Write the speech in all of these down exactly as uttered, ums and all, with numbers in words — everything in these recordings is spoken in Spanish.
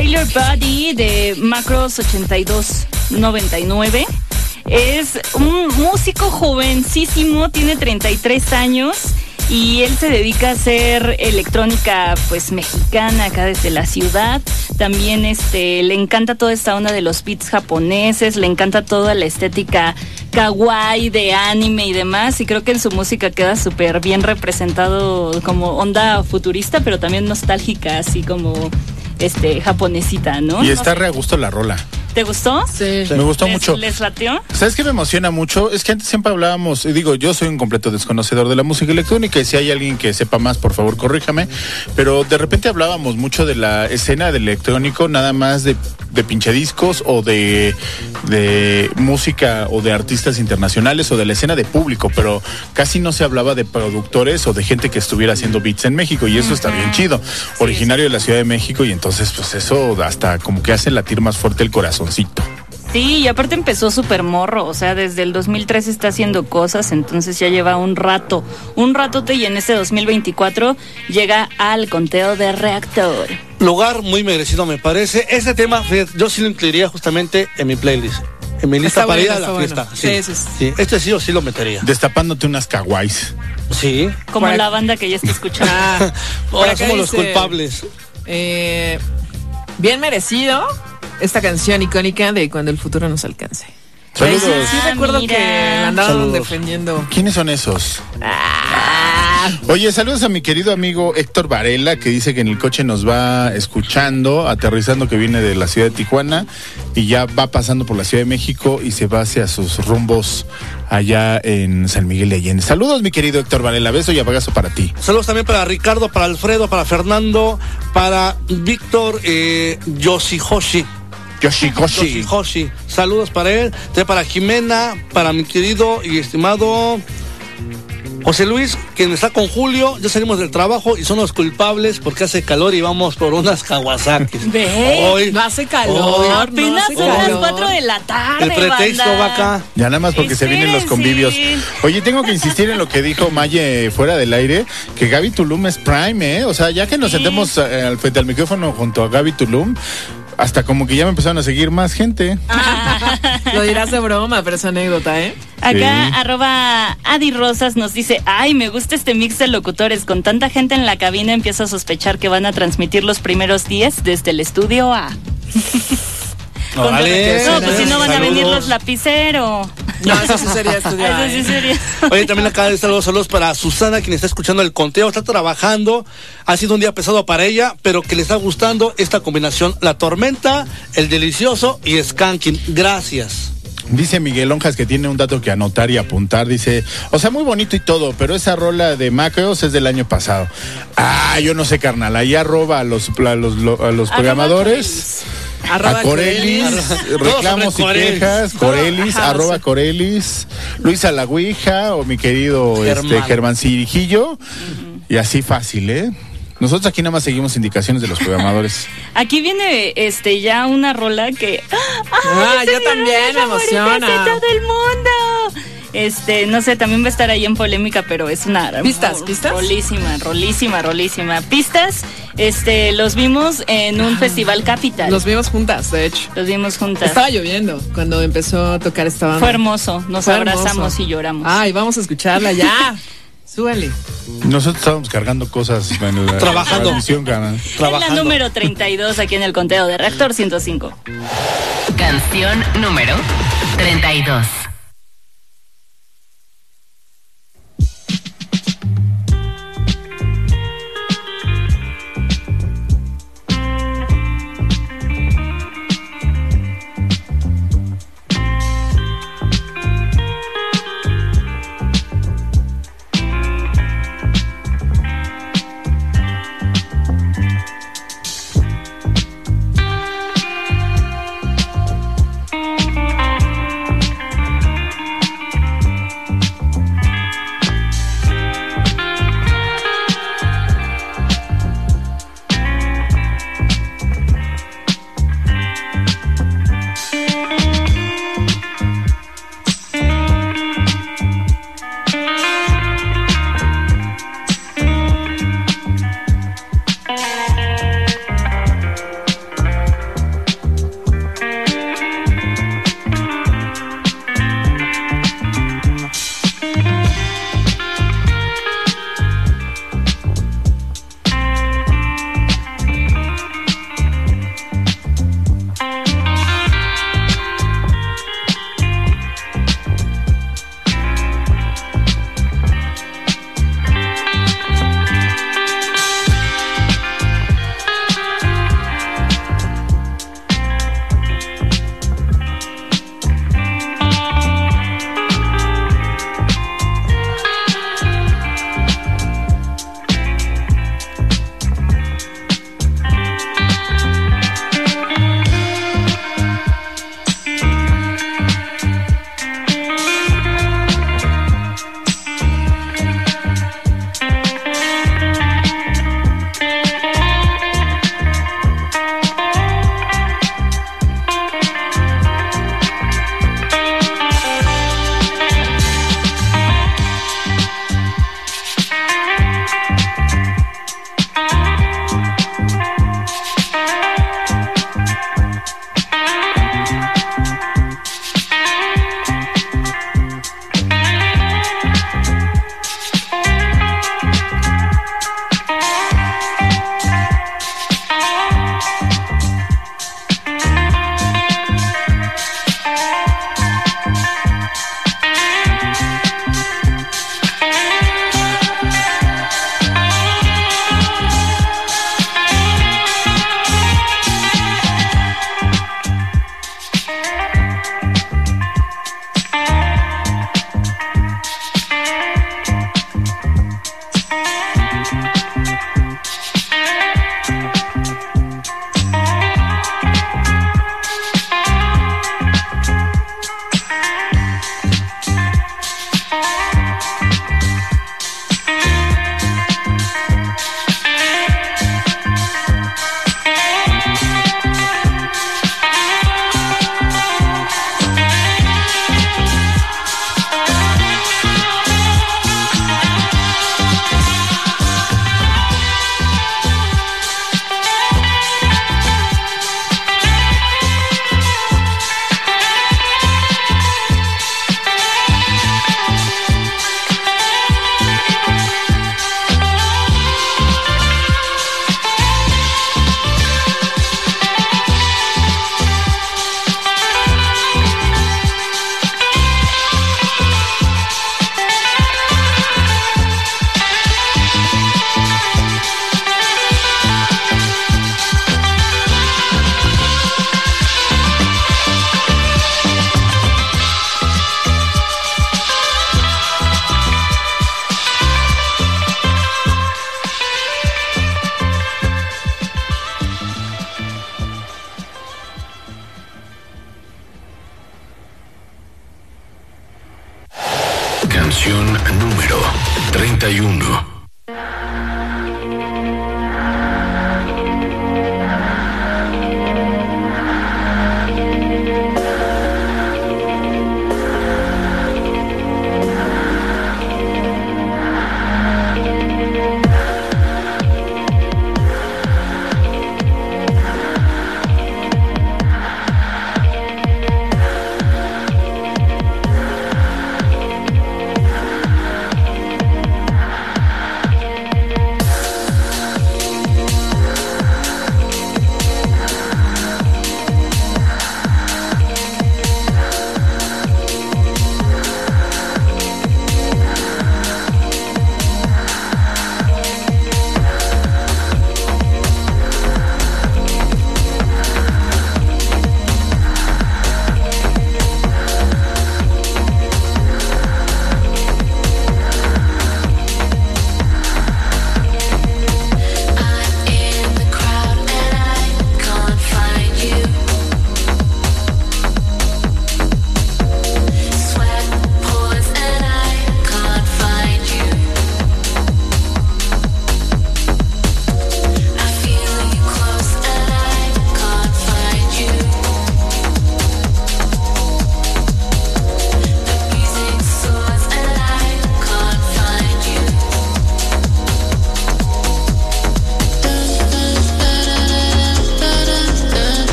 Taylor Buddy de Macros ochenta y dos noventa y nueve. Es un músico jovencísimo, tiene treinta y tres años y él se dedica a hacer electrónica pues mexicana acá desde la ciudad. También este le encanta toda esta onda de los beats japoneses, le encanta toda la estética kawaii de anime y demás, y creo que en su música queda súper bien representado como onda futurista, pero también nostálgica, así como este japonesita, ¿no? Y está no sé. re a gusto la rola. ¿Te gustó? Sí. Me gustó ¿Les, mucho. ¿Les latió? ¿Sabes qué me emociona mucho? Es que antes siempre hablábamos, y digo, yo soy un completo desconocedor de la música electrónica, y si hay alguien que sepa más, por favor, corríjame, pero de repente hablábamos mucho de la escena del electrónico, nada más de, de pinchadiscos o de, de música o de artistas internacionales o de la escena de público, pero casi no se hablaba de productores o de gente que estuviera haciendo beats en México, y eso uh-huh. está bien chido. Sí, originario sí. de la Ciudad de México, y entonces pues eso hasta como que hace latir más fuerte el corazón. Sí, y aparte empezó súper morro, o sea, desde el dos mil tres está haciendo cosas, entonces ya lleva un rato, un ratote, y en este dos mil veinticuatro llega al conteo de Reactor. Lugar muy merecido, me parece. Este tema yo sí lo incluiría justamente en mi playlist, en mi lista está para bueno, ir a la fiesta. Bueno. Sí, sí, sí. sí, este sí o sí lo metería. Destapándote unas kawais. Sí. Como para... la banda que ya está escuchando. Ah, ahora somos dice, los culpables. Eh, bien merecido. Esta canción icónica de Cuando el futuro nos alcance. Saludos. Sí, sí recuerdo mira. que andaban Saludos. defendiendo. ¿Quiénes son esos? Ah. Oye, saludos a mi querido amigo Héctor Varela, que dice que en el coche nos va escuchando, aterrizando, que viene de la ciudad de Tijuana y ya va pasando por la Ciudad de México y se va hacia sus rumbos allá en San Miguel de Allende. Saludos, mi querido Héctor Varela, beso y abrazo para ti. Saludos también para Ricardo, para Alfredo, para Fernando, para Víctor eh, Yoshihoshi. Yoshikoshi. Yoshihoshi. Saludos para él, también para Jimena, para mi querido y estimado José Luis, quien está con Julio. Ya salimos del trabajo y son los culpables porque hace calor y vamos por unas Kawasaki. Ve, hoy, no hace calor. Hoy, apenas no son las calor. cuatro de la tarde. El pretexto banda. va acá. Ya nada más porque se vienen los convivios. Oye, tengo que insistir en lo que dijo Maye fuera del aire, que Gaby Tulum es Prime, ¿eh? O sea, ya que nos sí. sentemos eh, al frente al micrófono junto a Gaby Tulum, hasta como que ya me empezaron a seguir más gente. Ah, lo dirás de broma, pero es anécdota, ¿eh? Acá, Sí. arroba Adi Rosas nos dice, ay, me gusta este mix de locutores. Con tanta gente en la cabina empiezo a sospechar que van a transmitir los primeros diez desde el estudio A. No, vale. No, pues si no van Saludos. a venir los lapiceros. No, eso sí sería estudiar. Eso sí sería. Oye, también acá de saludos, saludos para Susana, quien está escuchando el conteo, está trabajando, ha sido un día pesado para ella, pero que le está gustando esta combinación, La Tormenta, El Delicioso y Skanking. Gracias. Dice Miguel Onjas que tiene un dato que anotar y apuntar. Dice, o sea, muy bonito y todo, pero esa rola de Macros es del año pasado. Ah, yo no sé, carnal. Ahí arroba a los, a los, a los programadores. Arroba A Corelis, Corelis. reclamos y Corelis. quejas, Corelis, Ajá, arroba sí. Corelis, Luisa La Ouija o mi querido Germán. este, Germán Cirijillo, uh-huh. Y así fácil, ¿eh? Nosotros aquí nada más seguimos indicaciones de los programadores. Aquí viene este ya una rola que Ah, esta yo es mi también, rola me favorita emociona. de todo el mundo. Este, no sé, también va a estar ahí en polémica, pero es una ¿Pistas, ro- pistas? rolísima, rolísima, rolísima. Pistas, este, los vimos en un festival Capital. Los vimos juntas, de hecho. Los vimos juntas. Estaba lloviendo cuando empezó a tocar esta banda. Fue hermoso, nos Fue abrazamos hermoso. y lloramos. Ay, vamos a escucharla ya. Súbele. Nosotros estábamos cargando cosas en la Trabajando. transmisión, carnal. Es la Trabajando. número treinta y dos aquí en el conteo de Reactor ciento cinco. Canción número treinta y dos.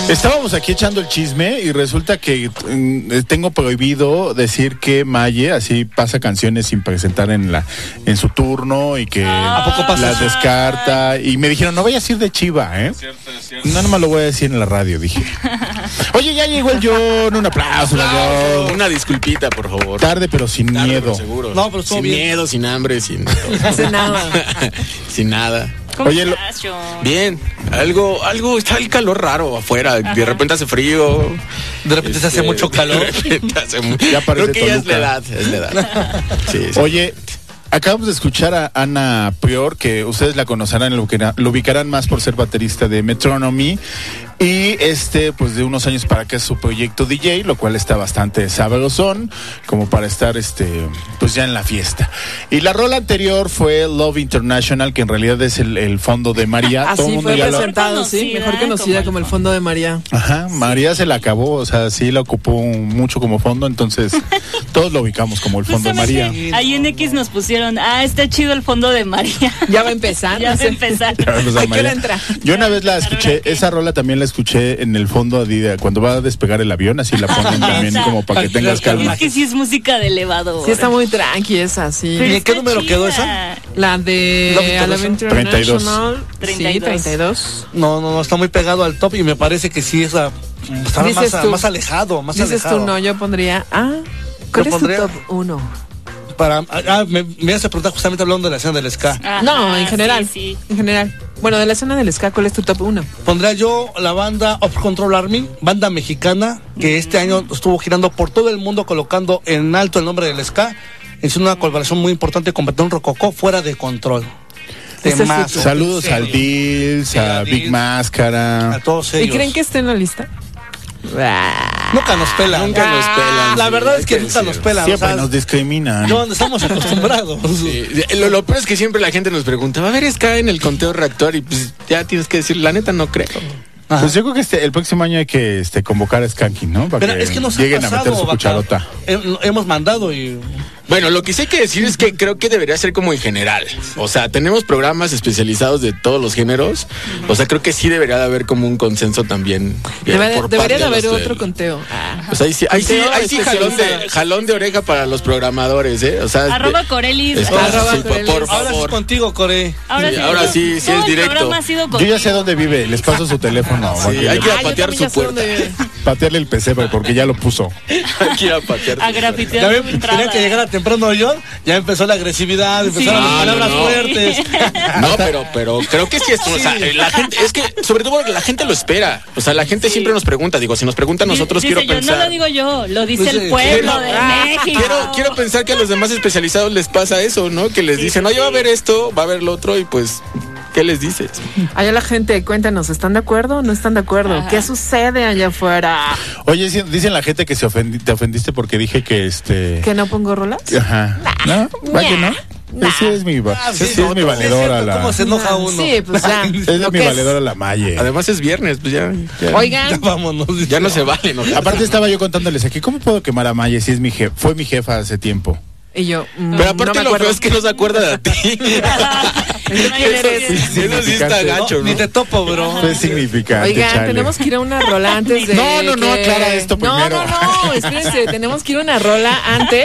Estábamos aquí echando el chisme y resulta que mm, tengo prohibido decir que Maye así pasa canciones sin presentar en la en su turno y que ¿A poco pasa las eso? descarta y me dijeron no vayas a ir de chiva, ¿eh? No, nomás lo voy a decir en la radio, dije. Oye, ya llegó el John, un aplauso, John. Una disculpita, por favor. Tarde pero sin Tarde, miedo. pero seguro. No, pero estuvo sin bien. miedo, sin hambre, sin Sin nada. sin nada. ¿Cómo Oye, lo- estás, John? Bien, algo, algo, está el calor raro afuera, de repente hace frío. De repente se hace Este, mucho calor. De repente hace mu- Ya parece Creo que ya es Toluca. la edad, es la edad. Sí, sí. Oye, acabamos de escuchar a Ana Prior, que ustedes la conocerán, lo, ubicarán- lo ubicarán más por ser baterista de Metronomy. Y este, pues de unos años para acá es su proyecto D J, lo cual está bastante sabrosón, como para estar este, pues ya en la fiesta. Y la rola anterior fue Love International, que en realidad es el, el fondo de María. Todo el Así mundo fue ya lo- presentado, sí. conocida Mejor conocida como como el el fondo de María. Ajá, María se la acabó, o sea, sí la ocupó mucho como fondo, entonces todos lo ubicamos como el fondo de María. Justamente ahí en X nos pusieron, ah, está chido el fondo de María. Ya va a empezar. Ya no va a sé. empezar. Ya vamos a ¿A qué María. hora entra? Yo una vez la La escuché, rola que- esa rola también la escuché en el fondo de- de- cuando va a despegar el avión, así la ponen también Neta. como para que tengas calma. Es que sí es música de elevador. Sí, está muy tranqui esa, sí. Pero ¿Y en está qué número chida. quedó esa? La de Love International. Love treinta y dos. International. treinta y Sí, dos. treinta y dos. No, no, no, está muy pegado al top y me parece que sí es la, está Dices más, tú. más alejado, más Dices alejado. tú, no, yo pondría. Ah, ¿cuál Yo es pondría- tu top uno? Para, ah, me, me hace preguntar justamente hablando de la escena del ska. Ajá, No, en general. Sí, sí. En general. Bueno, de la escena del ska, ¿cuál es tu top uno? Pondría yo la banda Off Control Army, banda mexicana, que este año estuvo girando por todo el mundo colocando en alto el nombre del ska. Es una colaboración muy importante con Betón Rococó, Fuera de Control. Ese es Temazo. tu- Saludos Sí. al Dills, Sí, a a Big Dills. Máscara. A todos ¿Y ellos. creen que esté en la lista? Nunca nos pelan. Nunca nos pelan, La sí, verdad hay es que que nunca nos decirlo. pelan. Siempre o sea, nos discriminan. no, no estamos acostumbrados. Sí, Lo, lo peor es que siempre la gente nos pregunta, ¿va a haber ska en el conteo reactor? Y pues ya tienes que decir, la neta no creo. Ajá. Pues yo creo que este, el próximo año hay que este, convocar a Skanking, ¿no? Para Pero que es que nos ha lleguen a pasado, meter su Baca. cucharota. Hem- Hemos mandado y Bueno, lo que sí hay que decir es que creo que debería ser como en general. O sea, tenemos programas especializados de todos los géneros. O sea, creo que sí debería de haber como un consenso también. eh, Debe- por debería parte de haber los otro del- conteo. Ah. Pues ahí sí, ahí sí, Conteo ahí sí jalón de, especializado. jalón de oreja para los programadores, ¿eh? O sea, Arroba de- Corelis. está- Arroba sí, por- Corelis. por ahora sí favor. contigo, Core. Ahora Sí, sí, ahora sí, sí todo es el directo. programa ha sido Yo ya sé contigo. dónde vive, les paso su teléfono. para Sí, que hay le- que ir Ah, a yo patear también su ya sé puerta. dónde- patearle el pesebre porque ya lo puso. Hay que ir a patear su A puerta. grafitear Ya su ven, tenía entrada. que llegar a temprano yo, ya empezó la agresividad, empezaron Sí. las palabras No, no, no. fuertes. No, pero, pero creo que sí es, o sea, la gente, es que, sobre todo porque la gente lo espera. O sea, la gente siempre nos pregunta, digo, si nos pregunta a nosotros, Dice quiero yo, pensar. No lo digo yo, lo dice Pues, el eh, pueblo quiero- de Ah, México. Quiero, quiero pensar que a los demás especializados les pasa eso, ¿no? Que les Sí, dicen, sí, oye, va a sí. haber esto, va a haber lo otro, y pues, ¿qué les dices? Allá la gente, cuéntanos, ¿están de acuerdo o no están de acuerdo? Ajá. ¿Qué sucede allá afuera? Oye, sí, dicen la gente que se ofendi- te ofendiste porque dije que este. ¿Que no pongo rolas? Ajá. ¿No? Vaya, ¿no? Sí es mi, va- Ah, sí, sí, sí es mi no, valedora sí, la. ¿cómo se enoja uno? Sí, pues ya. Es Lo mi que es. valedora la Maye. Además es viernes, pues ya. Ya, Ya Oigan, vámonos. ya no se vale, ¿no? Aparte estaba yo contándoles aquí, ¿cómo puedo quemar a Maye si es mi jefa? Fue mi jefa hace tiempo. y yo, mm, Pero aparte no me lo acuerdo. feo es que no se acuerda de ti. ¿Quién eres? Eso sí está gacho, ¿no? Ni te topo, bro. Fue significante. Oigan, chale. tenemos que ir a una rola antes de. No, no, no, que- aclara esto No, primero. no, no, espérense, tenemos que ir a una rola antes.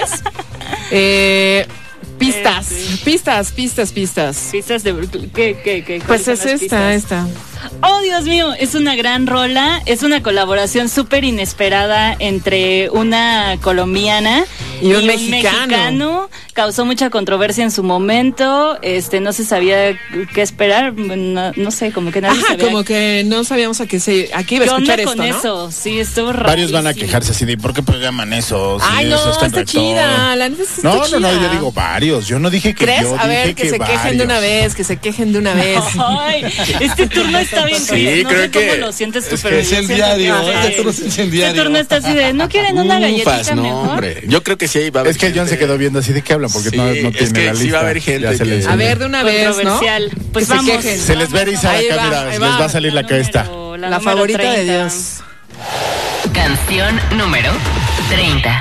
Eh, pistas, Este. pistas, pistas, pistas. Pistas de ¿qué, qué, qué? Pues ¿Cuáles es son las esta, pistas? esta. Oh, Dios mío, es una gran rola, es una colaboración súper inesperada entre una colombiana Y un mexicano. mexicano. Causó mucha controversia en su momento, este, no se sabía qué esperar, no, no sé, como que nadie Ajá, sabía como que no sabíamos a qué se, a qué iba a qué onda escuchar con esto, ¿no? eso. Sí, estuvo raro. Varios van a quejarse así de ¿por qué programan eso? Si Ay, eso no, está en está rector. chida, la neta sí está No, no, no, chida. yo digo varios. Yo no dije que ¿Crees? yo A ver, dije que, se quejen varios. de una vez, que se quejen de una vez. Ay, este turno está bien Sí, triste, no creo sé cómo que lo sientes tú, es pero que yo es siento incendiario, que- este turno es incendiario. Este turno está así de, ¿no quieren una galletita Ufas, no, mejor? hombre. Yo creo que sí ahí va a haber Es que el John se gente- quedó viendo así de qué hablan porque Sí, no, no es tiene que la sí lista. va a haber gente Ya se que- le A enseñó. ver, de una vez, ¿no? Controversial. Pues Que se vamos. quejen. Se les ve erizar Ahí acá, va, mira, ahí les va. va a salir la cresta. número- La, número favorita de treinta. Dios. Canción número treinta.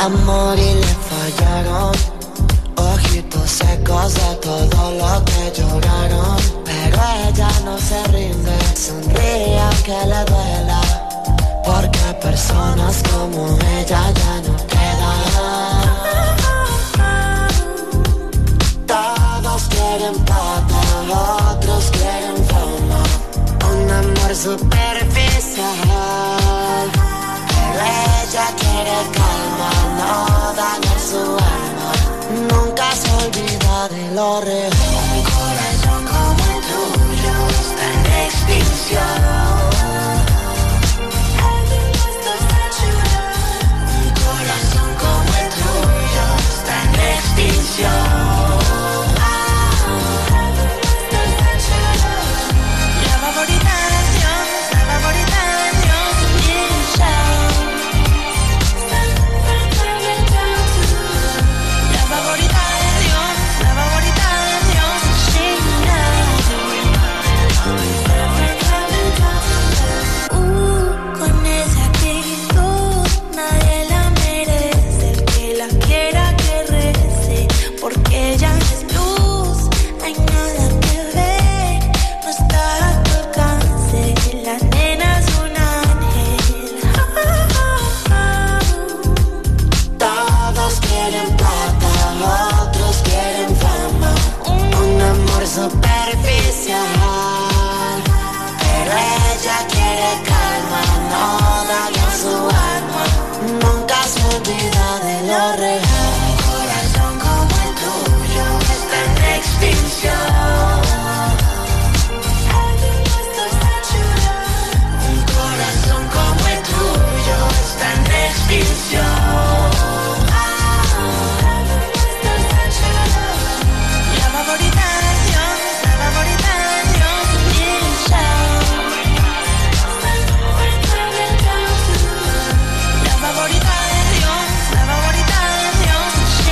amor y le fallaron. Ojitos secos de todo lo que lloraron. Pero ella no se rinde, sonríe aunque le duela. Porque personas como ella ya no quedan. Todos quieren plata, otros quieren fama. Un amor superficial. Pero ella quiere calma, no dañar su alma. Nunca se olvida de lo real. Un corazón como el tuyo está en extinción. Un corazón como el tuyo está en extinción. La favorita de Dios, la favorita de Dios, la favorita de Dios, la favorita de Dios, uh, con esa actitud nadie la merece. El que la quiera que rece, porque ella es luz, hay nada que ver, no está a tu alcance. La nena es un ángel. Todos quieren plata, otros quieren fama. Un amor superficial. Pero ella quiere calma, no daña su alma. Nunca se olvida de lo real. Un corazón como el tuyo está en extinción. Un corazón como el tuyo está en extinción. La favorita de Dios, la favorita de Dios, la favorita de Dios, la favorita de Dios,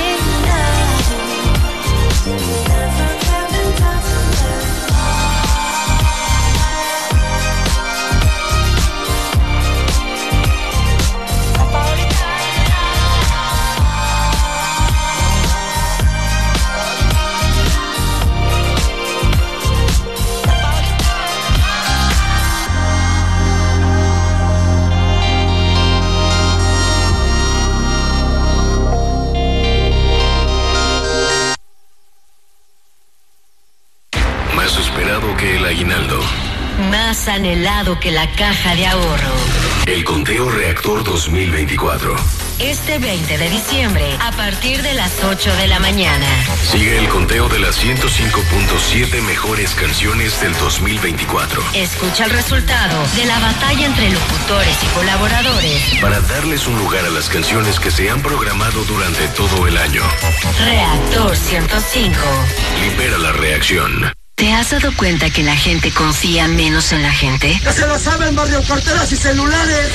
Más esperado que el aguinaldo. Más anhelado que la caja de ahorro. El conteo Reactor dos mil veinticuatro. Este veinte de diciembre, a partir de las ocho de la mañana. Sigue el conteo de las ciento cinco punto siete mejores canciones del dos mil veinticuatro. Escucha el resultado de la batalla entre locutores y colaboradores. Para darles un lugar a las canciones que se han programado durante todo el año. Reactor ciento cinco. Libera la reacción. ¿Te has dado cuenta que la gente confía menos en la gente? ¡Que se lo saben, barrio, carteras y celulares!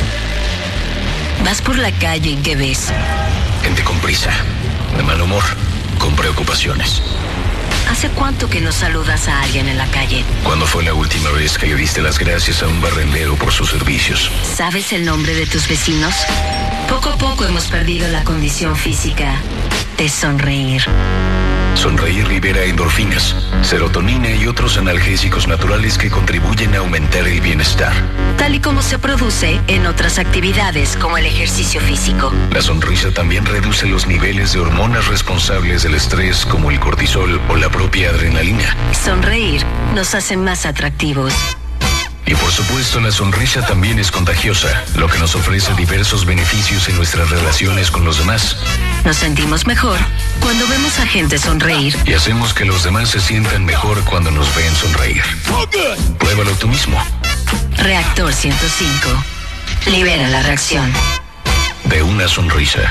Vas por la calle y ¿qué ves? Gente con prisa, de mal humor, con preocupaciones. ¿Hace cuánto que no saludas a alguien en la calle? ¿Cuándo fue la última vez que le diste las gracias a un barrendero por sus servicios? ¿Sabes el nombre de tus vecinos? Poco a poco hemos perdido la condición física de sonreír. Sonreír libera endorfinas, serotonina y otros analgésicos naturales que contribuyen a aumentar el bienestar. Tal y como se produce en otras actividades como el ejercicio físico. La sonrisa también reduce los niveles de hormonas responsables del estrés como el cortisol o la propia adrenalina. Sonreír nos hace más atractivos. Y por supuesto, la sonrisa también es contagiosa, lo que nos ofrece diversos beneficios en nuestras relaciones con los demás. Nos sentimos mejor cuando vemos a gente sonreír. Y hacemos que los demás se sientan mejor cuando nos ven sonreír. Pruébalo tú mismo. Reactor ciento cinco. Libera la reacción. De una sonrisa.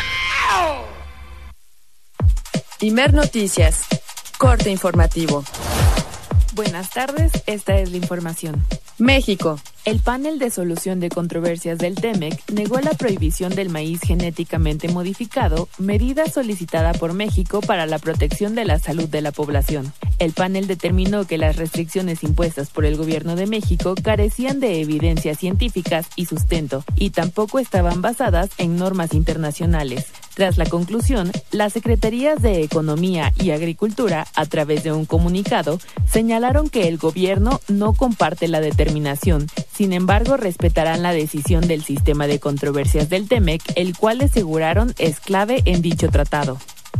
Imer Noticias. Corte informativo. Buenas tardes, esta es la información. México. El panel de solución de controversias del TEMEC negó la prohibición del maíz genéticamente modificado, medida solicitada por México para la protección de la salud de la población. El panel determinó que las restricciones impuestas por el gobierno de México carecían de evidencias científicas y sustento, y tampoco estaban basadas en normas internacionales. Tras la conclusión, las Secretarías de Economía y Agricultura, a través de un comunicado, señalaron que el gobierno no comparte la determinación. Sin embargo, respetarán la decisión del sistema de controversias del T M E C, el cual aseguraron es clave en dicho tratado.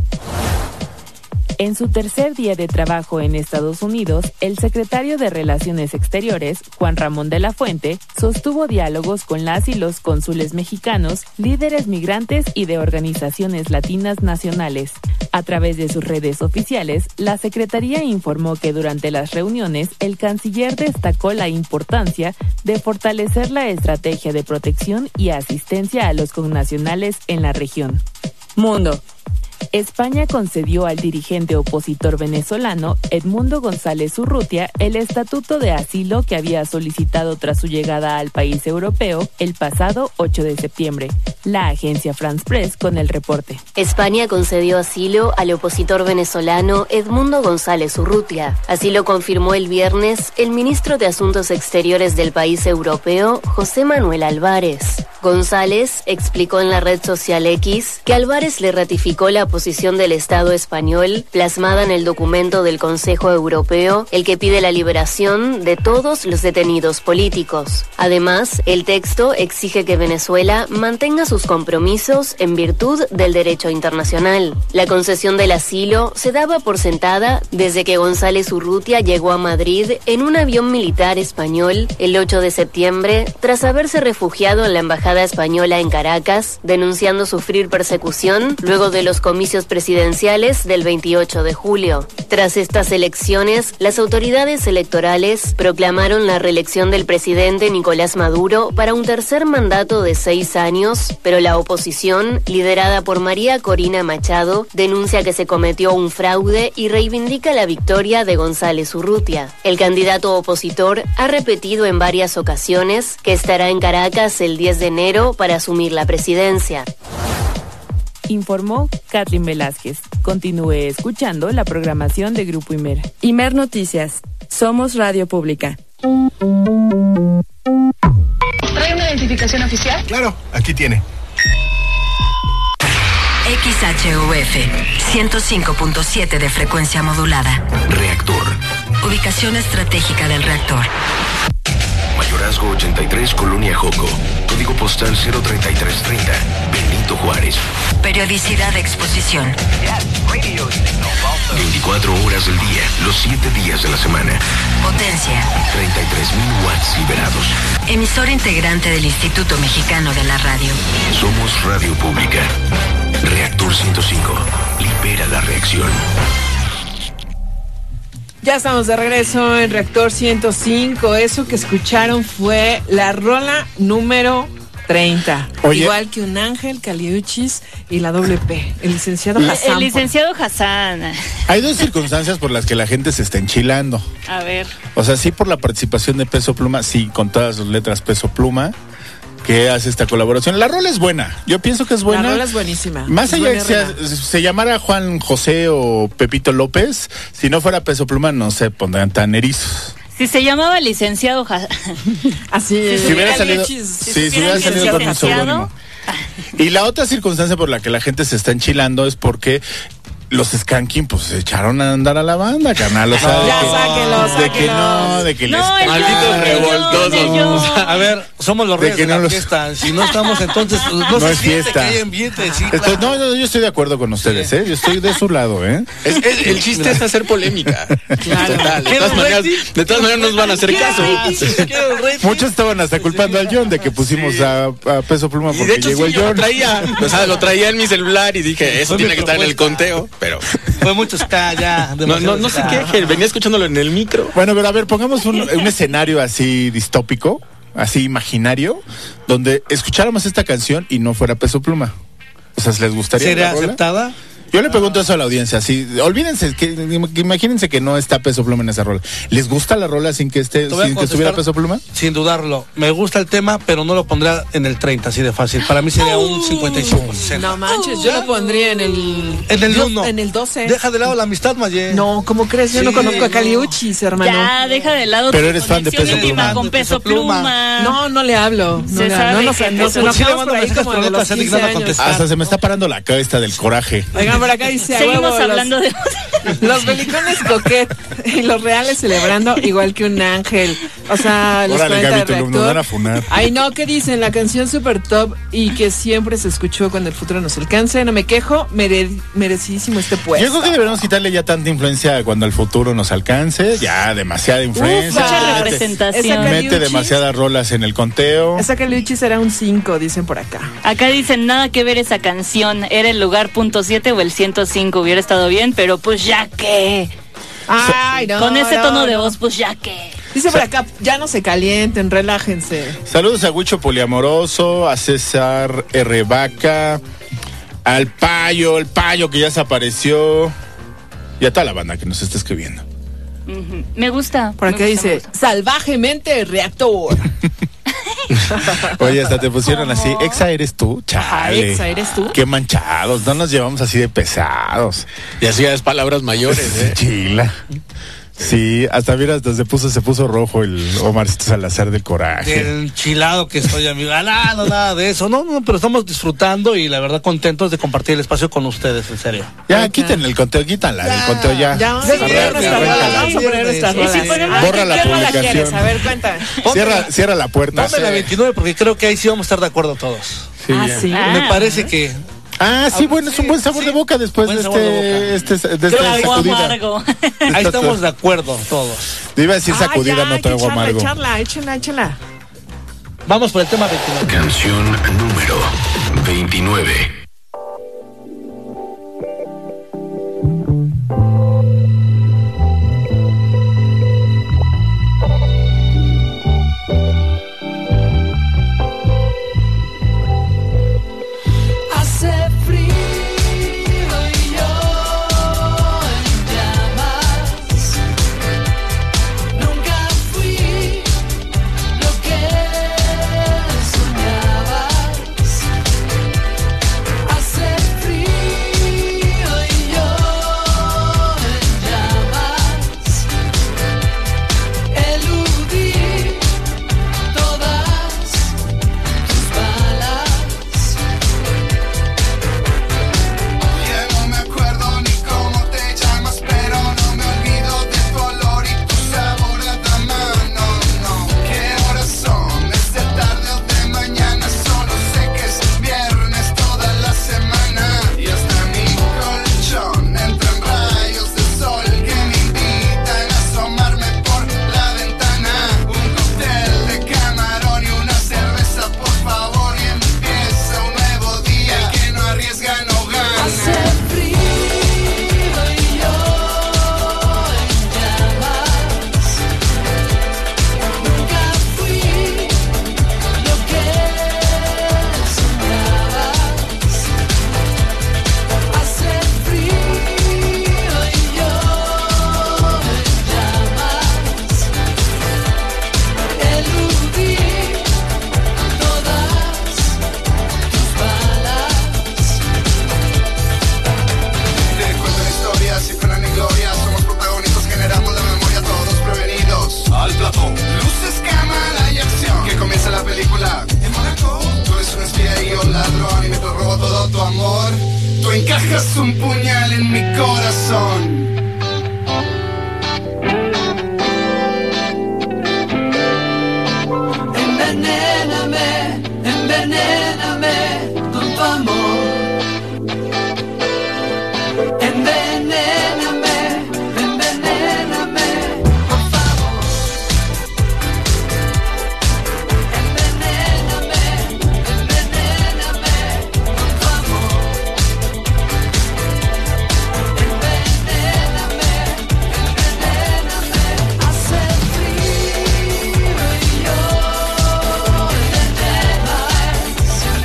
En su tercer día de trabajo en Estados Unidos, el secretario de Relaciones Exteriores, Juan Ramón de la Fuente, sostuvo diálogos con las y los cónsules mexicanos, líderes migrantes y de organizaciones latinas nacionales. A través de sus redes oficiales, la Secretaría informó que durante las reuniones, el canciller destacó la importancia de fortalecer la estrategia de protección y asistencia a los connacionales en la región. Mundo. España concedió al dirigente opositor venezolano Edmundo González Urrutia el estatuto de asilo que había solicitado tras su llegada al país europeo el pasado ocho de septiembre. La agencia France Press con el reporte. España concedió asilo al opositor venezolano Edmundo González Urrutia. Así lo confirmó el viernes el ministro de Asuntos Exteriores del país europeo, José Manuel Álvarez. González explicó en la red social X que Álvarez le ratificó la posición del Estado español plasmada en el documento del Consejo Europeo, el que pide la liberación de todos los detenidos políticos. Además, el texto exige que Venezuela mantenga sus compromisos en virtud del derecho internacional. La concesión del asilo se daba por sentada desde que González Urrutia llegó a Madrid en un avión militar español el ocho de septiembre tras haberse refugiado en la embajada española en Caracas, denunciando sufrir persecución luego de los comicios presidenciales del veintiocho de julio. Tras estas elecciones, las autoridades electorales proclamaron la reelección del presidente Nicolás Maduro para un tercer mandato de seis años, pero la oposición, liderada por María Corina Machado, denuncia que se cometió un fraude y reivindica la victoria de González Urrutia. El candidato opositor ha repetido en varias ocasiones que estará en Caracas el diez de enero para asumir la presidencia. Informó Kathleen Velázquez. Continúe escuchando la programación de Grupo Imer. Imer Noticias. Somos radio pública. ¿Trae una identificación oficial? Claro, aquí tiene. X H U F, ciento cinco punto siete de frecuencia modulada. Reactor. Ubicación estratégica del reactor. Mayorazgo ochenta y tres, Colonia Joco. Código postal cero treinta y tres treinta, Benito Juárez. Periodicidad de exposición. veinticuatro horas del día, los siete días de la semana. Potencia. treinta y tres mil watts liberados. Emisora integrante del Instituto Mexicano de la Radio. Somos radio pública. Reactor ciento cinco. Libera la reacción. Ya estamos de regreso en Reactor ciento cinco. Eso que escucharon fue la rola número treinta. Oye. Igual que un ángel, Caliuchis y la doble P. El licenciado Hassan. El licenciado Hassan. Hay dos circunstancias por las que la gente se está enchilando. A ver. O sea, sí por la participación de Peso Pluma, sí, con todas sus letras Peso Pluma, que hace esta colaboración. La rola es buena, yo pienso que es buena. La rola es buenísima. Más es allá de que sea, se llamara Juan José o Pepito López, si no fuera Peso Pluma no se pondrían tan erizos. Si se llamaba licenciado Hassan. Así es. Si, si hubiera salido, si, si, si hubiera salido con un seudónimo. Y la otra circunstancia por la que la gente se está enchilando es porque los Skanking pues se echaron a andar a la banda, carnal. O sea, ya de que, sáquenlo, de sáquenlo. que no, de que no, les malditos revoltosos. A ver, somos los De reyes que de, no la los- fiesta. Si no estamos, entonces no, No se es siente fiesta. que hay ambiente. Sí, Estoy- claro. no, no, yo estoy de acuerdo con ustedes, ¿eh? Yo estoy de su lado, ¿eh? Es- es- el chiste es hacer polémica. Claro. Total. De ¿Quiero todas un maneras, rating? de todas maneras nos van a hacer ¿Quiero caso. rating? ¿Quiero el rating? Muchos estaban hasta culpando al John de que pusimos a, a Peso Pluma Y porque de hecho llegó sí, el yo lo John. traía. O sea, lo traía en mi celular y dije, eso Fue mi tiene que estar en el propuesta. conteo. Pero Fue mucho ska ya. no, no, no se queje. Venía escuchándolo en el micro. Bueno, pero a ver, pongamos un, un escenario así distópico, así imaginario, donde escucháramos esta canción y no fuera Peso Pluma. O sea, ¿les gustaría ¿Sería la rola? aceptada? Yo le pregunto eso a la audiencia, si olvídense, que, imagínense que no está Peso Pluma en esa rola. ¿Les gusta la rola sin que esté, sin que estuviera Peso Pluma? Sin dudarlo. Me gusta el tema, pero no lo pondría en el treinta, así de fácil. Para mí sería un cincuenta y cinco. No manches, yo lo pondría en el... En el uno. En el doce. Deja de lado la amistad, Maye. No, ¿cómo crees? Yo Sí, no conozco a no. Caliuchis, hermano. Ya, deja de lado Pero tu eres fan de conexión Peso íntima Pluma. con Peso Pluma. No, no le hablo. No, Se le- sabe no nos, que nos Peso- enojamos Sí le por mando ahí mensajes, como pero de no te los hace quince dignado años. contestar. Hasta se me está parando la cabeza del coraje. Oigan, por acá dice... a Seguimos huevo, los- hablando de... Los belicones coquet y los reales celebrando igual que un ángel. O sea, los Órale, cuarenta Gaby, de te- nos van a reactor. funar. Ay, no, ¿qué dicen? La canción super top y que siempre se escuchó cuando el futuro nos alcance. No me quejo, mere- merecidísimo este puesto. Yo creo que deberíamos quitarle ya tanta influencia cuando el futuro nos alcance. Ya, demasiada influencia. Ufa. Mucha Mete- representación. Esa Mete Caliuchis- demasiadas rolas en el conteo. Esa Caliuchis será un cinco, dicen por acá. Acá dicen nada que ver esa canción. Era el lugar punto siete o el ciento cinco. Hubiera estado bien, pero pues ya que. Ay, no, Con ese no, tono de no. voz, pues ya que. Dice por acá, ya no se calienten, relájense. Saludos a Huicho Poliamoroso, a César R. Vaca, al Payo, el Payo que ya se apareció, y a toda la banda que nos está escribiendo. Ujú. Me gusta. Por me acá gusta, me dice, gusta. salvajemente reactor. Oye, hasta te pusieron así, ¿Cómo? Exa eres tú, chale. Exa, ¿eres tú? Qué manchados, no nos llevamos así de pesados. Y así es palabras mayores, ¿eh? Chila. Sí, hasta mira, hasta se puso, se puso rojo el Omarcito Salazar del coraje. Del enchilado que estoy, amigo. Ah, nada, no, nada de eso. No, no, pero estamos disfrutando y la verdad contentos de compartir el espacio con ustedes, en serio. Ya, quiten el conteo, quítanla del conteo ya. Ya, vamos a poner Arranca, nuestras arranca. rolas, vamos a poner nuestras Sí, rolas. sí, ponemos- Borra la ¿Qué rola publicación. quieres? A ver, cuenta. Cierra, cierra la puerta. Ponme la veintinueve porque creo que ahí sí vamos a estar de acuerdo todos. Sí, Ah, ya. sí. Ah. Me parece que Ah, sí, bueno, es un buen sabor sí. de boca después Buen de sabor de este, este, de Trago esta sacudida. amargo. ahí estamos de acuerdo todos. Te iba a decir Ah, sacudida, ya, no hay que trago echarla, amargo. Echarla, échala, échala. Vamos por el tema veintinueve. Canción número veintinueve. Hace frío y yo en llamas. Nunca fui lo que soñabas. Hace frío y yo en llamas. Eludí todas tus balas. Ya no me acuerdo ni cómo te llamas, pero no me olvido de tu olor y tu sabor a dama. No, no, qué horas son, es de tarde o de mañana. Solo sé que es viernes toda la semana. Y hasta mi colchón entran rayos de sol que me invitan a asomarme por la ventana. Un cóctel de camarón y una cerveza, por favor, y empieza un nuevo día. El que no arriesga no gana. Hace frío y yo en llamas. Nunca fui lo que soñabas. Hace frío y yo en llamas. Eludí todas tus balas. Te cuento la historia, sin pena ni gloria. Somos protagonistas, generamos la memoria, todos prevenidos. Al platón. Luces, cámara y acción. Que comienza la película. En Mónaco. Tú eres un espía y yo un ladrón. Y me robo todo tu amor. Tú encajas un puñal en mi corazón. Envenéname, envenéname con tu amor. Envenéname, envenéname, por favor. Envenéname, envenéname con tu amor. Envenéname, envenéname. Hace frío y yo en llamas.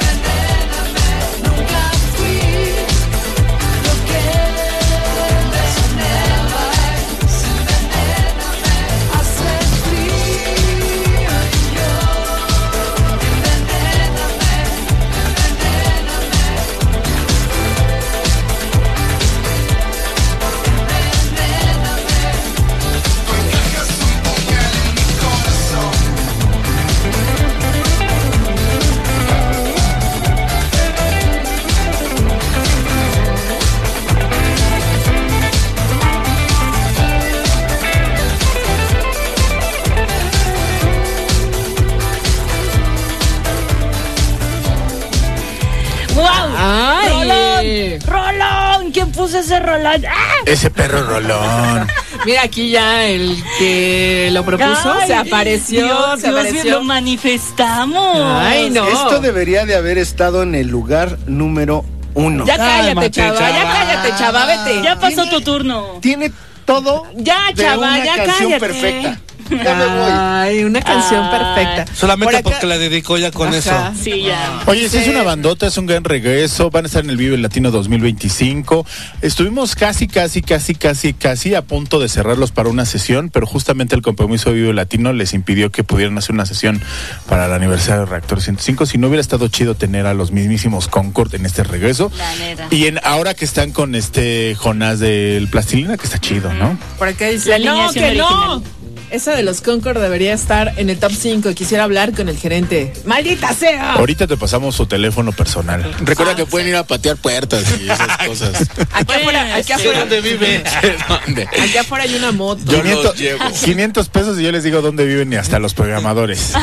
¡Wow! ¡Ay! ¡Rolón! ¡Rolón! ¿Quién puso ese rolón? ¡Ah! Ese perro rolón. Mira, aquí ya el que lo propuso Ay, se apareció, Dios, se Dios, apareció. lo manifestamos. Ay, no. Esto debería de haber estado en el lugar número uno. Ya cállate, Cálmate, chava, chava. ya cállate, chava, vete. Ya pasó tu turno. Tiene todo Ya, de chava, una ya canción cállate. perfecta. Ya me voy. Ay, una canción Ay. perfecta. Solamente Por acá- porque la dedicó ya con Ajá. eso. Sí, ya. Oye, sí es una bandota, es un gran regreso. Van a estar en el Vive Latino dos mil veinticinco. Estuvimos casi, casi, casi, casi, casi a punto de cerrarlos para una sesión, pero justamente el compromiso de Vive Latino les impidió que pudieran hacer una sesión para el aniversario de Reactor ciento cinco. Si no hubiera estado chido tener a los mismísimos Concord en este regreso. La neta. Y en ahora que están con este Jonás del Plastilina, que está chido, ¿no? Por acá dice, La no, alineación que no. original. Esa de los Concord debería estar en el top cinco. Quisiera hablar con el gerente. ¡Maldita sea! Ahorita te pasamos su teléfono personal. Recuerda que pueden ir a patear puertas y esas cosas. Aquí afuera, aquí ¿De afuera, dónde vive? ¿Dónde? aquí afuera hay una moto. Yo quinientos, los llevo. quinientos pesos y yo les digo dónde viven y hasta los programadores.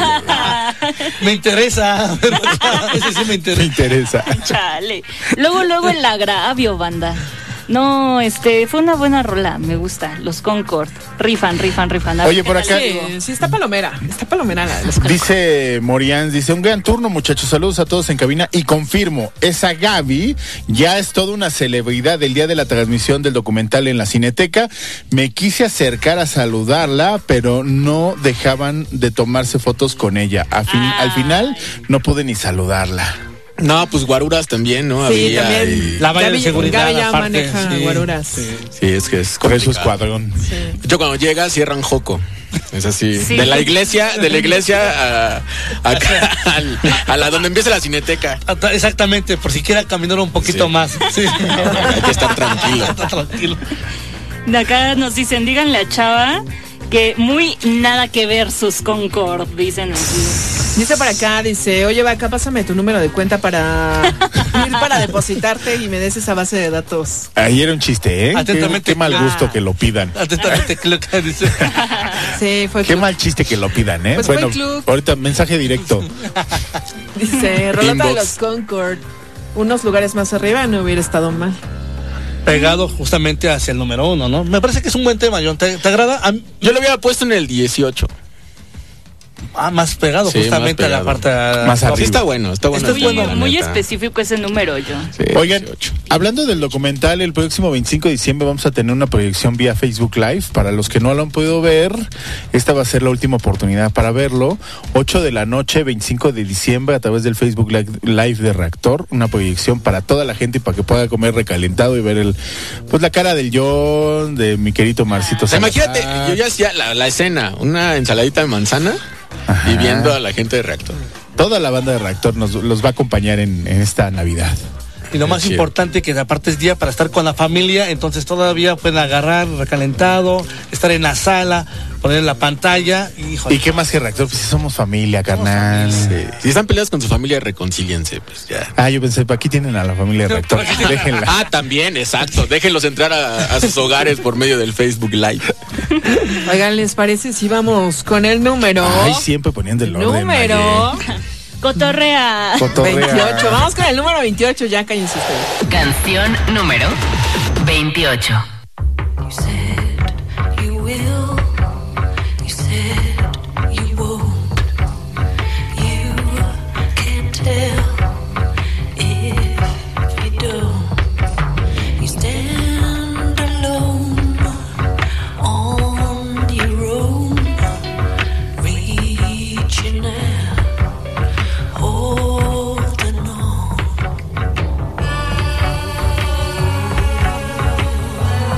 Me interesa. Ese sí me Me interesa. interesa. Chale. Luego, luego el agravio, banda. No, este, fue una buena rola, me gusta. Los Concord. Rifan, rifan, rifan. A ver Oye, qué por tal acá- estuvo. Sí, sí, está palomera. Está palomera la de los Concord. Dice Morians, dice, un gran turno, muchachos, saludos a todos en cabina y confirmo, esa Gaby ya es toda una celebridad. El día de la transmisión del documental en la Cineteca, me quise acercar a saludarla, pero no dejaban de tomarse fotos con ella. A fin- Ay. al final no pude ni saludarla. No, pues guaruras también, ¿no? Sí, Había también. y- La valla de Gaby- seguridad Gaby ya aparte, maneja sí. guaruras. Sí. Sí, es que es Con su complicado. escuadrón. Yo cuando llega cierran Joco. Es así. Sí. De la iglesia, de la iglesia a, acá, al- a la donde empieza la cineteca. Ata- Exactamente, por si quiera caminar un poquito Sí. más. Sí. Hay que estar tranquilo. Está tranquilo. De acá nos dicen, díganle a Chava que muy nada que ver sus Concord, dicen aquí. Dice para acá, dice, oye, Vaca, pásame tu número de cuenta para ir para depositarte y me des esa base de datos. Ahí era un chiste, ¿eh? Qué, Atentamente. qué mal Ah. gusto que lo pidan. Atentamente, creo que dice. Sí, fue Qué club. mal chiste que lo pidan, ¿eh? Pues fue bueno, club. ahorita mensaje directo. Dice, Rolota de Inbox. los Concord. Unos lugares más arriba no hubiera estado mal. Pegado justamente hacia el número uno, ¿no? Me parece que es un buen tema, John. ¿Te, te agrada? A mí- Yo lo había puesto en el dieciocho. ah, más pegado Sí, justamente más a la pegado. parte. Más Sí, arriba. está bueno, está bueno. Está el Muy, tema, la muy neta. específico ese número, yo. Sí, Oigan, dieciocho. hablando del documental, el próximo veinticinco de diciembre vamos a tener una proyección vía Facebook Live. Para los que no lo han podido ver, esta va a ser la última oportunidad para verlo. ocho de la noche, veinticinco de diciembre, a través del Facebook Live Live de Reactor. Una proyección para toda la gente y para que pueda comer recalentado y ver el, pues la cara del John, de mi querido Marcito O sea, Salazar. imagínate, yo ya hacía la, la escena, una ensaladita de manzana Ajá. y viendo a la gente de Reactor. Toda la banda de Reactor nos los va a acompañar en, en esta Navidad. Y lo más Chido. importante que aparte es día para estar con la familia, entonces todavía pueden agarrar recalentado, estar en la sala, poner en la pantalla y híjole, ¿Y qué más que Reactor? Pues sí somos familia, carnal. Sí. Si están peleados con su familia, reconcíliense, pues ya. Ah, yo pensé, aquí tienen a la familia de Reactor. Déjenla. Ah, también, exacto. Déjenlos entrar a, a sus hogares por medio del Facebook Live. Oigan, ¿les parece si vamos con el número? Ay, siempre poniendo el orden. número Maye. Cotorrea. Cotorrea. veintiocho. Vamos con el número veintiocho, ya cállense ustedes. Canción número veintiocho. You said you will. You said you won't. You can't tell if you don't. You stand alone on your own, reaching out, holding on.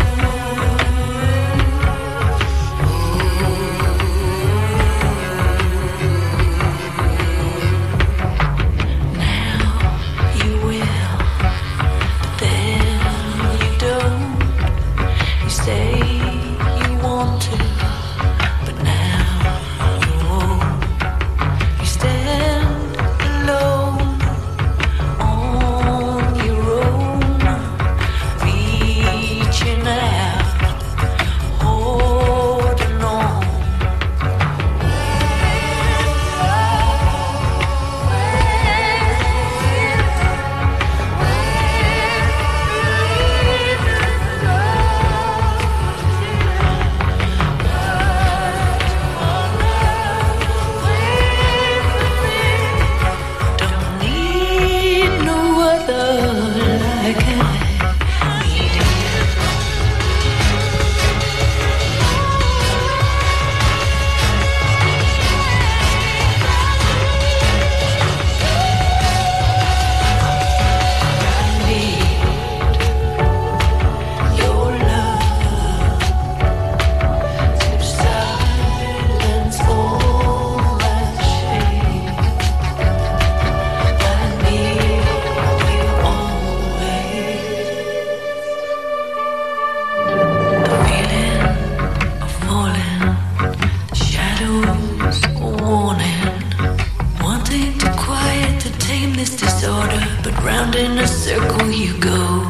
something too quiet to tame this disorder, but round in a circle you go.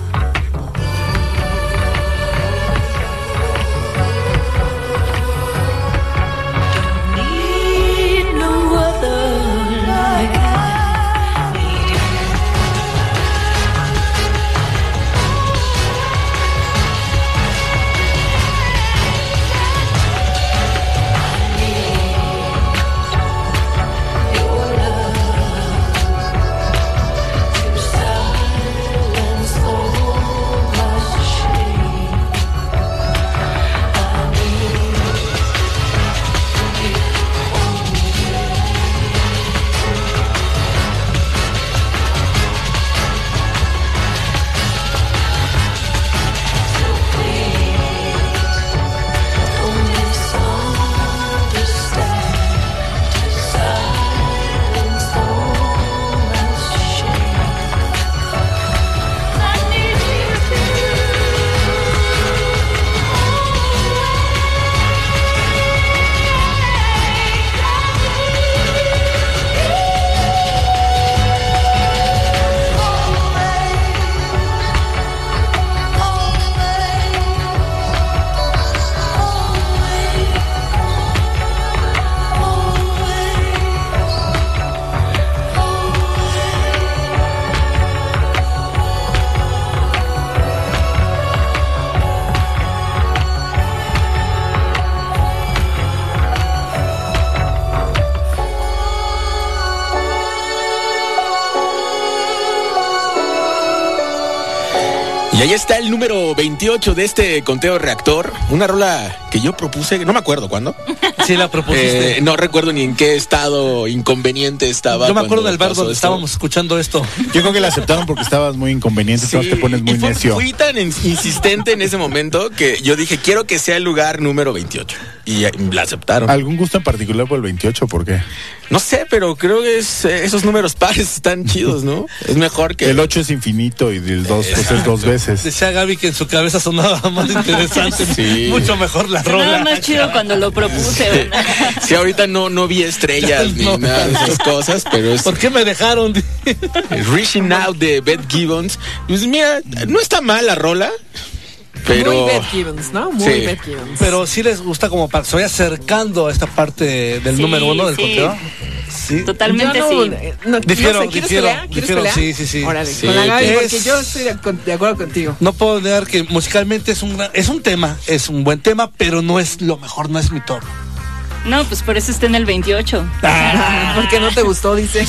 Y ahí está el número veintiocho de este conteo reactor. Una rola que yo propuse, no me acuerdo cuándo. Sí, la propusiste. Eh, no recuerdo ni en qué estado inconveniente estaba. Yo me acuerdo cuando del bar pasó donde esto. estábamos escuchando esto. Yo creo que la aceptaron porque estabas muy inconveniente, Sí, entonces te pones muy y fue- necio. Fui tan in- insistente en ese momento que yo dije, quiero que sea el lugar número veintiocho. Y eh, la aceptaron. ¿Algún gusto en particular por el veintiocho? ¿Por qué? No sé, pero creo que es, eh, esos números pares están chidos, ¿no? Es mejor que... El ocho es infinito y el dos pues es dos veces. Decía Gaby que en su cabeza sonaba más interesante. Sí. Mucho mejor la Sonaba rola. más chido cuando lo propuse, ¿verdad? Sí, ahorita no, no vi estrellas ni No. nada de esas cosas, pero es... ¿Por qué me dejaron? Reaching Out de Beth Gibbons. Pues mira, no está mal la rola, pero... Muy Beth Gibbons, ¿no? Muy Sí. Beth Gibbons. Pero sí les gusta como para que se vaya acercando a esta parte del Sí, número uno del sí. conteo. Sí. Totalmente Yo no, sí. eh, no, Difiero, no sé, ¿quieres difiero, pelea? ¿Quieres difiero, pelea? sí, sí, sí. Órale, Sí, con la Gaby, es- porque yo estoy de, con- de acuerdo contigo. No puedo negar que musicalmente es un gran- es un tema, es un buen tema, pero no es lo mejor, no es mi top. No, pues por eso está en el veintiocho. Ah, porque no te gustó, dice.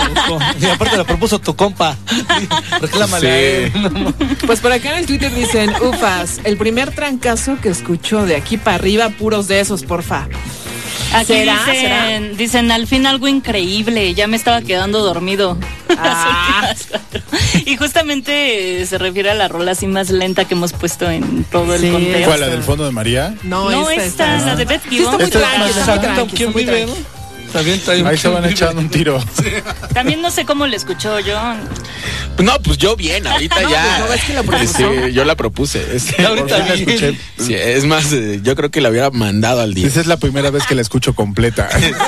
Y aparte la propuso tu compa. Reclámale a él. Pues por acá en el Twitter dicen, ufas, el primer trancazo que escucho de aquí para arriba, puros de esos, porfa. Aquí ¿Será? dicen, ¿Será? dicen al fin algo increíble, ya me estaba quedando dormido. Ah. Las últimas cuatro. Y justamente eh, se refiere a la rola así más lenta que hemos puesto en todo el Sí. conteo. ¿Cuál, la del fondo de María? No, No, esta, esta, esta, la de Beth Sí, está muy Gibbons. Esta es tranqui, más- está muy ¿Saben tranqui, quién está muy vive, tranqui. no? También trae un Ahí se van quién echando un vive. tiro. También no sé cómo le escuchó yo. No, pues yo bien, ahorita No, ya. pues no, es que la propuso. Sí, yo la propuse. Este, Ya ahorita Por fin la bien. escuché. sí, es más, eh, yo creo que la hubiera mandado al día. Esa es la primera vez que la escucho completa.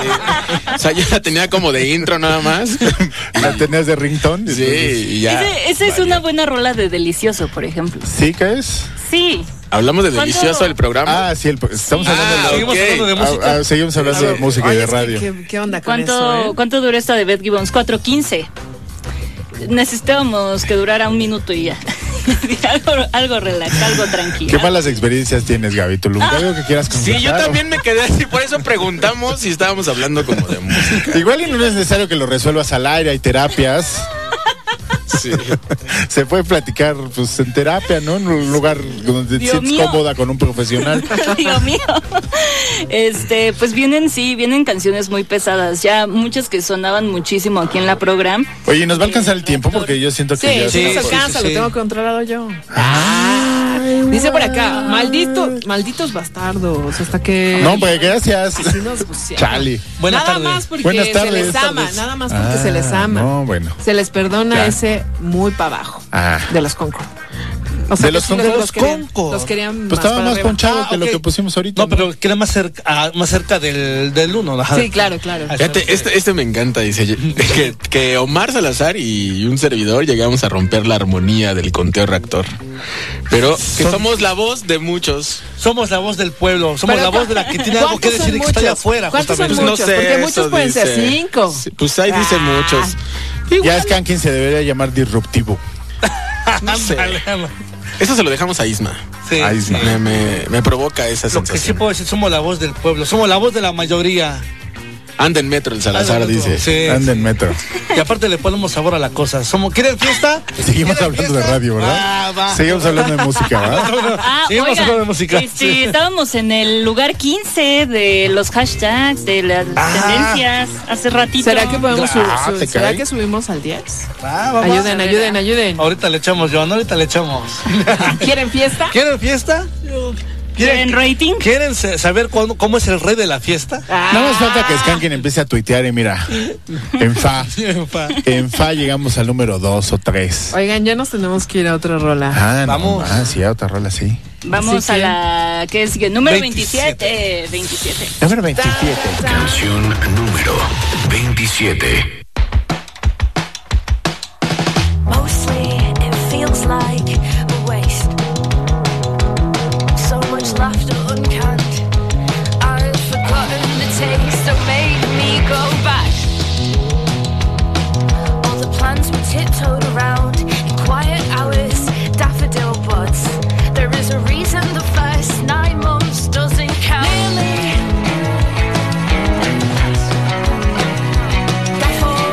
O sea, yo la tenía como de intro nada más. ¿La tenías de ringtone? Sí, y ya. Ese- Esa es una buena rola de Delicioso, por ejemplo. ¿Sí que es? Sí. Hablamos de ¿Cuánto? delicioso el programa. Ah, sí, el- estamos hablando Ah, de... Seguimos ok. hablando de música. Ah, ah, seguimos hablando de música y Oye, de es que, radio. ¿qué, qué onda con ¿Cuánto, eso, eh? ¿Cuánto dura esta de Beth Gibbons? cuatro quince. Necesitábamos que durara un minuto y ya. algo, algo relax, algo tranquilo. ¿Qué malas experiencias tienes, Gaby? ¿Tú nunca veo que quieras Sí, yo confesar? también me quedé así, por eso preguntamos si estábamos hablando como de música. Igual y no es necesario que lo resuelvas al aire, hay terapias. Sí. Se puede platicar pues en terapia, ¿no? En un lugar donde te Dios sientes mío. cómoda con un profesional. Dios mío. Este, pues vienen, sí, vienen canciones muy pesadas. Ya muchas que sonaban muchísimo aquí en la programa. Oye, ¿nos va a alcanzar el tiempo? Porque yo siento que Sí, ya... sí, sí, nos sí, alcanza, sí, lo sí. tengo controlado yo. Dice por acá, maldito, malditos bastardos, hasta que... No, pues gracias. Así nos pusieron. Chale. Buenas nada tardes. más porque Buenas se tardes. les ama, Tardes. nada más porque Ah, se les ama. no, bueno. Se les perdona Ya. ese muy para abajo Ah. de los Concord. O sea, de los que sí Concord. los querían, los querían Pues estaba para más arriba. ponchado Ah, que lo ok. que pusimos ahorita. No, pero queda más cerca, ah, más cerca del, del uno. Ajá. Sí, claro, claro. Fíjate, este, este me encanta, dice que, que Omar Salazar y un servidor llegamos a romper la armonía del conteo reactor. Pero que somos la voz de muchos. Somos la voz del pueblo, somos Pero, la voz de la que tiene algo que ¿cuántos son decir y que está allá muchos? afuera. ¿Cuántos son justamente. muchos? Porque muchos pueden ser cinco. Sí, pues ahí dice Ah. muchos. Ya es que se debería llamar disruptivo. No sé. Eso se lo dejamos a Isma. Sí. A Isma. Me, me, me provoca esa Lo que sí sensación. puedo decir, somos la voz del pueblo, somos la voz de la mayoría. Anda en metro el Salazar, Anda en metro. dice. Sí. Anda en metro. Y aparte le ponemos sabor a la cosa. Somos, ¿quieren fiesta? Seguimos ¿Quieren hablando fiesta? de radio, ¿verdad? Ah, va. Seguimos hablando de música, ¿verdad? Ah, Seguimos oigan, hablando de música. este, Sí. estábamos en el lugar quince de los hashtags, de las Ah. tendencias, hace ratito. ¿Será que podemos su- Ah, su- te ¿será cae. que subimos al diez? Ah, vamos. Ayuden, ayuden, ayuden. Ahorita le echamos, Joan, ahorita le echamos. ¿Quieren fiesta? ¿Quieren fiesta? ¿Quieren rating? ¿Quieren se- saber cuándo- cómo es el rey de la fiesta? No nos falta que Skankin empiece a tuitear y mira, en fa, en fa llegamos al número dos o tres. Oigan, ya nos tenemos que ir a otra rola. Ah, no, Vamos. ah, sí, a otra rola, sí. Vamos Así a que- la que es número veintisiete. veintisiete. veintisiete. Número veintisiete. Canción número veintisiete. Mostly it feels like a waste. So much laughter uncanned. I've forgotten the taste that made me go back. All the plans were tiptoed around in quiet hours, daffodil buds. There is a reason the first nine months doesn't count. Nearly. Therefore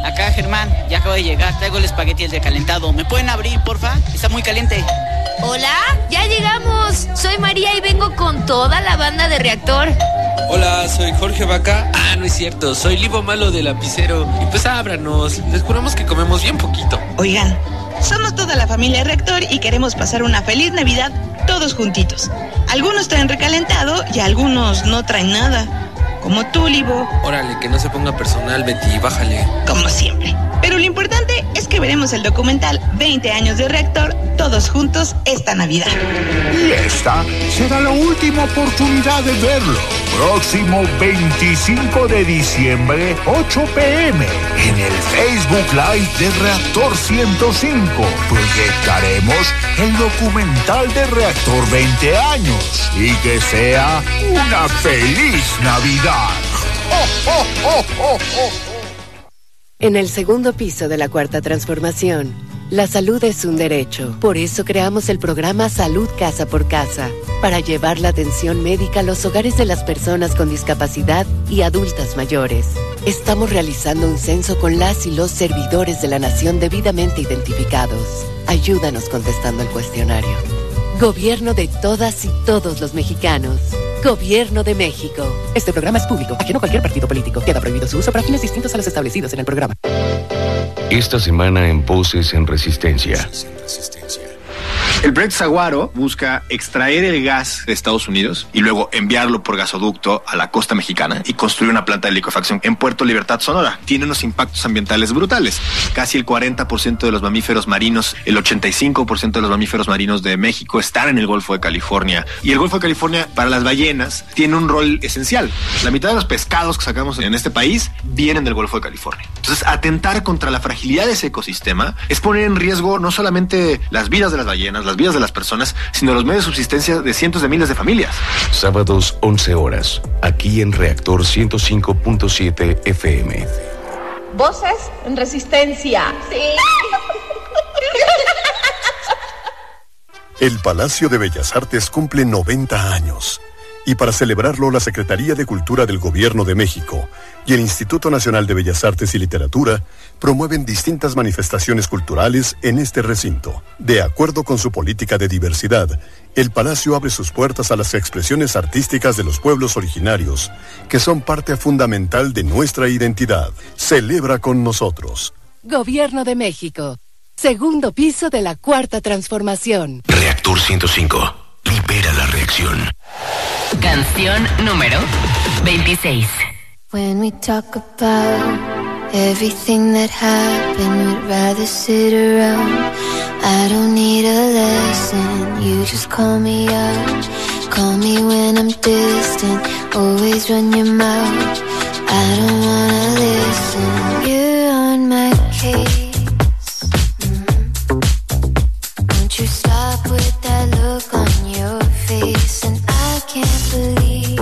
Acá Germán, ya acabo de llegar, traigo el espagueti el recalentado. ¿Me pueden abrir, porfa? Está muy caliente. Hola, ya llegamos. Soy María y vengo con toda la banda de Reactor. Hola, soy Jorge Vaca. Ah, no es cierto, soy Libo Malo de Lapicero. Y pues ábranos, les juramos que comemos bien poquito. Oigan, somos toda la familia Reactor y queremos pasar una feliz Navidad todos juntitos. Algunos traen recalentado y algunos no traen nada. Como tú, Libo. Órale, que no se ponga personal, Betty, bájale. Como siempre. Pero lo importante es que veremos el documental veinte años de Reactor todos juntos esta Navidad. Y esta será la última oportunidad de verlo. Próximo veinticinco de diciembre, ocho pe eme, en el Facebook Live de Reactor ciento cinco. Proyectaremos el documental de Reactor veinte años. Y que sea una feliz Navidad. ¡Oh, oh, oh, oh, oh! En el segundo piso de la Cuarta Transformación, la salud es un derecho. Por eso creamos el programa Salud Casa por Casa, para llevar la atención médica a los hogares de las personas con discapacidad y adultas mayores. Estamos realizando un censo con las y los servidores de la nación debidamente identificados. Ayúdanos contestando el cuestionario. Gobierno de todas y todos los mexicanos. Gobierno de México. Este programa es público, ajeno a cualquier partido político. Queda prohibido su uso para fines distintos a los establecidos en el programa. Esta semana en Voces en Resistencia. El proyecto Saguaro busca extraer el gas de Estados Unidos y luego enviarlo por gasoducto a la costa mexicana y construir una planta de licuefacción en Puerto Libertad, Sonora. Tiene unos impactos ambientales brutales. Casi el cuarenta por ciento de los mamíferos marinos, el ochenta y cinco por ciento de los mamíferos marinos de México están en el Golfo de California. Y el Golfo de California, para las ballenas, tiene un rol esencial. La mitad de los pescados que sacamos en este país vienen del Golfo de California. Entonces, atentar contra la fragilidad de ese ecosistema es poner en riesgo no solamente las vidas de las ballenas, las vidas de las personas, sino los medios de subsistencia de cientos de miles de familias. Sábados, once horas, aquí en Reactor ciento cinco punto siete efe eme. Voces en Resistencia. Sí. El Palacio de Bellas Artes cumple noventa años. Y para celebrarlo, la Secretaría de Cultura del Gobierno de México y el Instituto Nacional de Bellas Artes y Literatura promueven distintas manifestaciones culturales en este recinto. De acuerdo con su política de diversidad, el Palacio abre sus puertas a las expresiones artísticas de los pueblos originarios, que son parte fundamental de nuestra identidad. Celebra con nosotros. Gobierno de México. Segundo piso de la Cuarta Transformación. Reactor ciento cinco. Libera la reacción. Canción número veintiséis. When we talk about everything that happened, we'd rather sit around. I don't need a lesson, you just call me out. Call me when I'm distant, always run your mouth. I don't wanna listen, you're on my case. Mm-hmm. Won't you stop with that look on your face? And I can't believe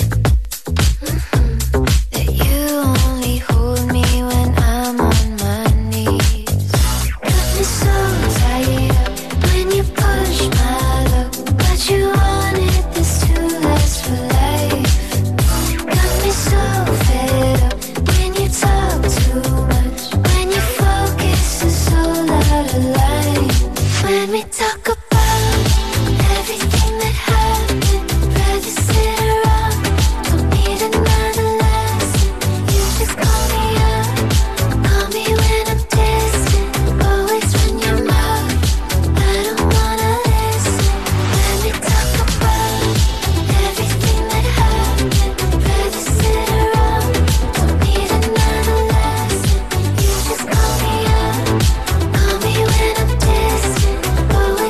mm-hmm, that you only hold me when I'm on my knees. Got me so tied up when you push my luck, but you wanted this to last for life. Got me so fed up when you talk too much, when your focus is all out of line. When we talk about everything that happened, rather sit around, don't need another lesson. You just call me up, call me when I'm distant, always run your mouth. I don't wanna listen. When we talk about everything that happened, rather sit around, don't need another lesson. You just call me up, call me when I'm distant, always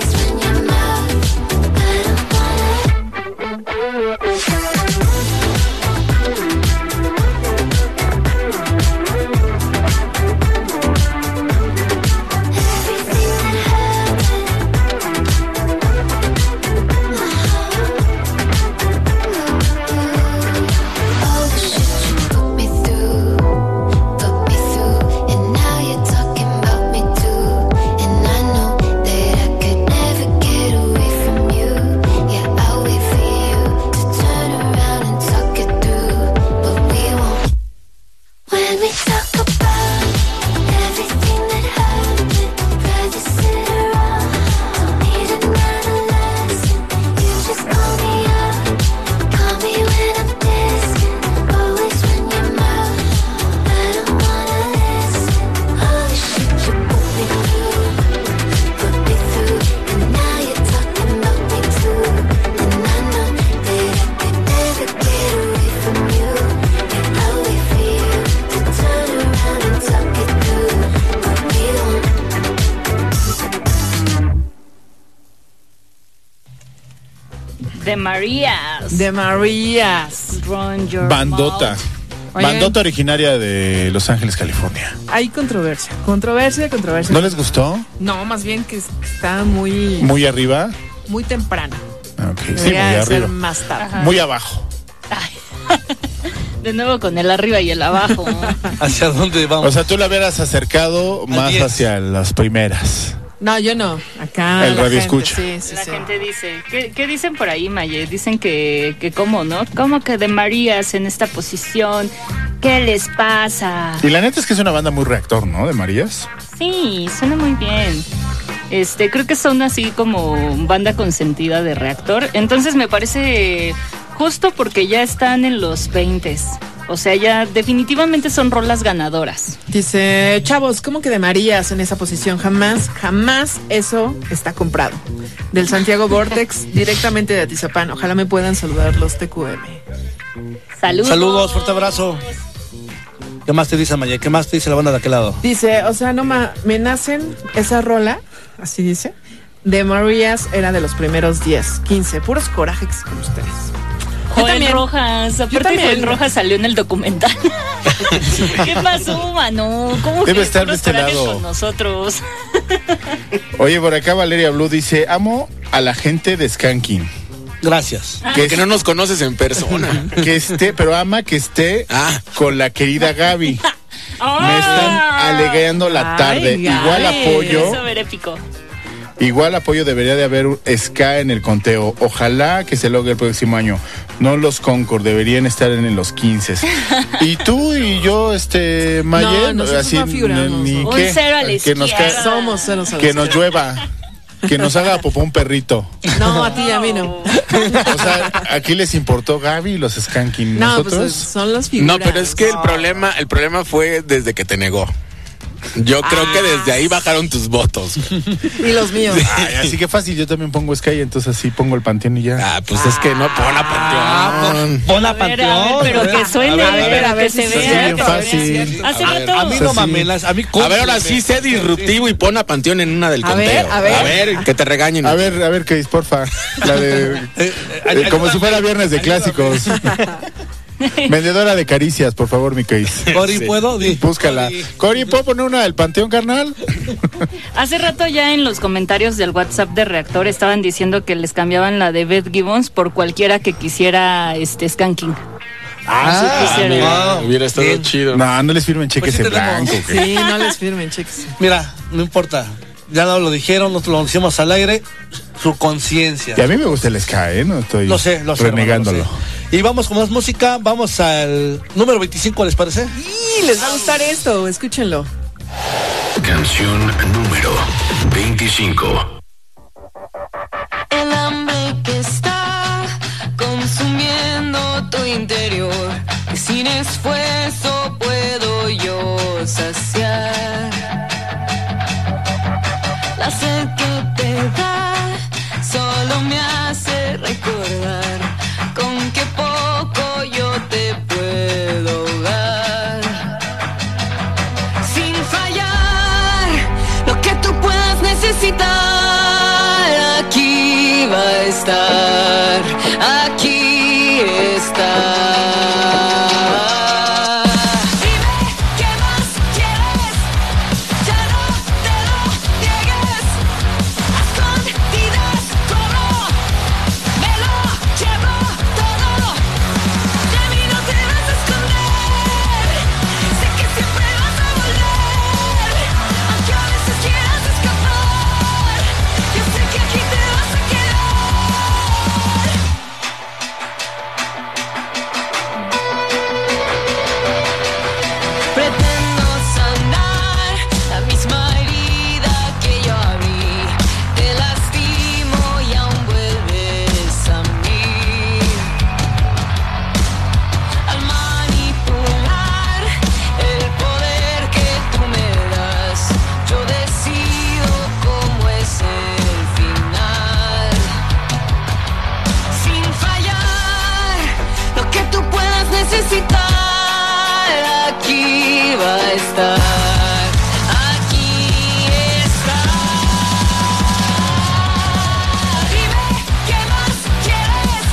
De Marías. De Marías. Run your Bandota. mouth. Oye. Bandota originaria de Los Ángeles, California. Hay controversia, controversia, controversia. ¿No les gustó? No, más bien que está muy, Muy arriba. muy temprano. Ok, sí, muy Debería ser arriba. más tarde. Ajá. Muy abajo. De nuevo con el arriba y el abajo. ¿Hacia dónde vamos? O sea, tú la hubieras acercado más diez. hacia las primeras. No, yo no. Acá El la radio gente, escucha. Sí, sí, La sí. gente dice, ¿qué, qué dicen por ahí, Maye? Dicen que, que cómo, ¿no? ¿Cómo que de Marías en esta posición? ¿Qué les pasa? Y la neta es que es una banda muy reactor, ¿no? De Marías. Sí, suena muy bien. Este, creo que son así como banda consentida de Reactor. Entonces me parece justo porque ya están en los veintes. O sea, ya definitivamente son rolas ganadoras. Dice, chavos, ¿cómo que de Marías en esa posición? Jamás, jamás eso está comprado. Del Santiago Vortex, directamente de Atizapán. Ojalá me puedan saludar los T Q M. Saludos. Saludos, fuerte abrazo. ¿Qué más te dice, Maya? ¿Qué más te dice la banda de aquel lado? Dice, o sea, no ma me nacen esa rola, así dice, de Marías era de los primeros diez, quince, puros corajes con ustedes. Yo Joel también. Rojas, aparte también. Joel Rojas salió en el documental. ¿Qué pasó, mano? ¿Cómo Debe que estar de puros este corajes lado. con nosotros? Oye, por acá Valeria Blue dice, amo a la gente de Skanking. Gracias. Que, que no nos conoces en persona. Que esté, pero ama que esté Ah. con la querida Gaby. Me están Ah. alegrando la tarde. Ay, Igual Gaby. apoyo, Eso ver épico. igual apoyo debería de haber un ska en el conteo. Ojalá que se logre el próximo año. No los Concord, deberían estar en los quince. Y tú y yo, este, Maye, No, nosotros así no figuramos, ni ¿no? Un qué, cero a la que nos izquierda. ca- Somos ceros a la que nos izquierda. llueva. Que nos haga popó un perrito. No, a ti y a mí no. O sea, aquí les importó Gaby y los Skanking. No, Nosotros. pues son los figuras. No, pero es que el problema, el problema fue desde que te negó. Yo creo que desde ahí bajaron tus votos. Y los míos. Ay, así que fácil, yo también pongo Sky, entonces así pongo el Panteón y ya. Ah, pues es que no, pon a Panteón. Pon a A ver, a Panteón. ver, pero que suene, A ver, pero a ver que si se sí, vea. sí, bien que fácil. se vea. Hace A ver, rato. A mí O sea, no sí. mamelas, a mí A ver, ahora sí sé disruptivo y pon a Panteón en una del A conteo. ver, a ver. A ver, que te regañen. A ver, a ver, Cris, porfa. La de. eh, como si fuera viernes de clásicos. Vendedora de caricias, por favor, mi Cris. Cori, ¿puedo? Di. Búscala. Cori, ¿puedo poner una del Panteón, carnal? Hace rato ya en los comentarios del WhatsApp de Reactor estaban diciendo que les cambiaban la de Beth Gibbons por cualquiera que quisiera este Skanking. Ah, sí, sí, mira, hubiera estado Bien. chido. No, no les firmen cheques Pues sí en tenemos. blanco. ¿qué? Sí, no les firmen, cheques. Mira, no importa. Ya no lo dijeron, nosotros lo decimos al aire. Su conciencia. Y a mí me gusta el Ska, ¿eh? No estoy Lo sé, lo sé. hermano, renegándolo. lo sé. Y vamos con más música. Vamos al número veinticinco, ¿les parece? Y les va a gustar esto, escúchenlo. Canción número veinticinco. El hambre que está consumiendo tu interior, que sin esfuerzo puedo yo saciar. La sed que te da solo me hace recordar con qué poco yo te puedo dar. Sin fallar, lo que tú puedas necesitar, aquí va a estar, aquí está. Dime qué más quieres, ya no te lo niegues. A escondidas corro, me lo llevo todo. De mí no te vas a esconder, sé que siempre vas a volver. Aunque a veces quieras escapar, yo sé que aquí te vas a quedar. Pretendo sanar la misma herida que yo abrí. Te lastimo y aún vuelves a mí. Al manipular el poder que tú me das, yo decido cómo es el final. Sin fallar, lo que tú puedas necesitar, aquí va a estar, aquí está. Dime qué más quieres,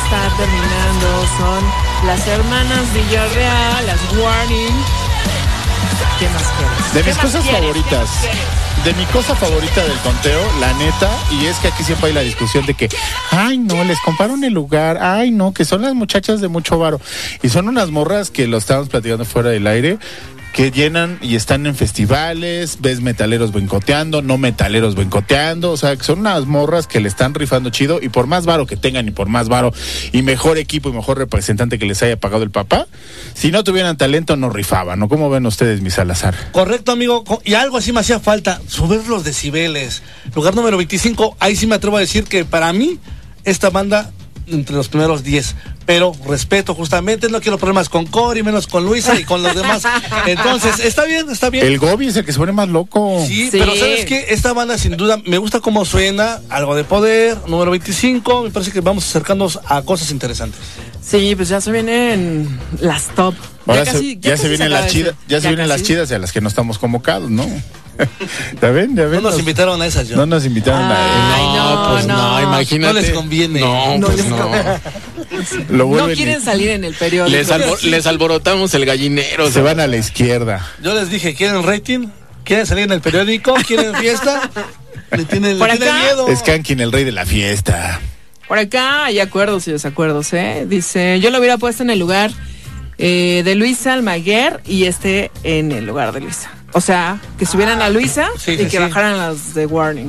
estar terminando. Son las hermanas Villarreal, las Warning. ¿Qué más quieres? De ¿Qué mis más cosas quieres? favoritas. ¿Qué más quieres? De mi cosa favorita del conteo, la neta, y es que aquí siempre hay la discusión de que, ay no, les compraron el lugar, ay no, que son las muchachas de mucho varo. Y son unas morras que lo estábamos platicando fuera del aire, que llenan y están en festivales, ves metaleros boicoteando, no metaleros boicoteando, o sea, que son unas morras que le están rifando chido, y por más varo que tengan y por más varo y mejor equipo y mejor representante que les haya pagado el papá, si no tuvieran talento no rifaban, ¿no? ¿Cómo ven ustedes, mi Salazar? Correcto, amigo, co- y algo así me hacía falta, subir los decibeles. Lugar número veinticinco, ahí sí me atrevo a decir que para mí, esta banda entre los primeros diez, pero respeto justamente, no quiero problemas con Cory, menos con Luisa y con los demás. Entonces, está bien, está bien. El Gobi es el que se pone más loco. Sí, Sí. pero ¿sabes qué? Esta banda sin duda me gusta cómo suena, algo de poder, número veinticinco, me parece que vamos acercándonos a cosas interesantes. Sí, pues ya se vienen las top. Ahora ya se, casi, ya casi se vienen acaba las de chidas, ser. ya se vienen casi. las chidas y a las que no estamos convocados, ¿no? ¿Ya ven? ¿Ya ven? No nos invitaron a esas, yo. No nos invitaron a Ay, no, pues no, no. imagínate. No les conviene. No, No pues les no. conviene. Lo No vuelven quieren y- salir en el periódico. Les, albor- les alborotamos el gallinero. se van a la izquierda. Yo les dije, ¿quieren rating? ¿Quieren salir en el periódico? ¿Quieren fiesta? Le tienen, Por le tienen acá. miedo. Skanking, el rey de la fiesta. Por acá hay acuerdos y desacuerdos, ¿eh? Dice, yo lo hubiera puesto en el lugar eh, de Luisa Almaguer y este en el lugar de Luisa. O sea, que subieran a Luisa Sí, y sí, que sí. bajaran las de Warning.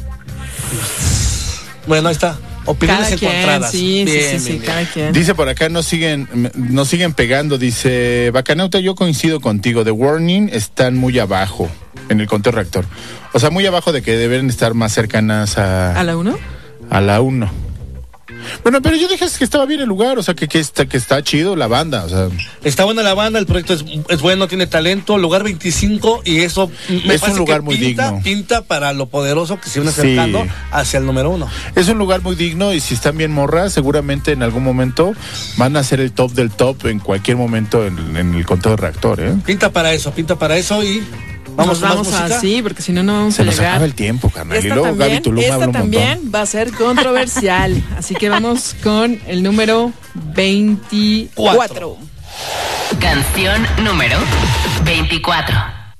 Bueno, ahí está. Opiniones Cada quien, encontradas. sí, Bien, sí, sí, sí, bien, bien. cada quien. Dice por acá, nos siguen, nos siguen pegando, dice, Bacanauta, yo coincido contigo, The Warning están muy abajo en el conteo reactor. O sea, muy abajo de que deben estar más cercanas a, ¿A la uno? a la uno. Bueno, pero yo dije que estaba bien el lugar, o sea, que, que, está, que está chido la banda, o sea. Está buena la banda, el proyecto es, es bueno, tiene talento, lugar veinticinco y eso me Es un parece lugar que muy pinta, digno. pinta para lo poderoso que se viene Sí. acercando hacia el número uno. Es un lugar muy digno y si están bien morras, seguramente en algún momento van a ser el top del top en cualquier momento en, en el conteo de reactor, ¿eh? Pinta para eso, pinta para eso y vamos Nos con vamos más música. así, porque si no, no vamos Se a nos llegar. acaba el tiempo, carnal. Y Esta luego también, Gaby Tulum esta habla un también montón. va a ser controversial. Así que vamos con el número veinticuatro. Canción número veinticuatro.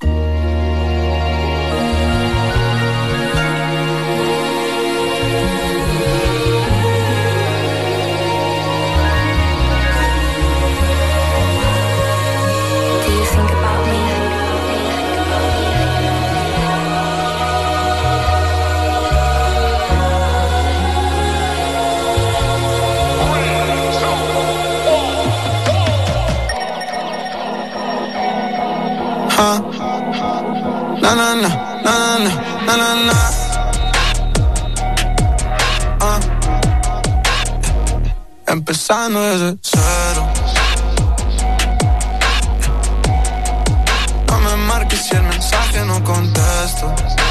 Do you think about me? Huh? Na na na na na na na na. Uh. Empezando desde cero. No me marques si el mensaje no contesto.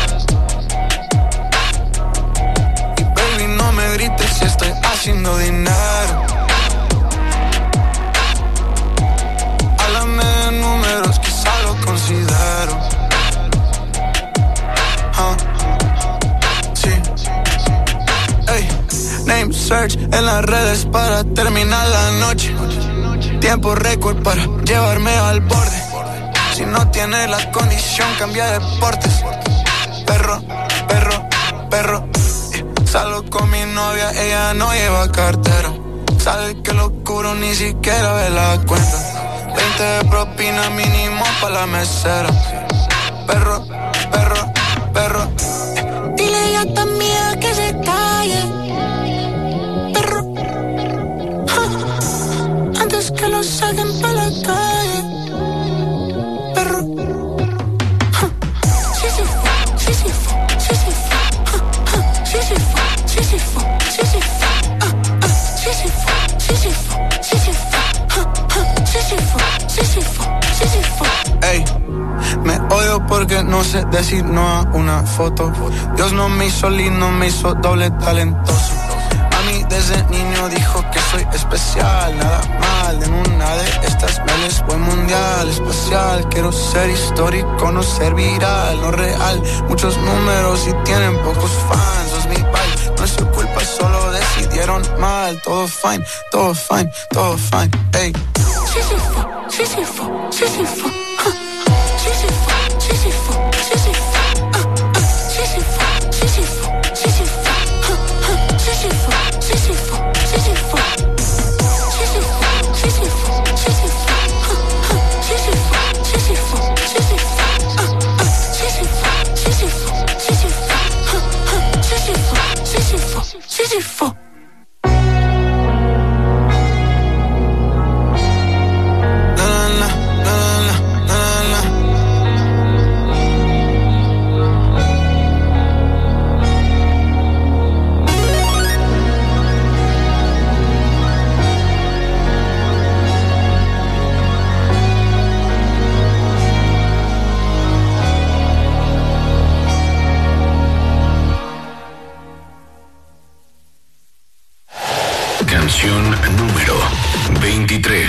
Y baby, no me grites si estoy haciendo dinero. Háblame de números, quizá lo considero. Ah, sí. Ey, name search en las redes para terminar la noche. Tiempo récord para llevarme al borde. Si no tienes la condición, cambia de deportes. Perro, perro, perro. Eh, Salgo con mi novia, ella no lleva cartera. Sabe que lo curo, ni siquiera ve la cuenta. veinte de propina mínimo pa' la mesera. Perro, perro, perro. Dile ya a tu amiga que se calle. Perro. Ja. Antes que lo saquen pa' la calle. Perro. Ja. Sí, sí, fue, sí, sí, fue, sí, sí, fue. Ja, ja. Sí, sí, fue, sí, sí, fue, sí, sí, fue. Ah, ah. Sí, sí, fue, sí, sí, fue, sí, sí, fue. Ja, ja. Sí, sí, fue, sí, sí, fue, sí, sí, fue. Ey, me odio porque no sé decir no a una foto. Dios no me hizo lindo, me hizo doble talentoso. A mí desde niño dijo que soy especial, nada mal. En una de estas me les voy mundial, espacial. Quiero ser histórico, no ser viral, no real. Muchos números y tienen pocos fans, es mi vibe. No es su culpa, solo de decidieron mal. Todo fine, todo fine, todo fine, ey. Sísifo, Sísifo, Sísifo, huh. Sísifo, Sísifo, Sísifo, uh, uh. Sísifo, Sísifo, Sísifo, huh, huh. Sísifo, Sísifo, Sísifo. Sísifo. Canción número veintitrés.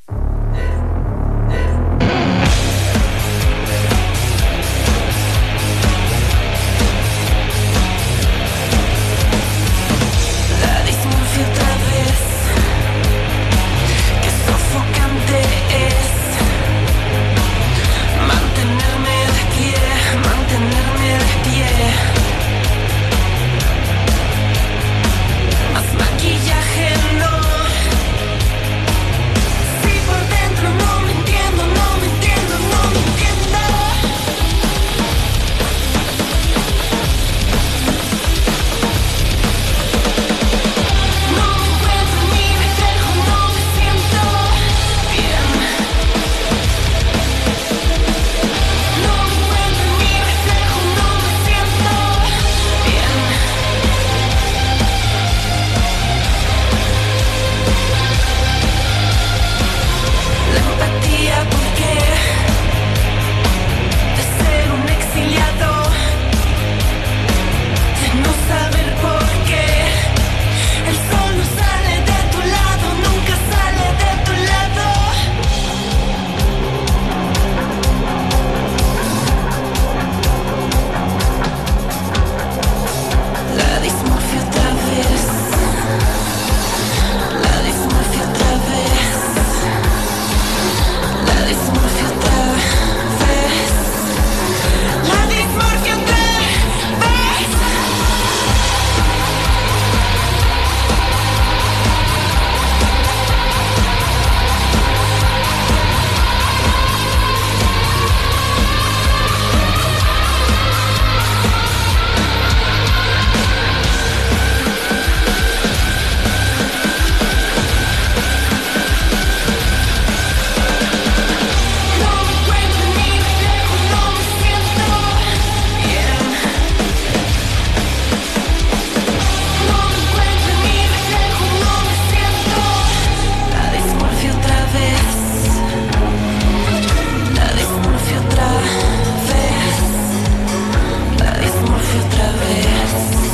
La dismorfia otra vez, qué sofocante es mantenerme de pie, mantenerme de pie. Más maquillaje no. Si por dentro no me entiendo, no me entiendo, no me entiendo. No me encuentro en mi reflejo, no me siento bien. No me encuentro en mi reflejo, no me siento bien. La empatía, ¿por qué? De ser un exiliado, de no saber por qué. El sol no sale de tu lado, nunca sale de tu lado. La dismorfia otra vez, la dismorfia otra vez. La dismorfia otra vez. La dismorfia otra vez. No me encuentro en mi reflejo, no me siento bien. No me encuentro en mi reflejo, no me siento. La dismorfia otra vez. La dismorfia otra vez. La dismorfia otra vez.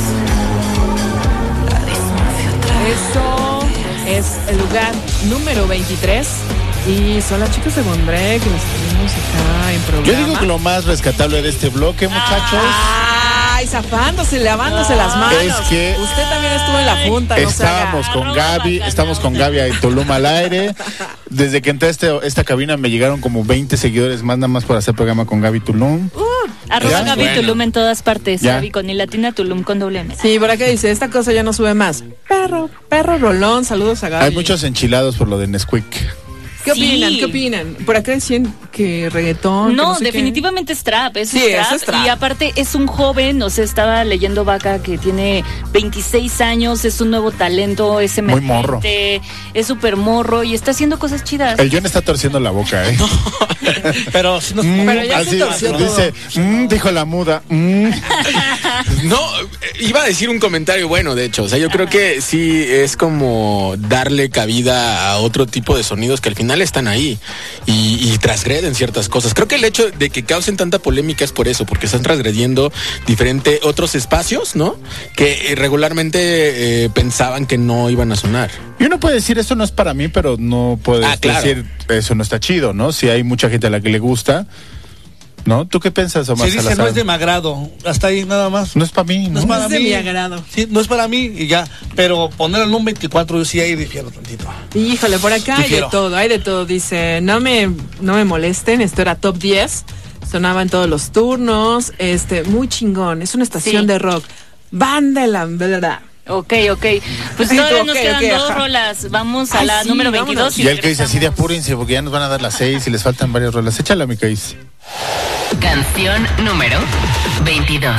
La dismorfia otra vez. Eso es el lugar número veintitrés. Y son las chicas de Bondré que nos tenemos acá en programa. Yo digo que lo más rescatable de este bloque, muchachos, Ay, zafándose, lavándose las manos. es que Usted también estuvo en la junta, no se haga. estábamos con Gaby, estamos con Gaby en Tulum al aire. Desde que entré a este, esta cabina me llegaron como veinte seguidores más, nada más por hacer programa con Gaby Tulum. Uh, arroba ¿Ya? Gaby Bueno. Tulum en todas partes. Ya. Gaby con I latina, Tulum con doble M. Sí, por acá dice, esta cosa ya no sube más. Perro, perro rolón, saludos a Gaby. Hay muchos enchilados por lo de Nesquik. ¿Qué opinan? Sí. ¿Qué opinan? Por acá decían que reggaetón. que No, sé qué. definitivamente es trap, es, Sí, un trap, eso es trap. Y aparte es un joven, o sea, estaba leyendo Vaca que tiene veintiséis años, es un nuevo talento, es Muy emergente, morro. es súper morro y está haciendo cosas chidas. El John está torciendo la boca, ¿eh? Pero si nos Mm, Pero ya se así, torció todo. dice, mm, dijo la muda. mm. No, iba a decir un comentario bueno, de hecho. O sea, yo creo que sí es como darle cabida a otro tipo de sonidos que al final están ahí y, y transgreden ciertas cosas. Creo que el hecho de que causen tanta polémica es por eso, porque están transgrediendo diferentes otros espacios, ¿no? Que eh, regularmente eh, pensaban que no iban a sonar. Y uno puede decir, esto no es para mí, pero no puedes Ah, claro. decir, eso no está chido, ¿no? Si hay mucha gente a la que le gusta, ¿No? ¿Tú qué piensas, Omar Se dice Salazar? no es de mi agrado, hasta ahí nada más. No es para mí, ¿no? No es para es de mí. mi agrado. Sí, no es para mí y ya. Pero poner el número veinticuatro yo sí ahí difiero tantito. Híjole, por acá hay Difiero. de todo, hay de todo. Dice, no me, no me molesten, esto era top diez. Sonaba en todos los turnos. Este, muy chingón. Es una estación Sí. de rock. Banda la verdad. Ok, ok. Pues Ay, todavía ok, nos quedan ok, dos ajá. rolas. Vamos a Ay, la sí, número vámonos. veintidós. Y el que dice así de apúrense porque ya nos van a dar las seis y les faltan varias rolas. Échala, mi Cais. Canción número veintidós.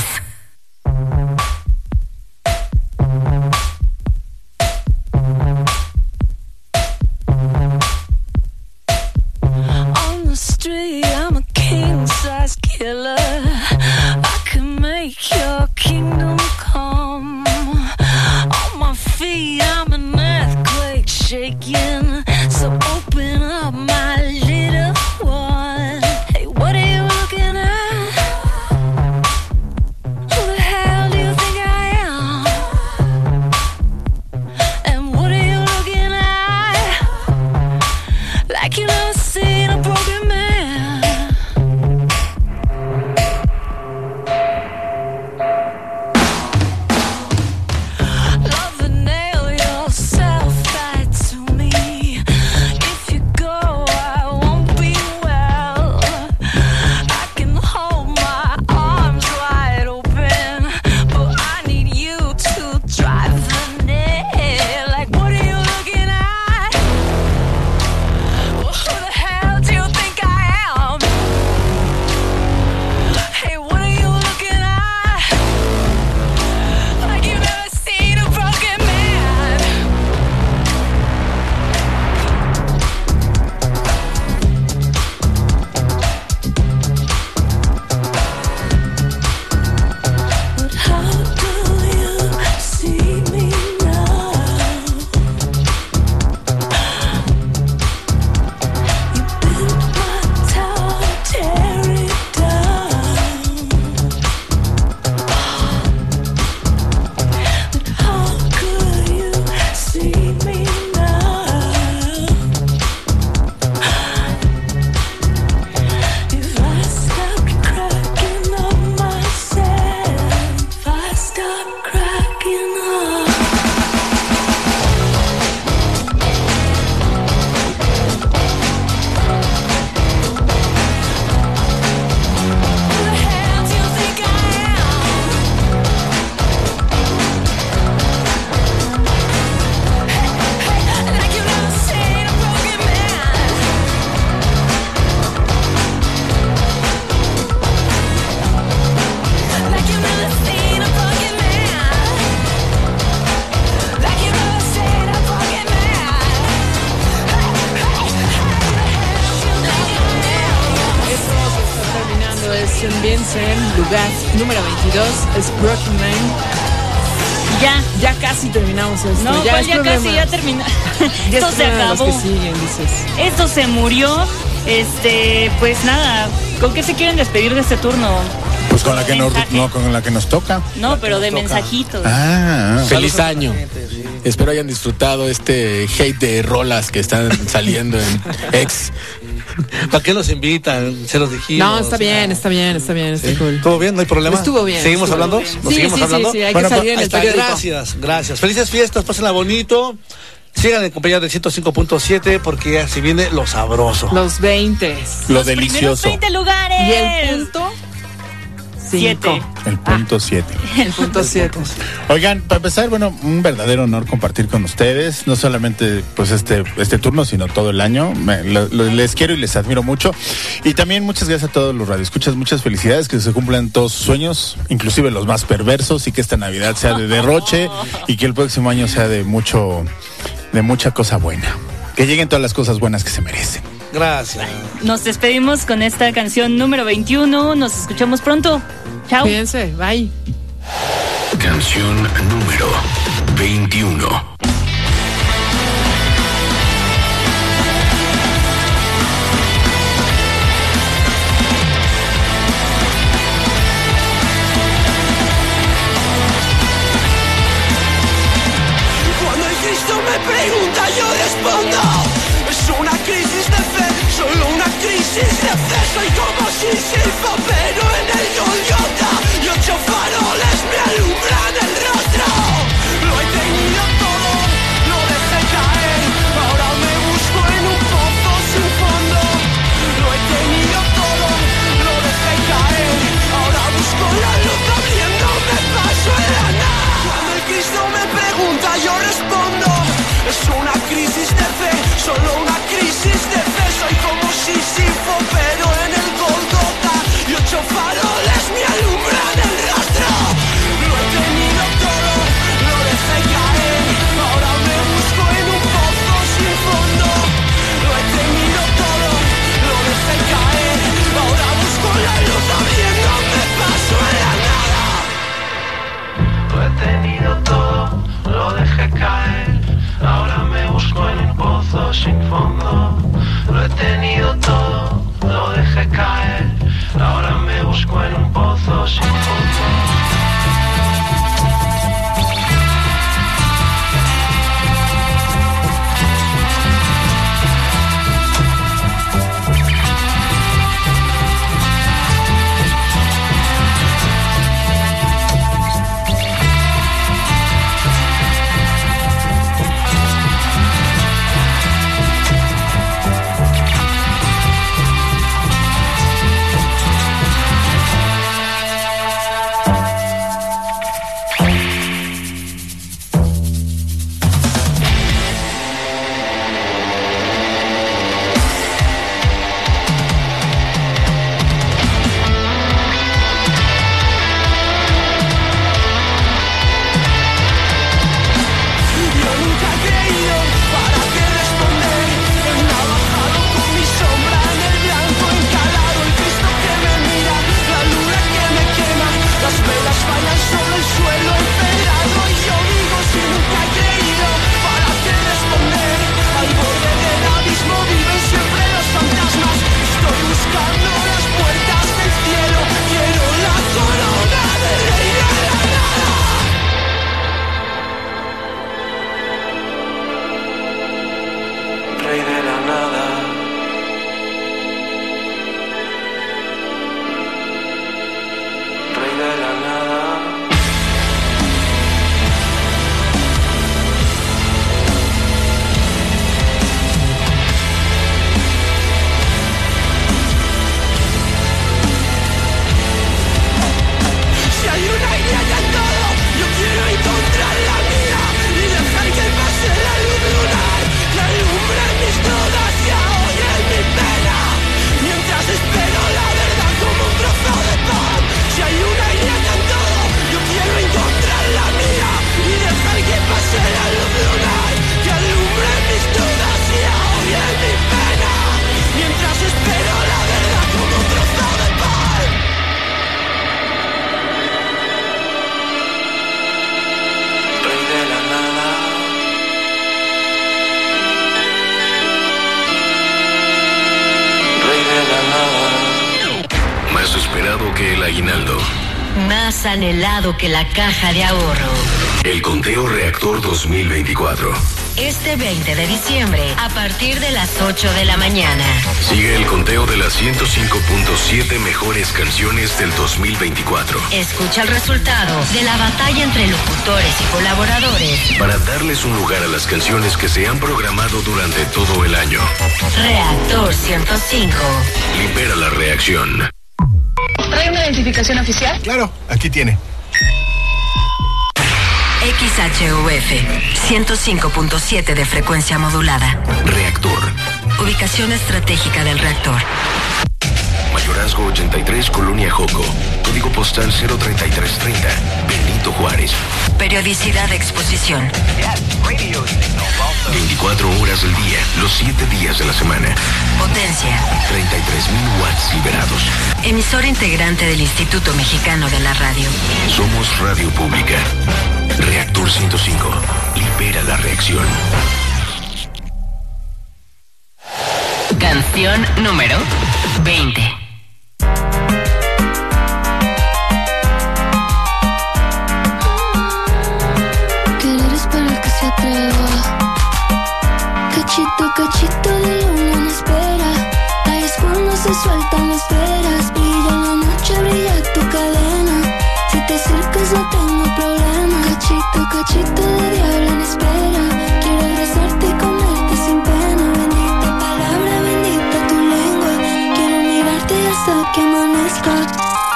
On the street, I'm a king-size killer. I can make your kingdom come. On my feet, I'm an earthquake shaking. So open up, my little one. Hey, what are you looking at? Who the hell do you think I am? And what are you looking at? Like you never seen a broken man. Love and nail yourself right to me. If you go, I won't be well. I can hold my arms wide open, but I need you to drive the nail. Like, what are you looking at? Well, who the hell do you think I am? Hey, what are you looking at? Like you've never seen a broken man. But how do you see me now? You built my tower, tear it down. But how could you see me now? If I stopped cracking up myself, if I stopped cracking up. Who the hell do you think I am? Like you've never seen a broken man. Like you've never seen a broken man. Like you've never seen a broken Esto se está terminando, es en Viensen, lugar número veintidós, es Broken Man. Ya. Ya casi terminamos esto. No, ya pues es ya problema. casi, ya terminó. Ya Esto es se problema de los acabó. que siguen, dices. Esto se murió. Este, pues nada, ¿con qué se quieren despedir de este turno? Pues con la que nos, Mensaje. no, con la que nos toca. No, pero de mensajitos. Ah, Feliz año. Espero hayan disfrutado este hate de rolas que están saliendo en X. ¿Para qué los invitan? Se los dijimos. No, está bien, está bien, está bien, está cool. ¿Estuvo bien? ¿No hay problema? Estuvo bien. ¿Seguimos estuvo hablando? bien. ¿Nos Sí, seguimos sí, hablando? sí, sí, hay Bueno, que salir en ahí el está. periódico. Gracias, gracias. Felices fiestas, pásenla bonito. Sigan en compañía del ciento cinco punto siete porque ya se viene lo sabroso. Los veinte. Lo Los primeros delicioso. veinte lugares. Y el punto Siete. El punto siete. El punto siete. Oigan, para empezar, bueno, un verdadero honor compartir con ustedes, no solamente pues este este turno, sino todo el año. Me- lo- lo- les quiero y les admiro mucho. Y también muchas gracias a todos los radioescuchas, muchas felicidades, que se cumplan todos sus sueños, inclusive los más perversos, y que esta Navidad sea de derroche y que el próximo año sea de mucho, de mucha cosa buena. Que lleguen todas las cosas buenas que se merecen. Gracias. Nos despedimos con esta canción número veintiuno. Nos escuchamos pronto. Chao. Cuídense, bye. Canción número veintiuno. Cuando el Cristo me pregunta, yo respondo: es una crisis de fe, solo una crisis crisis de fe, soy como Sísifo, pero en el Golgota, y ocho faroles me alumbran el rostro. Lo he tenido todo, lo dejé caer, ahora me busco en un pozo sin fondo. Lo he tenido todo, lo dejé caer, ahora busco la luz abriéndome paso en la nada. Cuando el Cristo me pregunta yo respondo, es una crisis de fe, solo una crisis de fe. Soy como Sísifo, pero en el Golgota, y ocho faroles me alumbran el rostro. Lo he tenido todo, lo dejé caer, ahora me busco en un pozo sin fondo. Lo he tenido todo, lo dejé caer, ahora busco la luz abriéndome paso en la nada. Lo he tenido todo, lo dejé caer, ahora me busco en un pozo sin fondo. Lo he tenido todo, lo dejé caer, ahora me busco en un pozo sin fondo. Que el aguinaldo. Más anhelado que la caja de ahorro. El conteo Reactor dos mil veinticuatro. Este veinte de diciembre, a partir de las ocho de la mañana. Sigue el conteo de las ciento cinco punto siete mejores canciones del dos mil veinticuatro. Escucha el resultado de la batalla entre locutores y colaboradores. Para darles un lugar a las canciones que se han programado durante todo el año. Reactor ciento cinco. Libera la reacción. ¿Trae una identificación oficial? Claro, aquí tiene. X H U F ciento cinco punto siete de frecuencia modulada. Reactor. Ubicación estratégica del reactor. Mayorazgo ochenta y tres, Colonia Joco. Código postal cero treinta y tres treinta. Benito Juárez. Periodicidad de exposición. veinticuatro horas del día, los siete días de la semana. Potencia. treinta y tres mil watts liberados. Emisor integrante del Instituto Mexicano de la Radio. Somos Radio Pública. Reactor ciento cinco. Libera la reacción. Canción número veinte. Querer es para el que se atreva. Cachito, cachito de luna en espera. Ahí es cuando se que amanezca.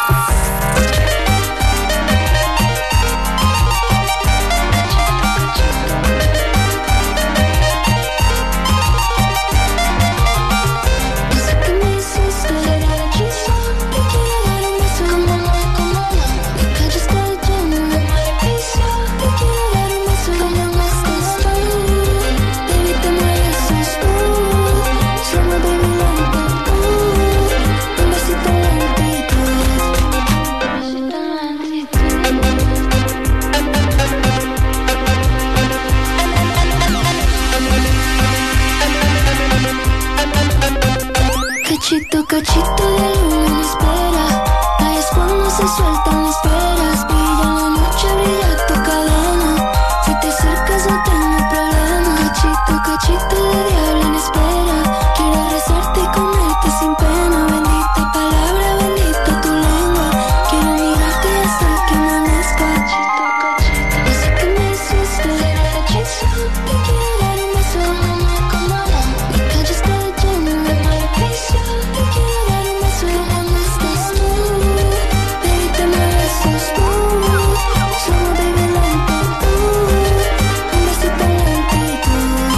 Cachito, cachito de luna me espera. Ahí es cuando se sueltan las peras. Brilla en la noche, brilla tu cadena. Si te acercas no tengo problema. Cachito, cachito de diablo en espera. Quiero rezarte y comerte sin pena. Bendita palabra, bendita tu lengua. Quiero mirarte hasta que amanezca. Yo sé que me hiciste. Te quiero dar un beso, mamá, como la. Mi calle está llena de maleficio. Te quiero dar un beso, ¿dónde estás tú? Baby, te mueves sos tú. Solo baby lento, uh. Un besito en lentitud.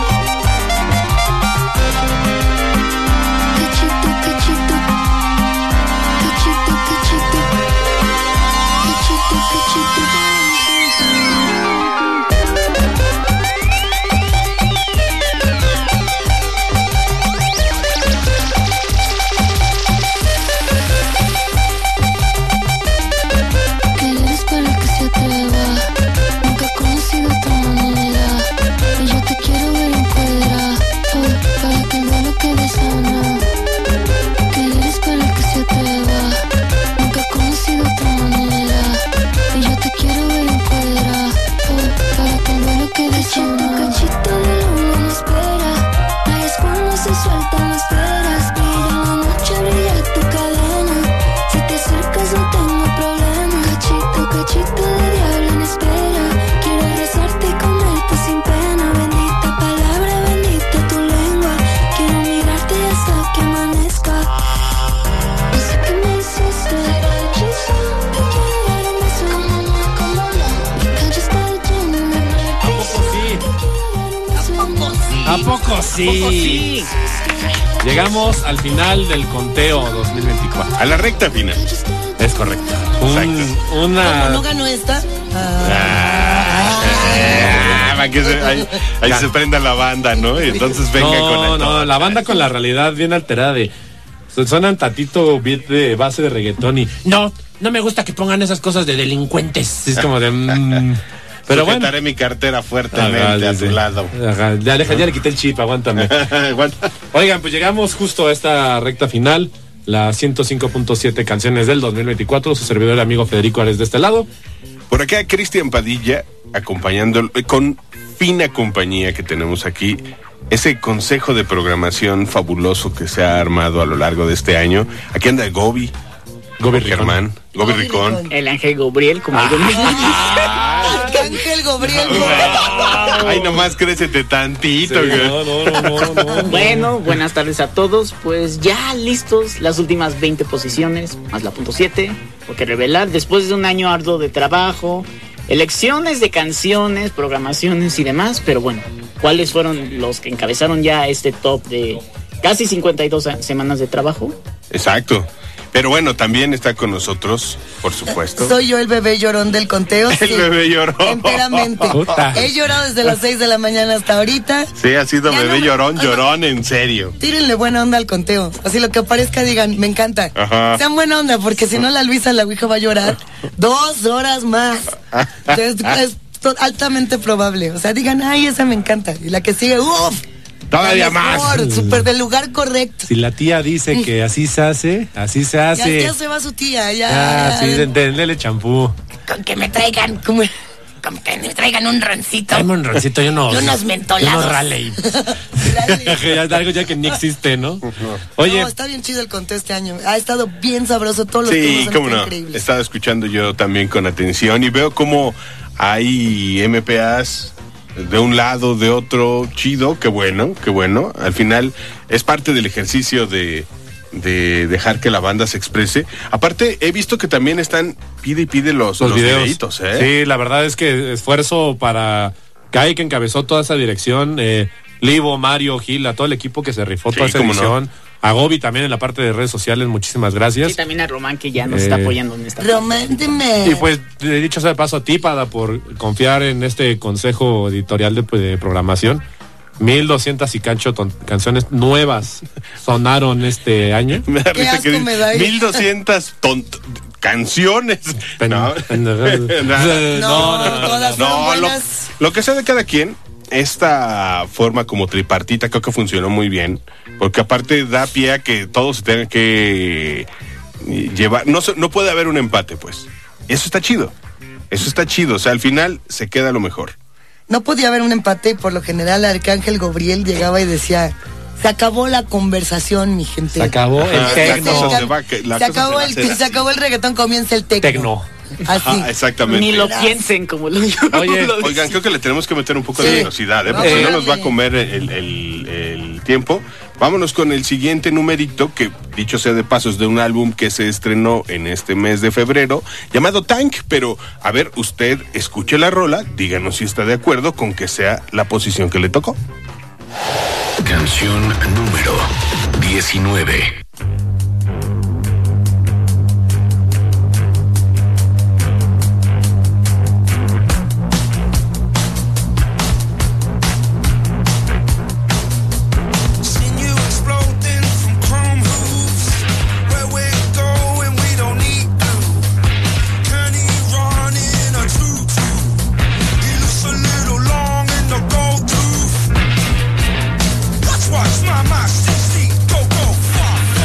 Cachito, cachito. Cachito, cachito. Cachito, cachito. Que eres para el que se atreva. Nunca he conocido otra manera. Y yo te quiero ver en cuadra. Oh, para que el duelo quede sano. Que eres para el que se atreva. Nunca he conocido otra manera. Y yo te quiero ver en cuadra. Oh, para que el duelo quede sano. Cachito de luna me espera. Ahí es cuando se sueltan las peras. Brilla en la noche, brilla tu cadena. Si te acercas no tengo problema. Cachito, cachito de diablo en espera. Quiero rezarte y comerte sin pena. Bendita palabra, bendita tu lengua. Quiero mirarte hasta que amanezca. No sé qué me hiciste. Te quiero dar un beso, mamá, como la. Mi calle está llena de maleficio. ¿A poco sí? Llegamos al final del conteo dos mil veinticuatro. A la recta final. Es correcto. Un- una... ¿Cómo no ganó esta? Ah, para que se- ahí ahí se prenda la banda, ¿no? Y entonces venga no, con el no, la banda con la realidad bien alterada de... Suenan tantito beat de base de reggaetón y... No, no me gusta que pongan esas cosas de delincuentes. Es como de... mm, pero bueno. Sujetaré mi cartera fuertemente Ajá, a sí, tu sí. lado. Ajá, ya, deja- ya le quité el chip, aguántame. Oigan, pues llegamos justo a esta recta final. Las ciento cinco punto siete canciones del dos mil veinticuatro. Su servidor y amigo Federico Ares de este lado. Por acá Cristian Padilla, acompañando con fina compañía que tenemos aquí. Ese consejo de programación fabuloso que se ha armado a lo largo de este año. Aquí anda Gobi. Gobi Germán. Gobi Ricón. El ángel Gabriel, como digo. Arcángel Gabriel. Ay, nomás crécete tantito. Sí, güey. no, no, Bueno, buenas tardes a todos. Pues ya listos las últimas veinte posiciones, más la punto siete, porque revelar después de un año arduo de trabajo, elecciones de canciones, programaciones y demás, pero bueno, ¿cuáles fueron los que encabezaron ya este top de casi cincuenta y dos semanas de trabajo? Exacto. Pero bueno, también está con nosotros, por supuesto. Soy yo el bebé llorón del conteo. El sí. bebé llorón. Enteramente. Puta. He llorado desde las seis de la mañana hasta ahorita. Sí, ha sido Ya bebé no- llorón, o sea, llorón, en serio. Tírenle buena onda al conteo. Así lo que aparezca digan, me encanta. Ajá. Sean buena onda, porque si no la Luisa la Ouija va a llorar dos horas más. Es, es to- altamente probable. O sea, digan, ay, esa me encanta. Y la que sigue, uff. Todavía más. Súper del lugar correcto. Si la tía dice que así se hace, así se Ya, hace. ya se va su tía, ya. Ah, ya. sí, de- de- dele champú. Con que me traigan, como, con que me traigan un rancito. Dame un rancito, yo no. Y unos mentolados. Yo no raleigh. Ya, algo ya que ni existe, ¿no? Oye. No, está bien chido el conteo este año. Ha estado bien sabroso todos los Sí, temas. han cómo estado no. increíbles. He estado escuchando yo también con atención y veo cómo hay M P As de un lado, de otro, chido, qué bueno, qué bueno. Al final es parte del ejercicio de, de dejar que la banda se exprese. Aparte, he visto que también están pide y pide los, Los los videos. videitos, ¿eh? Sí, la verdad es que esfuerzo para Kai, que encabezó toda esa dirección, eh, Livo, Mario, Gil, a todo el equipo que se rifó Sí, toda esa cómo no. edición. A Gobi también en la parte de redes sociales, muchísimas gracias. Y también a Román, que ya nos Eh, está apoyando en esta Román, dime. Y pues, de dicho sea de paso a ti, Pada, por confiar en este consejo editorial de, pues, de programación. mil doscientas y cancho ton- canciones nuevas sonaron este año. Me da Qué risa que asco me da. mil doscientas tont- canciones. Pen- No. pen- No, No, todas No, fueron lo, buenas. lo que sea de cada quien, esta forma como tripartita creo que funcionó muy bien, porque aparte da pie a que todos se tengan que llevar, no, se- no puede haber un empate, pues. Eso está chido, eso está chido, o sea, al final se queda lo mejor. No podía haber un empate y por lo general Arcángel Gabriel llegaba y decía, se acabó la conversación, mi gente. Se acabó el Ajá, tecno. la cosa se va, que- la se cosa se acabó va a el, hacer se así. acabó el reggaetón, comienza el tecno. Tecno. Así. Ajá, exactamente. Ni lo piensen, como lo digo. Oye, lo Oigan, creo que le tenemos que meter un poco Sí. de velocidad, ¿eh? No, Porque si no sí. nos va a comer el, el- el tiempo. Vámonos con el siguiente numerito, que dicho sea de paso es de un álbum que se estrenó en este mes de febrero, llamado Tank, pero a ver, usted escuche la rola, díganos si está de acuerdo con que sea la posición que le tocó. Canción número diecinueve. Seen you exploding from chrome hooves. Where we're going, we don't need to. Kenny running a tutu. He looks a little long in the gold tooth. Watch, watch, my, my, sixty, go, go, far, far.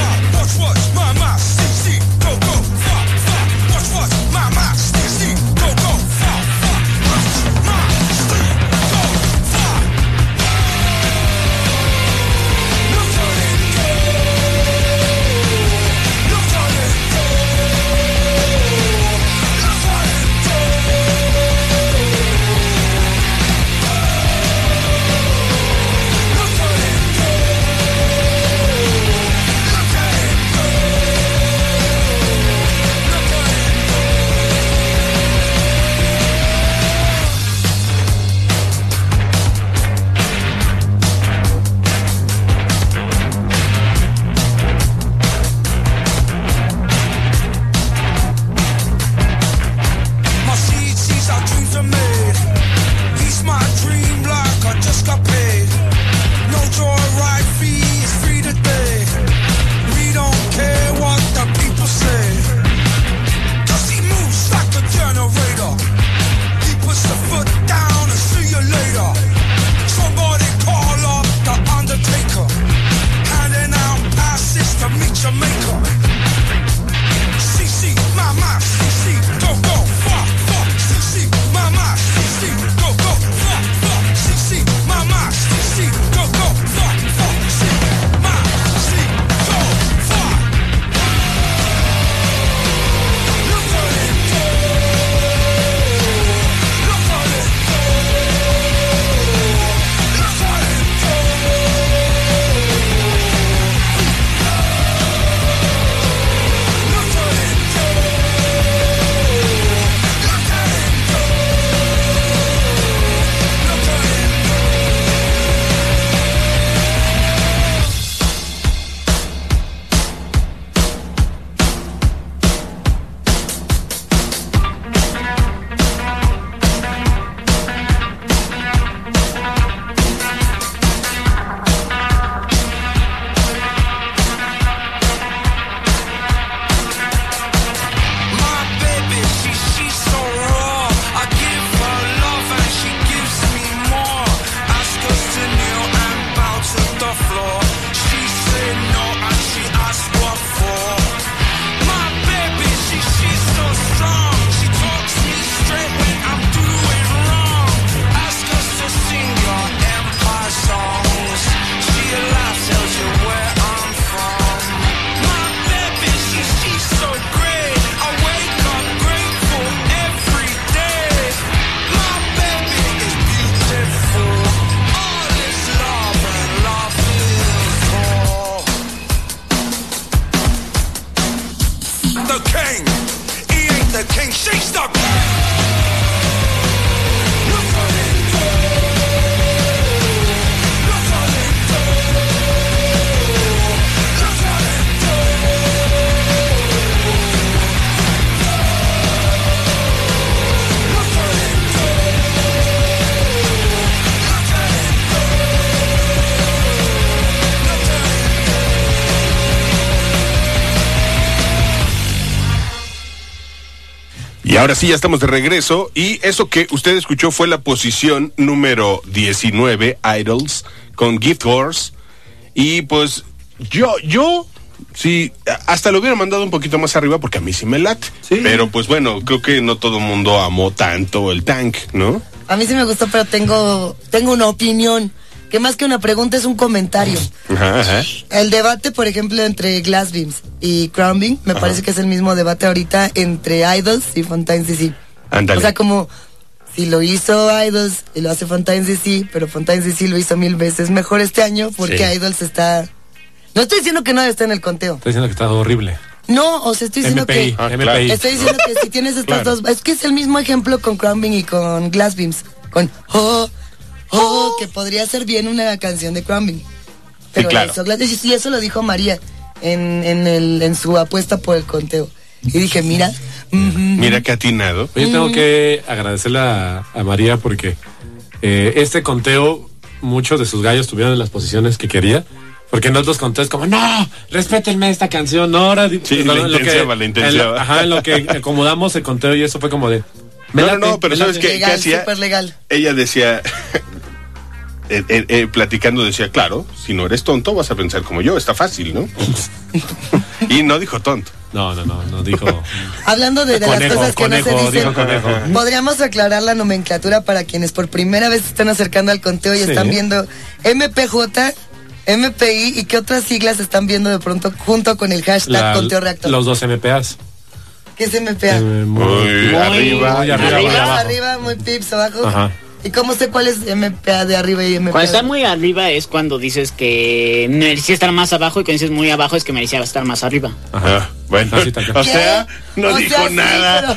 said, King, she's the Y ahora sí, ya estamos de regreso. Y eso que usted escuchó fue la posición número diecinueve, Idols, con Gift Horse. Y pues yo, yo, sí, hasta lo hubiera mandado un poquito más arriba porque a mí sí me late. Sí. Pero pues bueno, creo que no todo el mundo amó tanto el Tank, ¿no? A mí sí me gustó, pero tengo, tengo una opinión. Que más que una pregunta es un comentario. Ajá, ajá. El debate, por ejemplo, entre Glass Beams y Crown Beam, me Ajá. parece que es el mismo debate ahorita entre Idols y Fontaines D C. Ándale. O sea, como si lo hizo Idols y lo hace Fontaines D C, pero Fontaines D C lo hizo mil veces mejor este año porque Sí. Idols está... No estoy diciendo que no está en el conteo. Estoy diciendo que está horrible. No, o sea, estoy diciendo M P I, que... ah, M P I. Estoy diciendo que si tienes estas Claro. dos... Es que es el mismo ejemplo con Crown Beam y con Glass Beams. Con... Oh, oh, que podría ser bien una canción de Crown Beam. Pero claro. eso, Glass- y eso lo dijo María en, en, el, en su apuesta por el conteo. Y dije, mira... Mira qué atinado. Yo Mm. tengo que agradecerle a, a María porque eh, este conteo, muchos de sus gallos tuvieron las posiciones que quería. Porque en otros conteos como, no, respétenme esta canción, no, ahora... di- Sí, lo- la lo que- intensiaba, la intensiaba. en lo- Ajá, en lo que acomodamos el conteo y eso fue como de... me No, late, no, no, pero me ¿sabes late. qué, qué hacía? Súper legal. Ella decía, eh, eh, eh, platicando decía, claro, si no eres tonto vas a pensar como yo, está fácil, ¿no? Y no dijo tonto. No, no, no, no dijo... Hablando de, de Conejo, las cosas que conejo, no se dicen, dijo conejo. podríamos aclarar la nomenclatura para quienes por primera vez se están acercando al conteo y Sí. están viendo M P J, M P I y qué otras siglas están viendo de pronto junto con el hashtag La- conteo reactor. los dos M P As. ¿Qué es M P A? Eh, muy, Muy arriba, muy arriba, arriba, muy abajo. arriba, muy pips abajo. Ajá. ¿Y cómo sé cuál es M P A de arriba y M P A? Cuando está de- muy arriba es cuando dices que merecía estar más abajo y cuando dices muy abajo es que merecía estar más arriba. Ajá. Bueno, Así tal cual. o sea, no O dijo sea, sí, nada.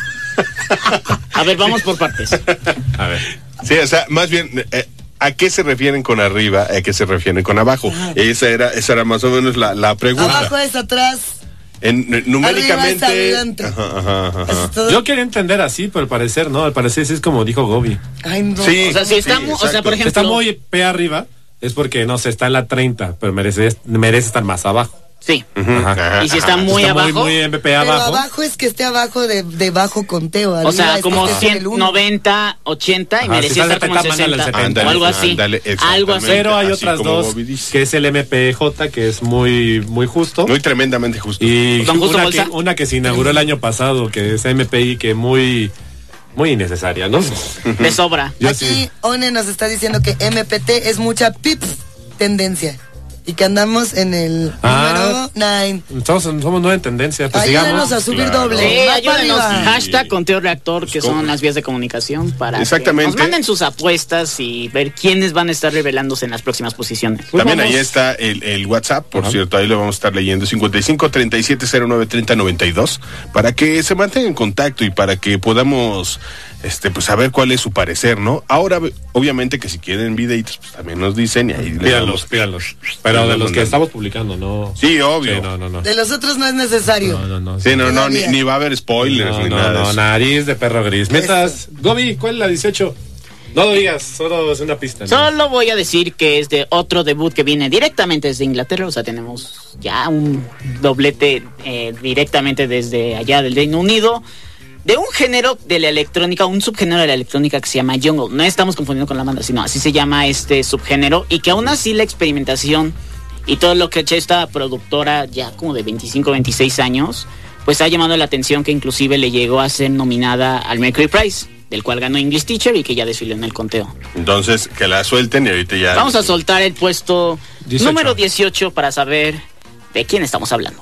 pero- A ver, vamos por partes. A ver. Sí, o sea, más bien, eh, ¿a qué se refieren con arriba? ¿A qué se refieren con abajo? Esa era, esa era más o menos la, la pregunta. Abajo es atrás. En, eh, numéricamente. Arriba es adelante. Ajá, ajá, ajá. Eso es todo. Yo quería entender así, pero al parecer no, al parecer sí es como dijo Gobi. Ay, no. Sí, O sea, si está sí, mu- o sea, exacto. por Si ejemplo, está muy P arriba, es porque, no sé, está en la treinta, pero merece, merece estar más abajo. sí. Ujú, Ajá. Y si está ajá. muy está abajo, muy, muy M P Pero abajo. abajo es que esté abajo de, de bajo conteo. o arriba sea, es que como esté en el uno. ciento noventa, ochenta y Ajá, merecía si está estar como en setenta, mándale el sesenta setenta. o algo así. Ándale, exactamente. Algo así. Pero hay Así otras como dos, Bobby dice. que es el M P J, que es muy, muy justo. Muy tremendamente justo. Y Don Justo una que, Bolsa. una que se inauguró el año pasado, que es M P I, que muy, muy innecesaria, ¿no? De sobra. Yo Aquí sí. One nos está diciendo que M P T es mucha pips tendencia. Y que andamos en el Ah. número nueve. Somos, somos nueva en tendencia, pues Ayúdenos sigamos. a subir Claro. doble. Sí, más para ayúdenos. arriba. Hashtag conteo reactor, que ¿Cómo? son las vías de comunicación para Exactamente. que nos manden sus apuestas y ver quiénes van a estar revelándose en las próximas posiciones. También vamos. ahí está el, el WhatsApp, por Ajá. cierto, ahí lo vamos a estar leyendo, cincuenta y cinco, treinta y siete, cero nueve, treinta, noventa y dos, para que se mantengan en contacto y para que podamos, este, pues saber cuál es su parecer, ¿no? Ahora, obviamente que si quieren videitos, pues también nos dicen y ahí les Pídanlos, damos. pídanlos. Pero de los que estamos publicando, no. Sí, obvio. Sí, no, no, no. De los otros no es necesario. No, no, no. Sí, no, no, ni, Todavía. ni va a haber spoilers No, ni no, nada de no, eso. nariz de perro gris. Mientras, Gobi, ¿cuál es la dieciocho? No lo digas, solo es una pista. ¿no? Solo voy a decir que es de otro debut que viene directamente desde Inglaterra, o sea, tenemos ya un doblete eh, directamente desde allá del Reino Unido, de un género de la electrónica, un subgénero de la electrónica que se llama jungle. No estamos confundiendo con la banda, sino así se llama este subgénero, y que aún así la experimentación y todo lo que ha hecho esta productora ya como de veinticinco, veintiséis años, pues ha llamado la atención, que inclusive le llegó a ser nominada al Mercury Prize, del cual ganó English Teacher y que ya desfiló en el conteo. Entonces, que la suelten y ahorita ya... Vamos a soltar el puesto dieciocho. número dieciocho para saber de quién estamos hablando.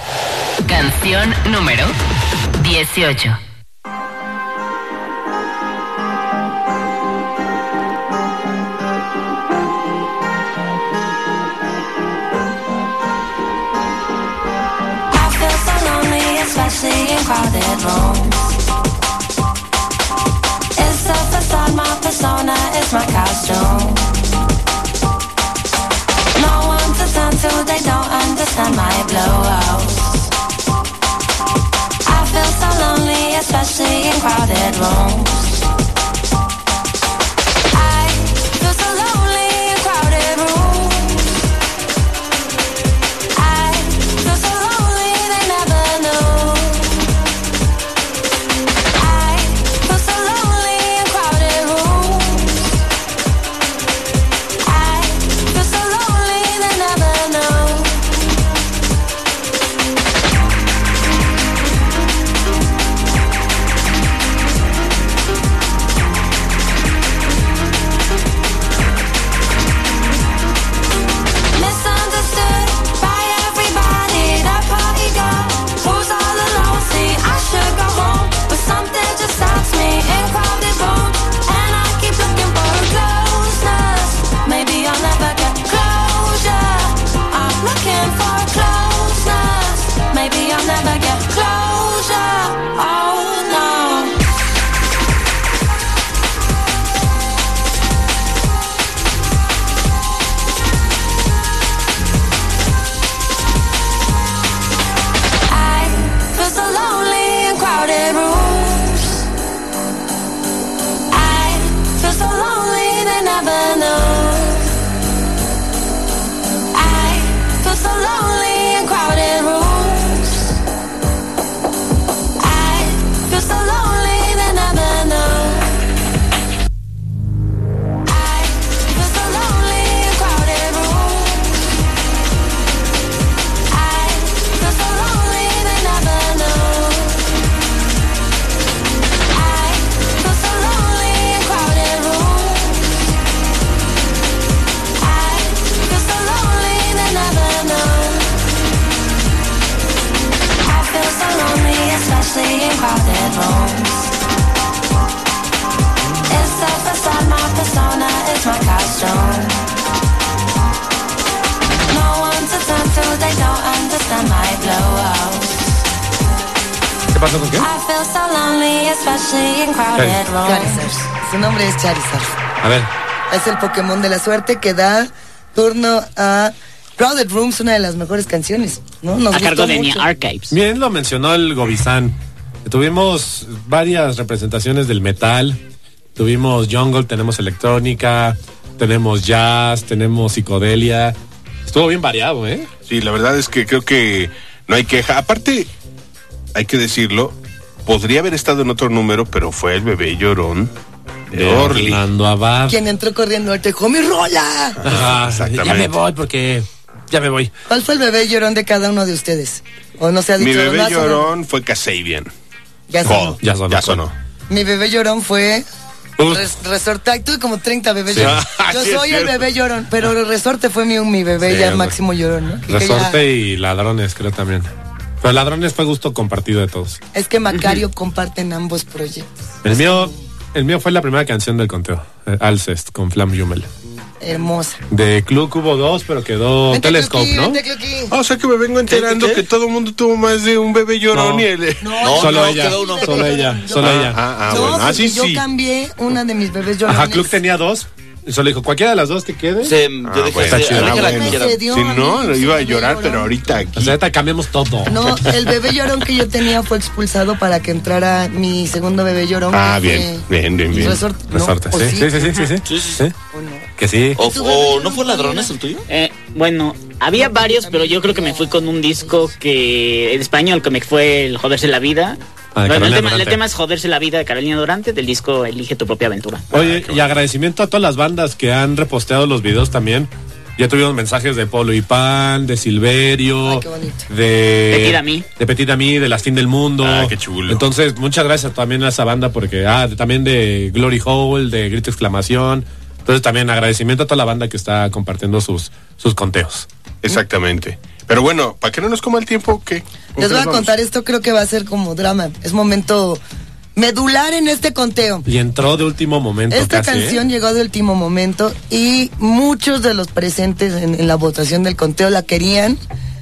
Canción número dieciocho. I feel so lonely, especially in crowded rooms. blowout. I feel so lonely, especially in crowded rooms. I feel so lonely in crowded rooms. I feel so lonely they never knew. I feel so lonely in crowded rooms. I feel so lonely they never knew. Misunderstood by everybody, that party girl who's all alone. See, I should go home, but something just stops me in crowded rooms, and I keep looking for closeness. Maybe I'll never get closure. I'm looking for closeness. Maybe I'll never get closure. Oh no. I feel so lonely in crowded rooms. I feel so lonely they never knew. I feel so lonely in crowded rooms. I feel so lonely they never knew. I feel so lonely in crowded rooms. I feel so lonely they never knew. I feel so lonely in crowded rooms. I feel so lonely they never knew. I feel so lonely, especially in crowded rooms. It's the facade, my persona, it's my costume. No one to turn to, they don't understand my blowout. ¿Qué pasó con qué? I feel so lonely, especially in crowded rooms. Charizard. Su nombre es Charizard. A ver. Es el Pokémon de la suerte que da turno a Crowded Rooms, una de las mejores canciones, ¿no? Nos A gustó cargo de mucho. Archives. Bien lo mencionó el Gobizán. Tuvimos varias representaciones del metal. Tuvimos jungle, tenemos electrónica, tenemos jazz, tenemos psicodelia. Estuvo bien variado, ¿eh? Sí, la verdad es que creo que no hay queja. Aparte, hay que decirlo, podría haber estado en otro número, pero fue el bebé llorón de De Orly. Orlando Abad. Quien entró corriendo y dejó mi rola. Ajá, Exactamente. ya me voy porque ya me voy. ¿Cuál fue el bebé llorón de cada uno de ustedes? O no se ha dicho. Mi bebé no ha sonado. llorón fue Kasabian. Ya sonó. Ya sonó. Ya sonó. Mi bebé llorón fue Uf. Res- Resorte. Tuve como treinta bebés Sí. llorón. Ah, Yo sí, es soy el cierto. bebé llorón, pero el Resorte fue mi, mi bebé Sí, ya hombre. máximo llorón, ¿no? Que Resorte ya- y ladrones, creo también. Pero ladrones fue gusto compartido de todos. Es que Macario comparten ambos proyectos. El mío, el mío fue la primera canción del conteo, eh, Alcest con Flam Yumel. Hermosa. De Club hubo dos, pero quedó Vente, Telescope, Cluqui, ¿no? vente, Cluqui. Ah, o sea que me vengo enterando ¿Qué, qué? que todo el mundo tuvo más de un bebé llorón No. y el... No, Solo no, ella, quedó uno. solo ella, solo Ah, ella. ah, ah, No, bueno. Ah, porque sí, yo sí. cambié una de mis bebés llorones. Ajá, Club tenía dos. Y solo dijo, cualquiera de las dos que quede. Se, Ah, yo dije, bueno. sí, Está chido. a ver que la Ah, bueno. quiera. Se dio Si a no, mí, lo su iba a bebé llorar, llorón. pero ahorita aquí. O sea, ahorita cambiamos todo. No, el bebé llorón que yo tenía fue expulsado para que entrara mi segundo bebé llorón. Ah, que bien, fue bien, bien, bien. Resorte. ¿no? Resorte, ¿O sí, sí, sí, sí, sí, sí. Sí, sí, sí. ¿Sí? ¿O no? Que sí. O, o no fue ladrones el tuyo. Eh, bueno, había varios, pero yo creo que me fui con un disco que en español que me fue el Joderse la Vida. Ah, de Bueno, el, Carolina tema, el Durante. tema es Joderse la Vida de Carolina Durante, del disco Elige tu propia aventura. Oye, y agradecimiento a todas las bandas que han reposteado los videos también. Ya tuvimos mensajes de Polo y Pan, de Silverio, Ay, qué bonito. de Petit Ami. de Petit Ami, de Las Fin del Mundo. Ah, qué chulo. Entonces, muchas gracias también a esa banda porque ah, de- también de Glory Hole, de Grito Exclamación. Entonces, también agradecimiento a toda la banda que está compartiendo sus sus conteos. Exactamente. Pero bueno, para que no nos coma el tiempo, ¿qué? ¿Con Les qué voy a nos vamos? contar, esto creo que va a ser como drama. Es momento medular en este conteo. Y entró de último momento Esta casi, ¿eh? canción llegó de último momento y muchos de los presentes en, en la votación del conteo la querían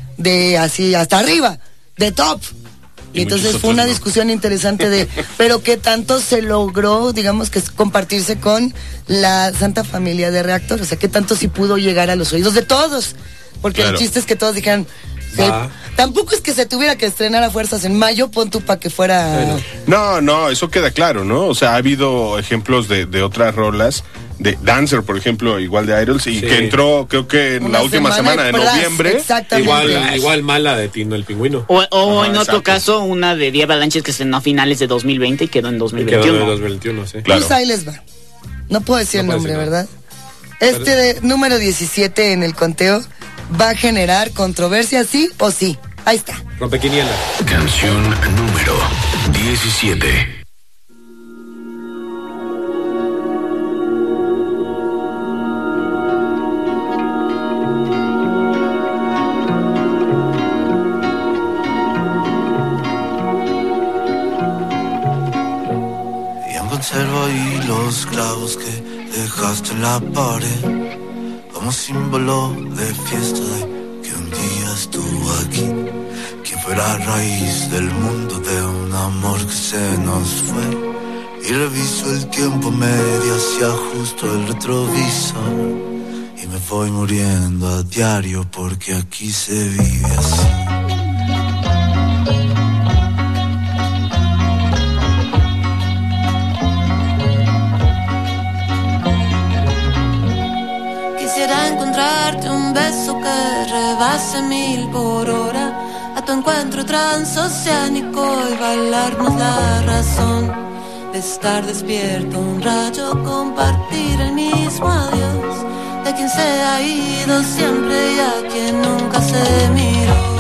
de así hasta arriba, de top. Y, Y entonces muchos fue una otros no. discusión interesante de, pero que tanto se logró, digamos que es compartirse con la Santa Familia de Reactor, o sea, que tanto sí pudo llegar a los oídos de todos, porque Claro. el chiste es que todos dijeran, Eh, tampoco es que se tuviera que estrenar a fuerzas en mayo, pon tú para que fuera... No, no, eso queda claro, ¿no? O sea, ha habido ejemplos de, de otras rolas, de Dancer, por ejemplo, igual de Idols, y Sí. que entró, creo que en Una la última semana semana de de pras, noviembre. exactamente. Igual, igual mala de Tino el Pingüino. O, o Ajá, en otro exacto. caso, una de Diego Avalanches que estrenó a finales de dos mil veinte y quedó en dos mil Quedó veintiuno. en dos mil veintiuno, sí. Claro. Pues ahí les va. No puedo decir No el puedo nombre, decir ¿verdad? Este de, número diecisiete en el conteo va a generar controversia, sí o sí. Ahí está. Rompequiniela. Canción número diecisiete. Y aún conservo ahí los clavos que dejaste en la pared, como símbolo de fiesta de que un día estuvo aquí. Quien fuera raíz del mundo de un amor que se nos fue. Y reviso el tiempo medio hacia justo el retrovisor. Y me voy muriendo a diario porque aquí se vive así. Quisiera encontrarte un beso que rebase mil por hora, a tu encuentro transoceánico y bailarnos la razón de estar despierto un rayo, compartir el mismo adiós de quien se ha ido siempre y a quien nunca se miró.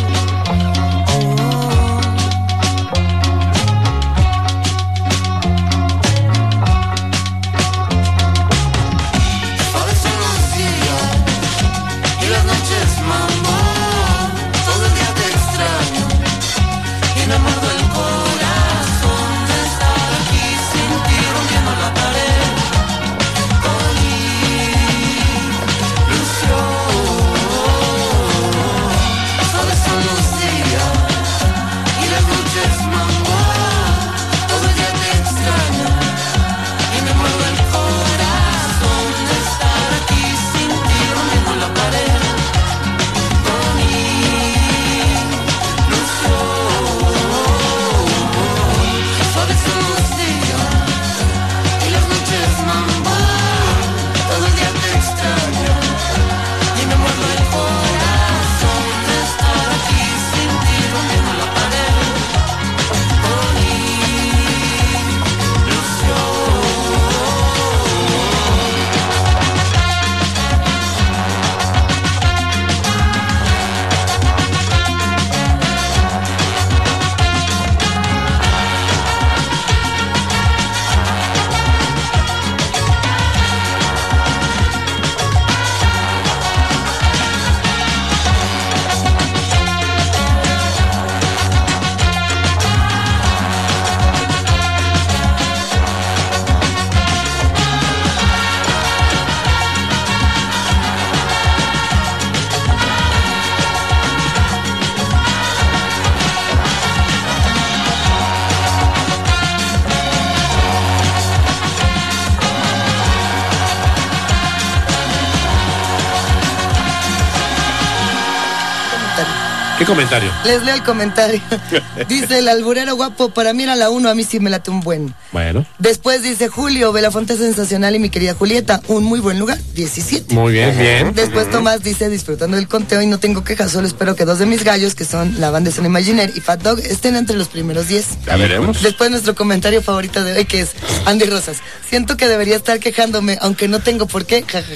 ¿Qué comentario? Les leo el comentario. Dice el alburero guapo, para mí era la uno, a mí sí me late un buen. Bueno. Después dice Julio, Belafonte sensacional y mi querida Julieta, un muy buen lugar, diecisiete. Muy bien, bien. Después Tomás dice, disfrutando del conteo y no tengo quejas, solo espero que dos de mis gallos, que son la banda Son Imaginer y Fat Dog, estén entre los primeros diez. Ya veremos. Después nuestro comentario favorito de hoy, que es Andy Rosas. Siento que debería estar quejándome, aunque no tengo por qué. Ja,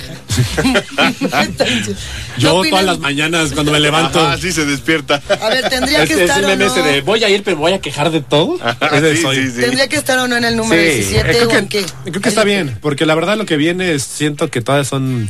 ja, ja. Yo opinan? todas las mañanas cuando me levanto. Ah, sí se despierta. A ver, tendría que es, estar es o el meme no. ese de voy a ir, pero me voy a quejar de todo. Ese sí, soy. sí, sí. Tendría que estar o no en el número Sí, diecisiete creo o que, en qué. creo que está bien, porque la verdad lo que viene es, siento que todas son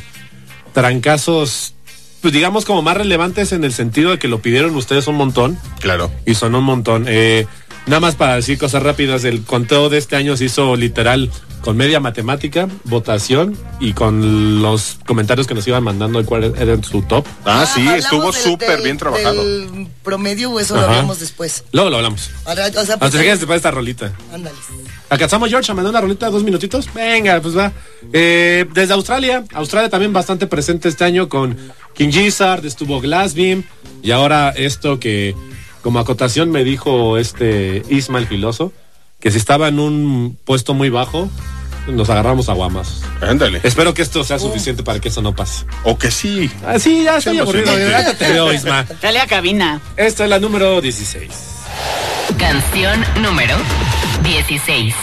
trancazos, pues digamos como más relevantes en el sentido de que lo pidieron ustedes un montón. Claro. Y son un montón. Eh, nada más para decir cosas rápidas, el conteo de este año se hizo literal con media matemática, votación y con los comentarios que nos iban mandando de cuál era su top. Ah, sí, hablamos estuvo del- súper del- bien trabajado. ¿Del promedio o eso lo Ajá. hablamos después? Luego lo hablamos. Ahora, o sea, Hasta pues, que después de esta rolita. ándale. ¿Alcanzamos, George, a mandar una rolita de dos minutitos? Venga, pues va. Eh, desde Australia, Australia también bastante presente este año con King Gizzard, estuvo Glassbeam, y ahora esto que como acotación me dijo este Isma el Filoso, que si estaba en un puesto muy bajo, nos agarramos a guamas. Ándale. Espero que esto sea suficiente para que eso no pase. O que sí. Ah, sí, ya estoy aburrido. Ya te veo, Isma. Dale a cabina. Esta es la número dieciséis. Canción número dieciséis.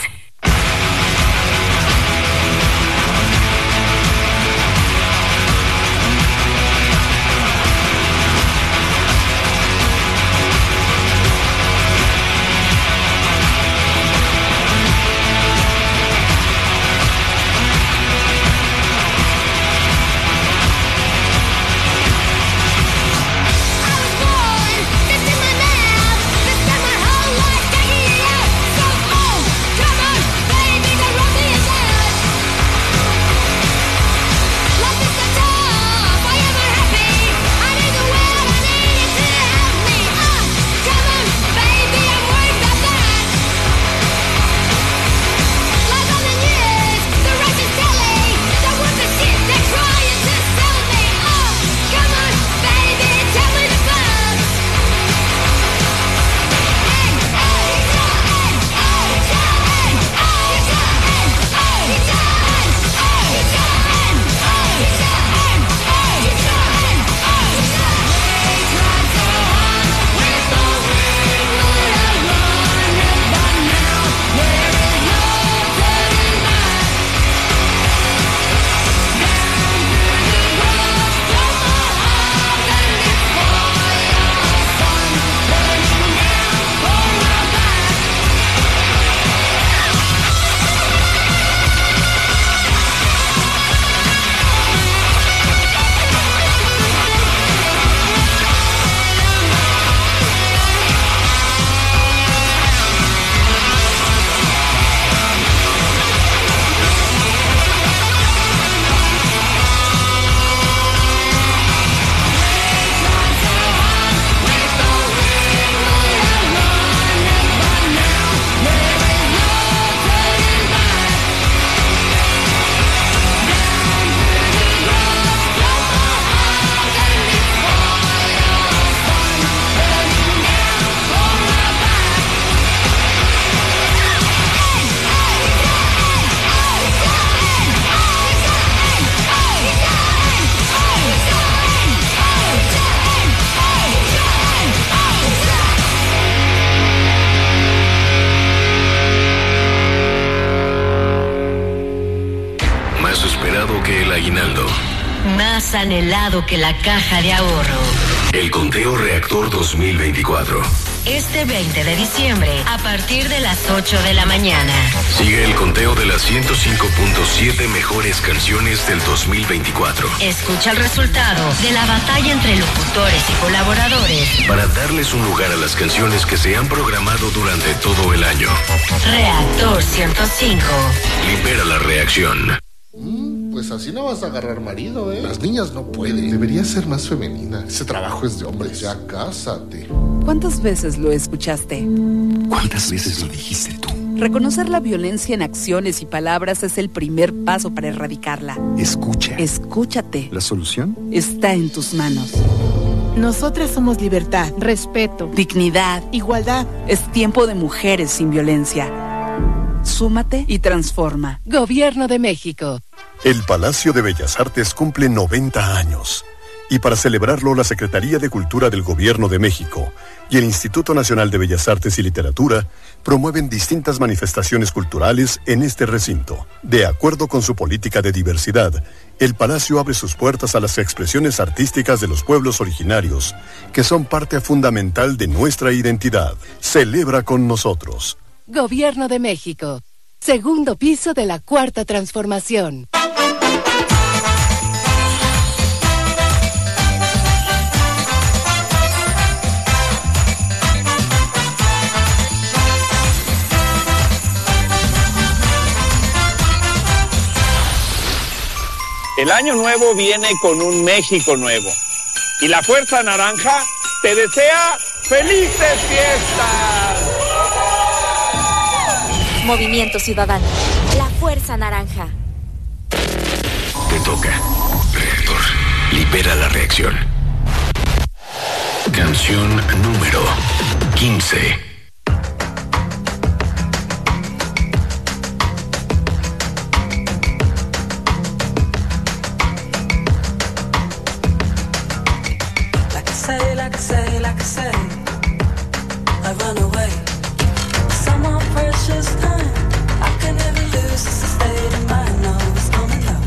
Que el aguinaldo. Más anhelado que la caja de ahorro. El conteo reactor dos mil veinticuatro. Este veinte de diciembre, a partir de las ocho de la mañana. Sigue el conteo de las ciento cinco punto siete mejores canciones del dos mil veinticuatro. Escucha el resultado de la batalla entre locutores y colaboradores. Para darles un lugar a las canciones que se han programado durante todo el año. Reactor ciento cinco. Libera la reacción. Pues así no vas a agarrar marido, ¿eh? Las niñas no pueden. Deberías ser más femenina. Ese trabajo es de hombres. Ya cásate. ¿Cuántas veces lo escuchaste? ¿Cuántas veces lo dijiste tú? Reconocer la violencia en acciones y palabras es el primer paso para erradicarla. Escucha. Escúchate. ¿La solución? Está en tus manos. Nosotras somos libertad, respeto, dignidad, igualdad. Es tiempo de mujeres sin violencia. Súmate y transforma. Gobierno de México. El Palacio de Bellas Artes cumple noventa años. Y para celebrarlo, la Secretaría de Cultura del Gobierno de México y el Instituto Nacional de Bellas Artes y Literatura promueven distintas manifestaciones culturales en este recinto. De acuerdo con su política de diversidad, el Palacio abre sus puertas a las expresiones artísticas de los pueblos originarios, que son parte fundamental de nuestra identidad. Celebra con nosotros. Gobierno de México. Segundo piso de la Cuarta Transformación. El año nuevo viene con un México nuevo. Y la Fuerza Naranja te desea felices fiestas. Movimiento Ciudadano. La Fuerza Naranja. Te toca, Reactor. libera la reacción. Canción número quince. Like I say, like I say, like I say, I run away. Some more precious time I can never lose. It's a state of mind. No, it's coming down.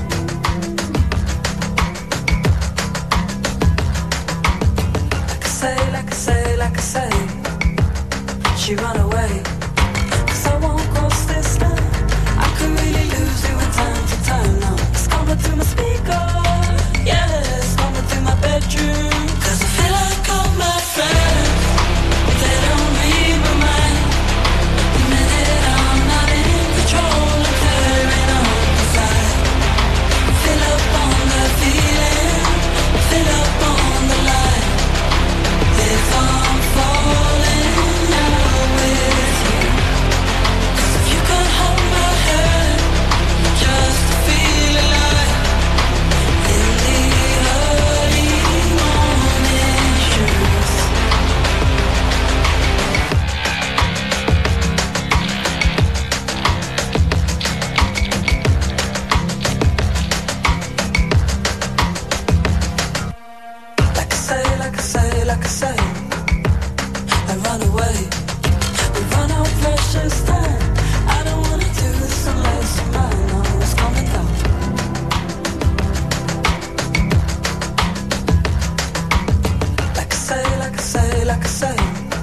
Like I say, like I say, like I say, she run away. 'Cause I won't cross this line. I could really lose you in time to time. No, it's coming through my speaker. Yeah, it's coming through my bedroom. 'Cause I feel like all my friends, they don't read my mind. The minute I'm not in control, I'm tearing up inside. Fill up on the feeling, fill up on the light. If I'm falling now with you, 'cause if you could hold my hand just to feel alive in the early morning shoes. Like I say, like I say, like I say, I run away. We run out precious time. I don't wanna do this unless you're mine. No, it's coming down. Like I say, like I say, like I say,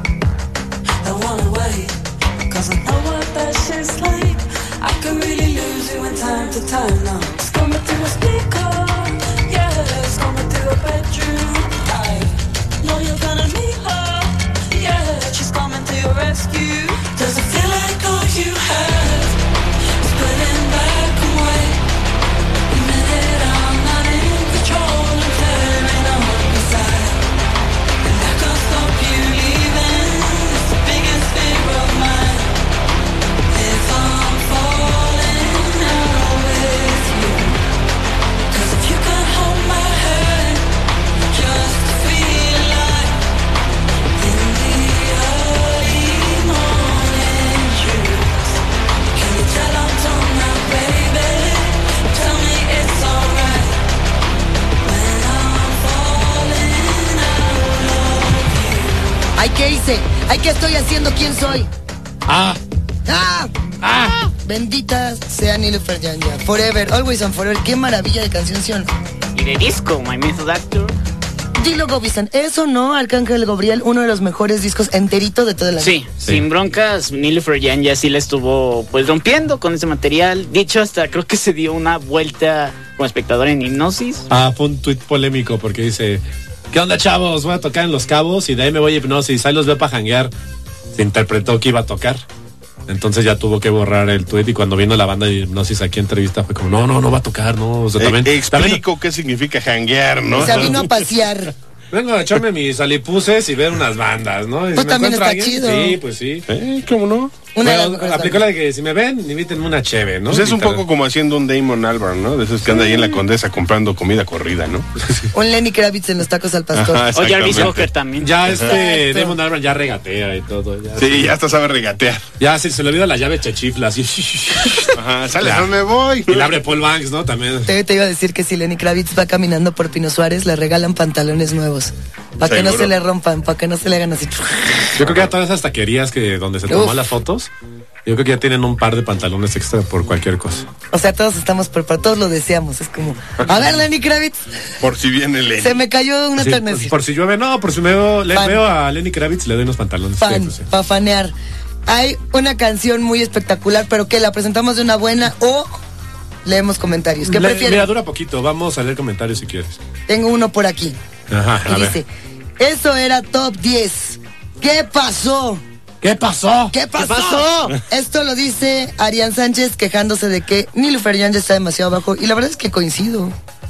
I run away. 'Cause I know what that shit's like. I can really lose you in time to time. No, it's coming through a speaker. Yeah, it's coming through a bedroom. I know you're gonna meet her. Yeah, she's coming to your rescue. Does it feel like all you have is putting back away? The minute I'm not in control, I'm tearing up inside. And I can't stop you leaving. It's the biggest fear of mine. If I'm falling now with you, 'cause if you could hold my hand just to feel alive in the early morning shoes. Can you tell I'm done now, baby? Tell me it's alright when I'm falling out of you. Ay, ¿qué hice? Ay, ¿qué estoy haciendo? ¿Quién soy? Ah. ¡Ah! ¡Ah! Bendita sea Nilufer Yanya. Forever, always and forever. Qué maravilla de canción, ¿sí o no? Y de disco, My Method Actor. Dilo, Gobisan. ¿Eso no, Arcángel Gabriel? Uno de los mejores discos enterito de toda la Sí, vida. sin broncas, Nilufer Yanya sí la estuvo pues rompiendo con ese material. Dicho, hasta creo que se dio una vuelta como espectador en Hipnosis. Ah, fue un tuit polémico porque dice: ¿qué onda, chavos? Voy a tocar en Los Cabos y de ahí me voy a Hipnosis. Ahí los veo para janguear. Se interpretó que iba a tocar. Entonces ya tuvo que borrar el tuit, y cuando vino la banda de Hipnosis aquí en entrevista fue como, no, no, no va a tocar, no. O sea, también, Eh, explico también- qué significa janguear, ¿no? O sea, vino a pasear. Vengo a echarme mis alipuses y ver unas bandas, ¿no? Y Pues si me también encuentra está alguien, chido. Sí, pues sí. Eh, ¿cómo no? Una de las Bueno, mejores aplicó la de que si me ven, invítenme una cheve, ¿no? Pues es un Invitar- poco como haciendo un Damon Albarn, ¿no? De esos que anda ahí en la Condesa comprando comida corrida, ¿no? Un Lenny Kravitz en los tacos al pastor. Ajá, O Jarvis exactamente. Cocker también. Ya este Exacto. Damon Albarn ya regatea y todo. Ya, Sí, ya hasta sabe regatear. Ya si se le olvida la llave chechifla, así. Ajá, sale, Ya. no me voy. Y la abre Paul Banks, ¿no? También. Te, te iba a decir que si Lenny Kravitz va caminando por Pino Suárez, le regalan pantalones nuevos. Para que no Seguro. se le rompan, para que no se le hagan así. Yo creo que a todas esas taquerías que donde se tomó Uf. las fotos, yo creo que ya tienen un par de pantalones extra por cualquier cosa. O sea, todos estamos preparados, todos lo deseamos. Es como, a ver, Lenny Kravitz, Por si viene el se me cayó una Sí, por, tornacina. por si llueve, no, por si me veo, le Fan. veo a Lenny Kravitz, le doy unos pantalones. Sí, Fan, pues sí. para fanear. Hay una canción muy espectacular, pero que la presentamos de una buena o leemos comentarios. ¿Qué Le- prefieren? Mira, dura poquito, vamos a leer comentarios si quieres. Tengo uno por aquí. Ajá, a Y ver. dice, eso era top diez. ¿Qué pasó? ¿Qué pasó? ¿Qué pasó? pasó? Esto lo dice Arián Sánchez quejándose de que Nilufer Yanya está demasiado bajo. Y la verdad es que coincido.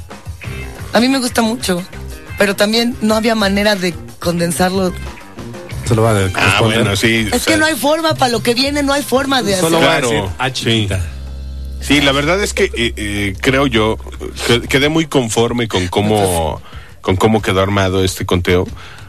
A mí me gusta mucho. Pero también no había manera de condensarlo. Se lo va a de- Ah, responder. bueno, sí. Es que no hay forma, para lo que viene no hay forma de Solo hacerlo. va a Claro, decir a chiquita. Sí, la verdad es que eh, eh, creo yo que quedé muy conforme con cómo con cómo quedó armado este conteo,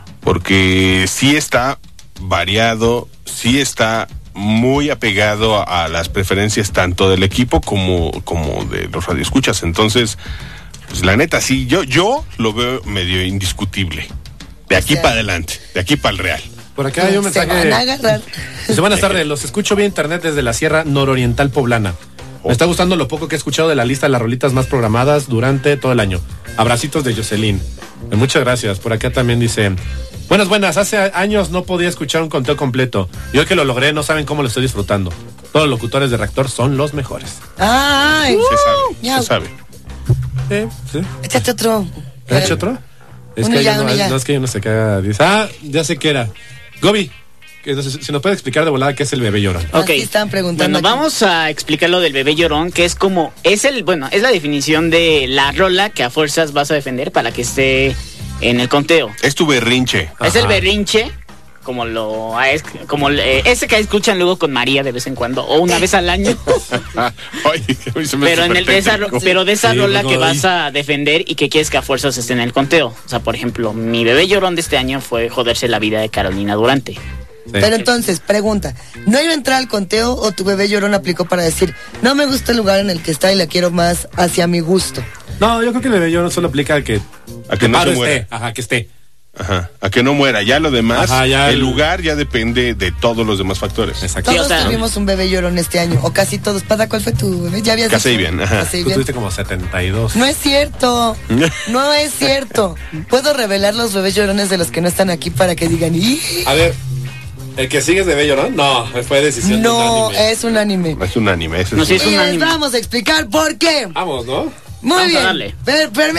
porque sí está variado, sí está muy apegado a, a las preferencias tanto del equipo como como de los radioescuchas. Entonces, pues la neta sí, yo yo lo veo medio indiscutible. De aquí O sea, para adelante, de aquí para el Real. Por acá hay un Se mensaje. van a agarrar. Dice, buenas tardes, los escucho vía internet desde la Sierra Nororiental Poblana. Me está gustando lo poco que he escuchado de la lista de las rolitas más programadas durante todo el año. Abracitos de Jocelyn. Eh, Muchas gracias. Por acá también dice, buenas, buenas, hace años no podía escuchar un conteo completo. Y hoy que lo logré, no saben cómo lo estoy disfrutando. Todos los locutores de Reactor son los mejores. Ay, Se sabe, ya. se sabe. Eh, ¿sí? Échate otro. ¿Has hecho otro? Es Uno que, ya, hay uno, uno ya. no, es que hay uno se queda. Dice, ah, ya sé qué era. Gobi, que nos- si nos puede explicar de volada qué es el bebé llorón. Ok. Aquí están preguntando. Bueno, aquí. vamos a explicar lo del bebé llorón, que es como, es el, bueno, es la definición de la rola que a fuerzas vas a defender para que esté en el conteo. Es tu berrinche. Es el berrinche, como lo, es- como eh, ese que escuchan luego con María de vez en cuando, o una vez al año. Ay, a mí se me hace Pero en el de esa, supertécnico. pero de esa Sí, rola pues, que no, vas a defender y que quieres que a fuerzas esté en el conteo. O sea, por ejemplo, mi bebé llorón de este año fue Joderse la vida de Carolina Durante. Pero entonces, pregunta, ¿no iba a entrar al conteo o tu bebé llorón aplicó para decir, no me gusta el lugar en el que está y la quiero más hacia mi gusto? No, yo creo que el bebé llorón solo aplica a que, A que no paro se muera. esté. Ajá, que esté. Ajá, a que no muera. Ya lo demás, Ajá, ya el el- lugar ya depende de todos los demás factores. Exacto. Sí, o Todos sea, tuvimos un bebé llorón este año, o casi todos. ¿Para cuál fue tu bebé? Ya habías dicho. Casabian, ajá. Tú Casabian. tuviste como setenta y dos. No es cierto, no es cierto. Puedo revelar los bebés llorones de los que no están aquí para que digan, "Ih". A ver, ¿el que sigue es bebé llorón? No, fue decisión No, unánime. es un anime. Es un anime. Ese No, es sí, un- es un Y les anime. vamos a explicar por qué. Vamos, ¿no? Muy Vamos a bien. darle. Per- per-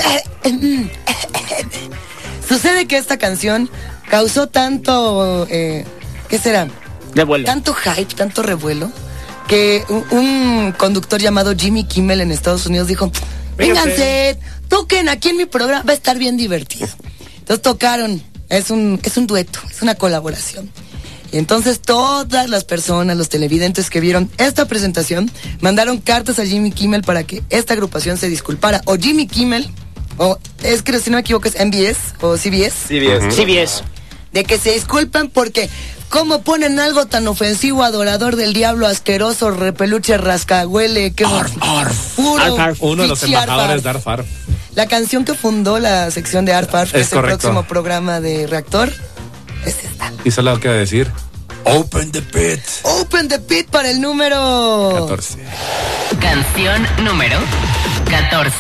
Sucede que esta canción causó tanto, eh, ¿qué será? De vuelo. Tanto hype, tanto revuelo, que un, un conductor llamado Jimmy Kimmel en Estados Unidos dijo, vénganse, toquen aquí en mi programa, va a estar bien divertido. Entonces tocaron, es un, es un dueto, es una colaboración. Y entonces todas las personas, los televidentes que vieron esta presentación, mandaron cartas a Jimmy Kimmel para que esta agrupación se disculpara. O Jimmy Kimmel, o es que si no me equivoco es M B S o C B S. C B S. C B S. De que se disculpen porque cómo ponen algo tan ofensivo, adorador del diablo, asqueroso, repeluche, rascahuele, que puro Arf, arf. Uno de los fichi, arf, embajadores arf. de Arf Arf. La canción que fundó la sección de Arf Arf, que Es es el correcto. próximo programa de Reactor, es esta. Y solo queda decir, Open the Pit. Open the Pit para el número catorce. Canción número catorce.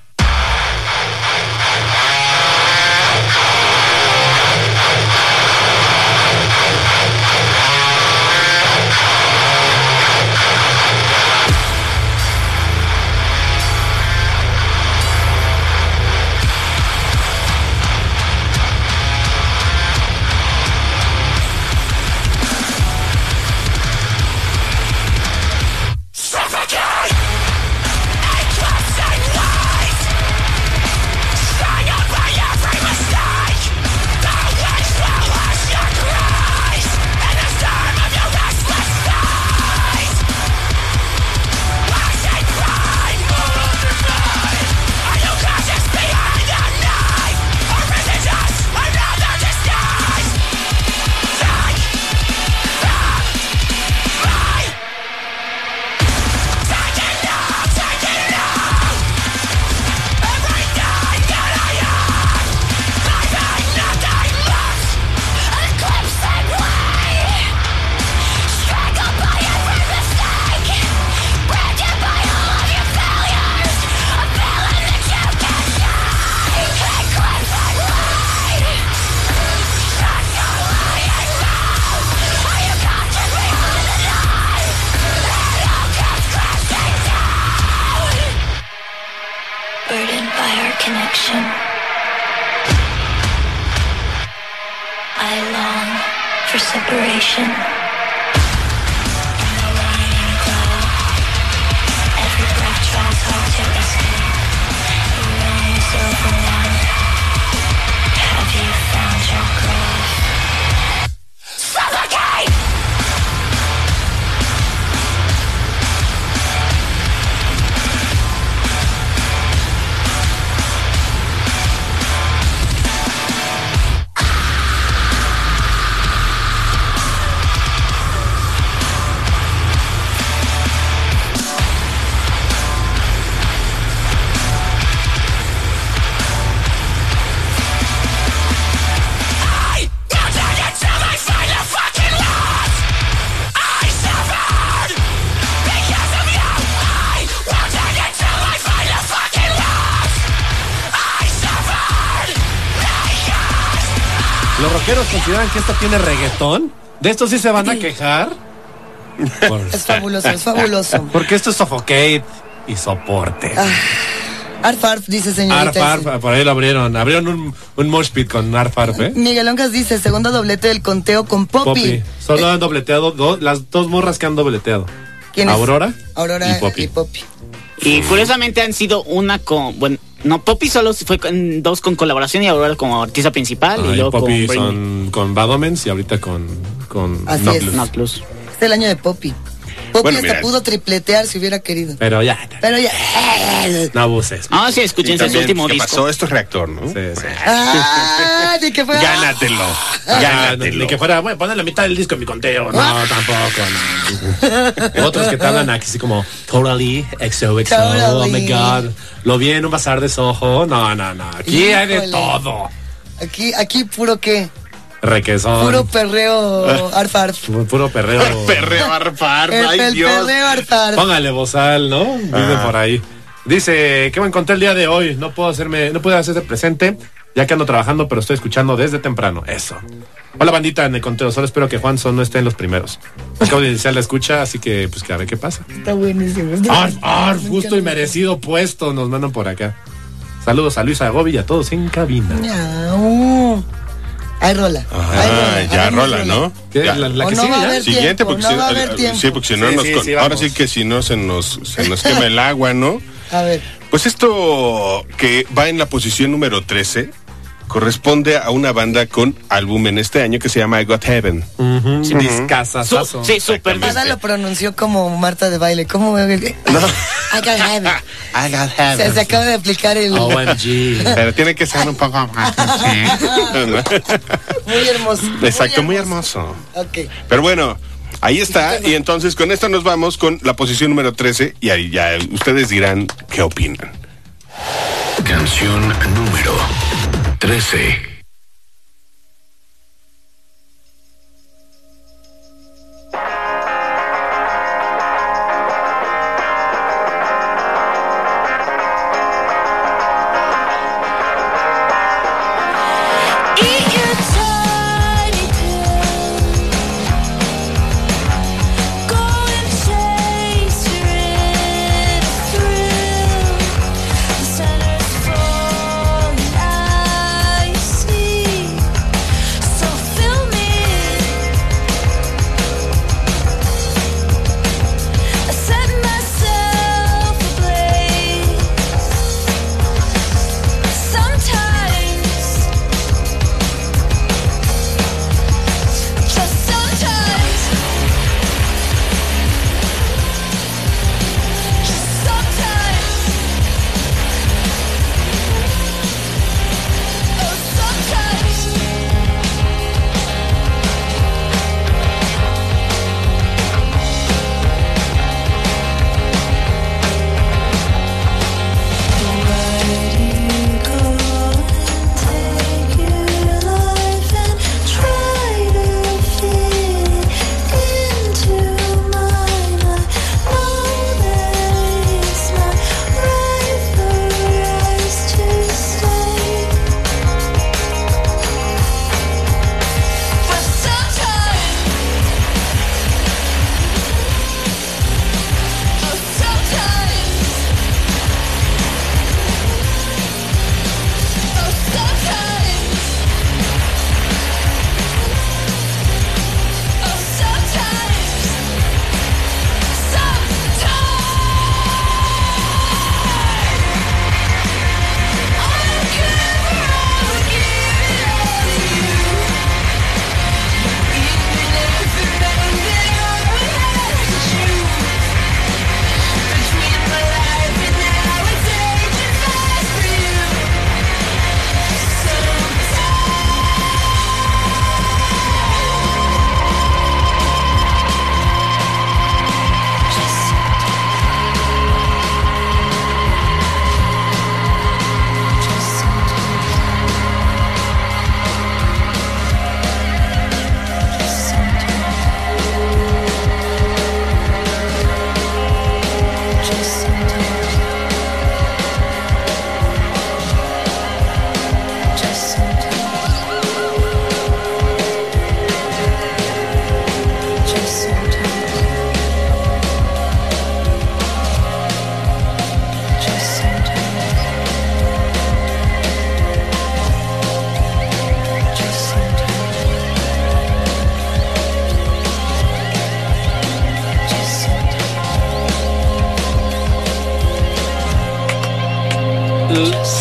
Burdened by our connection, I long for separation. Every breath tries hard to escape. The room is overwhelmed. Have you found your grave? Suffocate! rockeros consideran que esto tiene reggaetón, de esto sí se van a quejar. Por... Es fabuloso, es fabuloso. Porque esto es Suffocate y soporte. Ah, Arf Arf, dice señorita. Arf Arf, por ahí lo abrieron. Abrieron un, un mosh pit con Arf Arf, ¿eh? Miguel Oncas dice, segundo doblete del conteo con Poppy. Poppy. Solo han dobleteado do, las dos morras que han dobleteado. ¿Quién es? Aurora, Aurora y Poppy. Y, Poppy. Y curiosamente han sido una con... Bueno, no, Poppy solo fue con dos con colaboración y Aurora como artista principal. Ah, y luego Poppy con son con Bad Omens y ahorita con, con Así No es. Plus. No Plus. Es el año de Poppy. Poppy Bueno, hasta mira. pudo tripletear si hubiera querido. Pero ya, Pero ya. no abuses. Ah, sí, Y escúchense su también, último ¿qué disco. pasó? Esto es reactor, ¿no? Sí, sí. Ah, ni que fuera. Gánatelo. Ah, Gánatelo. Ni que fuera, bueno, poner la mitad del disco en mi conteo. No, tampoco, no. Otros que te hablan aquí así como Totally, X O X O, Totally. oh my god. Lo vi en un bazar de Soho. No, no, no. Aquí hay de Híjole. todo. Aquí, aquí puro qué. Requesón. Puro perreo Arf Arf. Puro, puro perreo. Perreo, arfar, El, ay el Dios. perreo Arf Arf. Póngale bozal, ¿no? Dicen Ah. por ahí. Dice, ¿qué me encontré el día de hoy? No puedo hacerme, no puedo hacerse presente, ya que ando trabajando, pero estoy escuchando desde temprano. Eso. Hola bandita en el conteo, solo espero que Juanson no esté en los primeros. Acabo de iniciar la escucha, así que pues que a ver qué pasa. Está buenísimo. Arf, arf, justo y merecido puesto, nos mandan por acá. Saludos a Luisa Gobi y a todos en cabina. Miau. Hay rola. Ah, Hay rola. ya hagamos rola, ¿no? ¿Qué? Ya. ¿La, la O que no sigue va a ya? haber Siguiente, tiempo, porque no si, va a haber eh, tiempo. sí, porque si no Sí, nos sí, con- sí, ahora vamos. sí que si no se nos se nos quema el agua, ¿no? A ver. Pues esto que va en la posición número trece corresponde a una banda con álbum en este año que se llama I Got Heaven. Uh-huh. Sí. Discasasazo. Sí, súper. Ada lo pronunció como Marta de baile. ¿Cómo? I got heaven. I Got Se, Heaven. se acaba de aplicar el... O M G. Pero tiene que ser un poco más. Muy hermoso. Exacto, muy hermoso. Ok. Pero bueno, ahí está. Y entonces con esto nos vamos con la posición número trece y ahí ya ustedes dirán qué opinan. Canción número trece. Eat your tiny pill. Go and chase your inner thrill. The center's falling ice.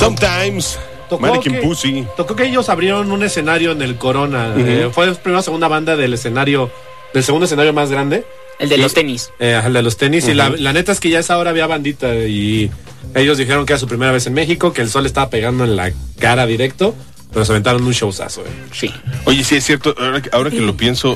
Sometimes. Tocó Mannequin que, Pussy. tocó que ellos abrieron un escenario en el Corona. Uh-huh. Eh, fue la primera o segunda banda del escenario, del segundo escenario más grande. El de y, los tenis. Eh, el de los tenis. Uh-huh. Y la, la neta es que ya a esa hora había bandita. Y ellos dijeron que era su primera vez en México, que el sol estaba pegando en la cara directo. Pero se aventaron un showzazo. Eh. Sí. Oye, sí es cierto, ahora, ahora que lo pienso,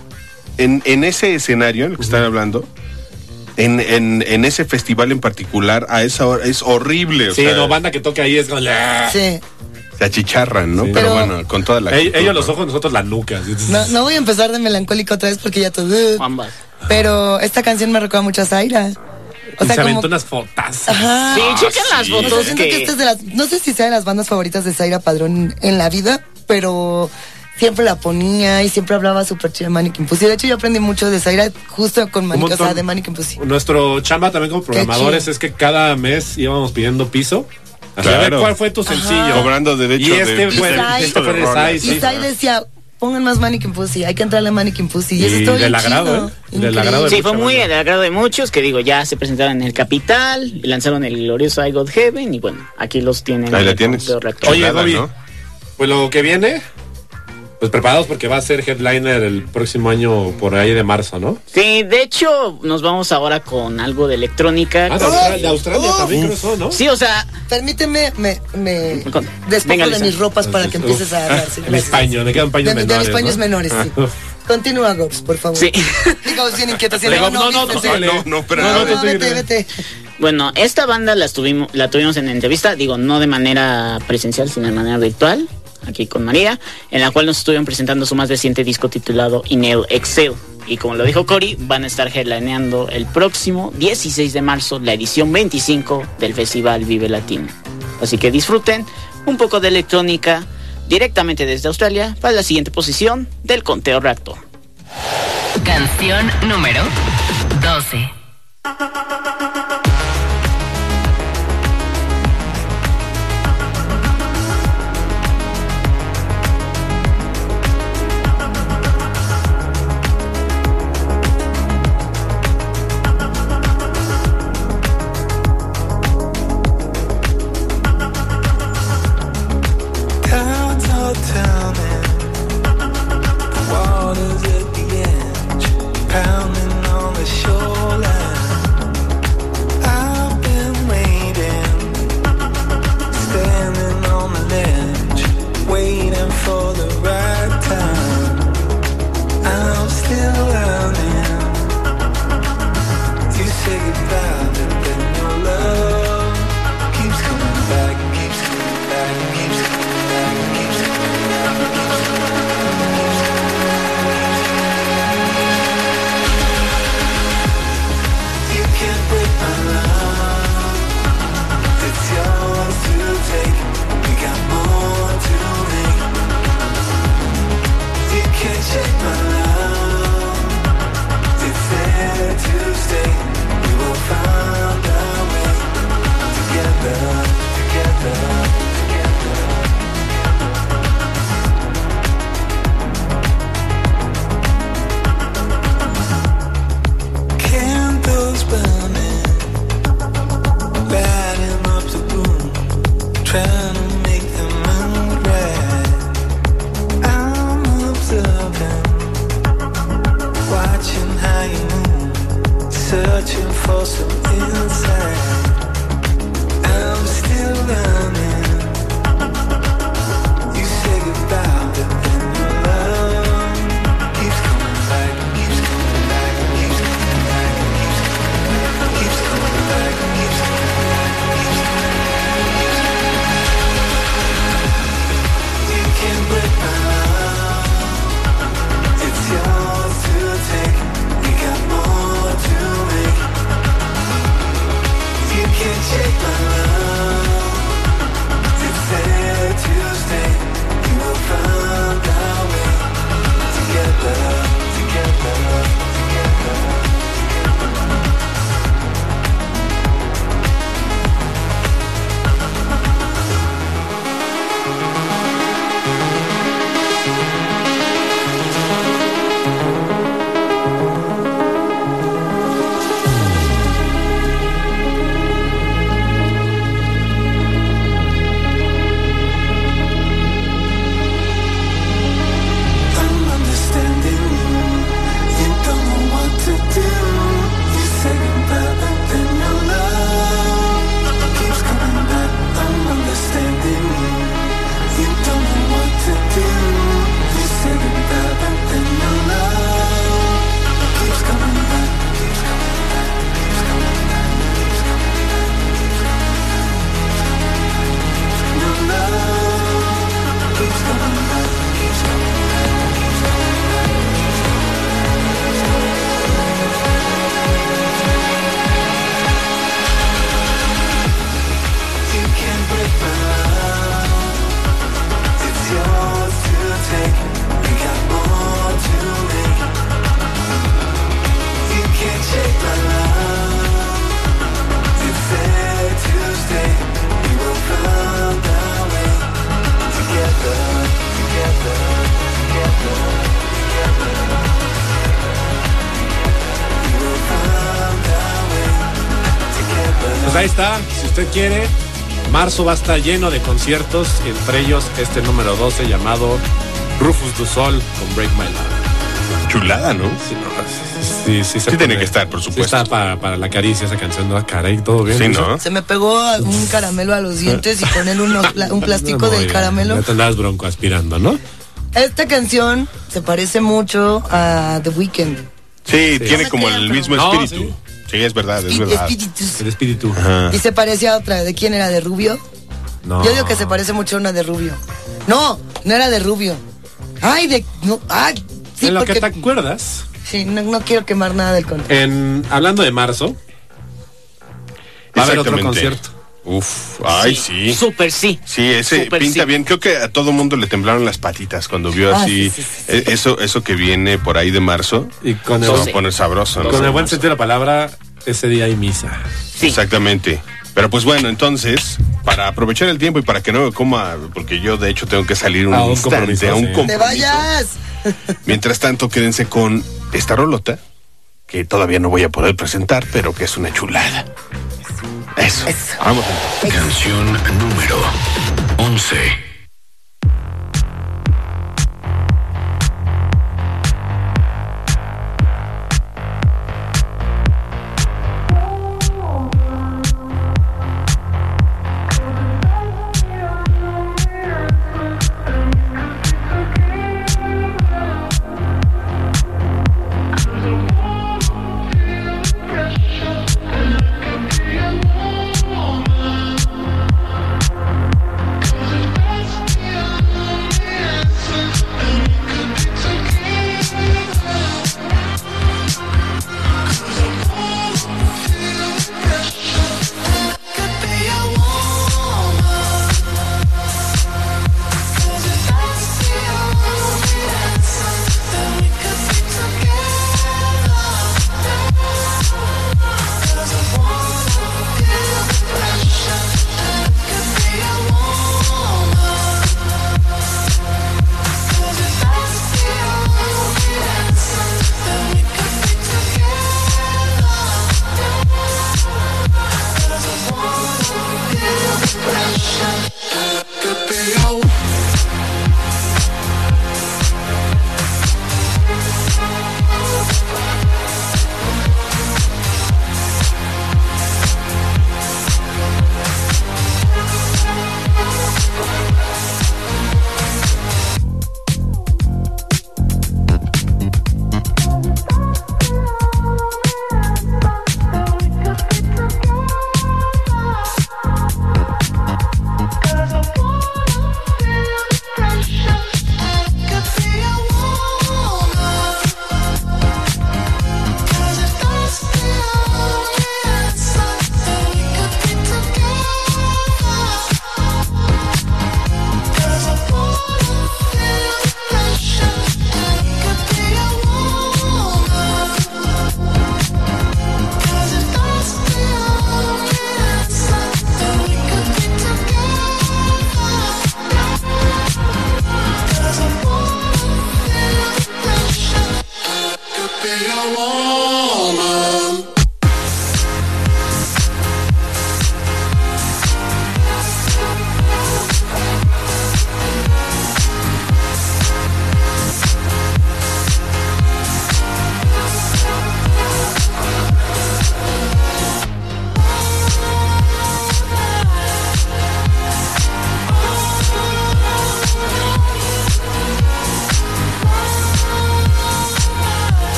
en, en ese escenario en el que están hablando, en, en, en ese festival en particular, a esa hora es horrible. O sí, sea, no, banda que toca ahí es como... Sí. Se achicharran, ¿no? Sí. Pero, Pero- bueno, con toda la... Ellos, actitud, ellos los ¿no? ojos, nosotros la nuca. No, no voy a empezar de melancólico otra vez porque ya todo. Ambas. Pero esta canción me recuerda mucho a Zaira. O Y sea, se como. aventó unas fotos. Ajá. Sí, chequen las sí. O sea, fotos siento que que... esta es de las. No sé si sea de las bandas favoritas de Zaira Padrón en la vida, pero siempre la ponía y siempre hablaba súper chido de Mannequin Pussy. De hecho, yo aprendí mucho de Zaira justo con Mannequin, o sea, de Mannequin Pussy. Nuestro chamba también como programadores chido. es que cada mes íbamos pidiendo piso. Así, Claro. a ver, ¿cuál fue tu sencillo? Cobrando derecho Y este de... fue, Isai- este fue de Isai, sí. Y Zay decía, pongan más Mannequin Pussy, hay que entrarle a Mannequin Pussy. Y, eso Y estuvo del bien agrado, chido. ¿eh? Del Increíble. agrado de Sí, mucha fue muy banda. del agrado de muchos, que digo, ya se presentaron en el Capital, lanzaron el glorioso I Got Heaven, y bueno, aquí los tienen. Ahí en la el tienes. conteo reactor. Oye, Chulada, Bobby, ¿no? pues lo que viene, pues preparados porque va a ser headliner el próximo año por ahí de marzo, ¿no? Sí, de hecho, nos vamos ahora con algo de electrónica. Ah, de Australia, de Australia Uf. también creo eso, ¿no? Sí, o sea, Permíteme, me, me Con- despojo Venga, de Lisa. mis ropas para que empieces a hablar. sí, En gracias. España, me quedan paños De, de menores. mis paños ¿no? menores, sí. Continúa, Gops, por favor. sí. Digo, bien inquieta. sí, Digo, no, no, no, vete, no, vete. dale. No, no, pero No, a no, ver. No, vete, vete. Bueno, esta banda la tuvimos, la tuvimos en entrevista, digo, no de manera presencial, sino de manera virtual, aquí con María, en la cual nos estuvieron presentando su más reciente disco titulado Inhale Exhale. Y como lo dijo Cory, van a estar headlineando el próximo dieciséis de marzo la edición veinticinco del Festival Vive Latino. Así que disfruten un poco de electrónica directamente desde Australia para la siguiente posición del conteo reactor. Canción número doce. Down, down, down, the water's at the edge, pounding on the shoreline. I've been waiting, standing on the ledge, waiting for the right time. I'm still learning. You say goodbye, but then your love keeps coming back, keeps coming back, keeps coming back, keeps coming back, keeps coming back. You can't break my love. It's yours to take. We got more to make. You can't shake my love. It's there to stay. We will find a way. Together, together, together. Candles burning, lighting up the room, trying to make the mood right. I'm observing, watching how you move, searching for some insight. I'm still learning. You say goodbye, but then your love keeps coming back, keeps coming back, keeps coming back, keeps coming back, keeps coming back, keeps coming back, keeps coming back. You can't break my love. It's yours to take. We got more to make. You ahí está, si usted quiere, marzo va a estar lleno de conciertos, entre ellos este número doce llamado Rufus du Sol con Break My Love. Chulada, ¿no? Sí, no, sí, sí, sí tiene que estar, por supuesto. Sí está para, para la caricia esa canción, ¿no? Caray, todo bien. Sí, ¿no? Se me pegó un caramelo a los dientes y con él unos, un plástico del caramelo. Ya te andabas bronco aspirando, ¿no? Esta canción se parece mucho a The Weeknd. Sí, Sí. tiene No como me el crean, mismo pero- espíritu. No, Sí, es verdad, es Y verdad. espíritus. El espíritu. Ajá. Y se parecía a otra. ¿De quién era? ¿De Rubio? No. Yo digo que se parece mucho a una de Rubio. No, no era de Rubio. Ay, de... No, ay, sí, en lo porque... que te acuerdas, Sí, no, no quiero quemar nada del contexto. en, hablando de marzo, va a haber otro Exactamente. concierto. Uf, ay, sí. Súper sí. Sí, ese Súper pinta sí. bien. Creo que a todo mundo le temblaron las patitas cuando vio Ah, así sí, sí, sí, eh, eso eso que viene por ahí de marzo. Y con Se el, va a poner sabroso, ¿no? con el buen sentido de la palabra, ese día hay misa. Sí. Exactamente. Pero pues bueno, entonces, para aprovechar el tiempo y para que no me coma, porque yo de hecho tengo que salir un A un instante, compromiso, a un sí. ¡Te compromiso. vayas! Mientras tanto, quédense con esta rolota, que todavía no voy a poder presentar, pero que es una chulada. Eso. Vamos. Canción número once. Thank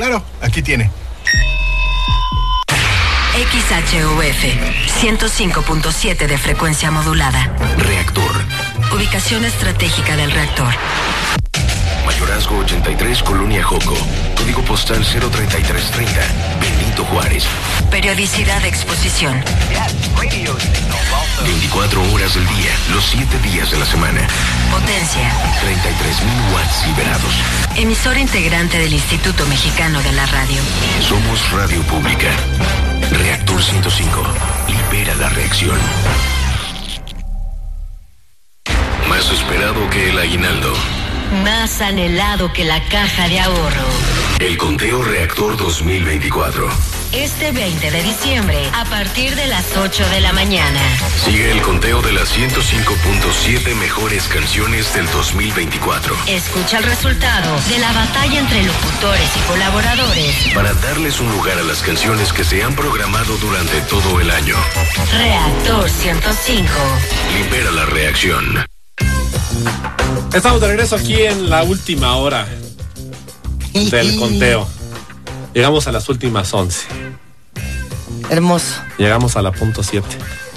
claro, aquí tiene. X H U F, ciento cinco punto siete de frecuencia modulada. Reactor. Ubicación estratégica del reactor. Mayorazgo ochenta y tres, Colonia Joco. Código postal cero treinta y tres treinta, Benito Juárez. Periodicidad de exposición. veinticuatro horas del día, los siete días de la semana. Potencia. treinta y tres mil watts liberados. Emisora integrante del Instituto Mexicano de la Radio. Somos Radio Pública. Reactor ciento cinco. Libera la reacción. Más esperado que el aguinaldo. Más anhelado que la caja de ahorro. El conteo Reactor dos mil veinticuatro. Este veinte de diciembre, a partir de las ocho de la mañana. Sigue el conteo de las ciento cinco punto siete mejores canciones del dos mil veinticuatro. Escucha el resultado de la batalla entre locutores y colaboradores. Para darles un lugar a las canciones que se han programado durante todo el año. Reactor ciento cinco. Libera la reacción. Estamos de regreso aquí en la última hora del conteo. Llegamos a las últimas once. Hermoso. Llegamos a la punto siete.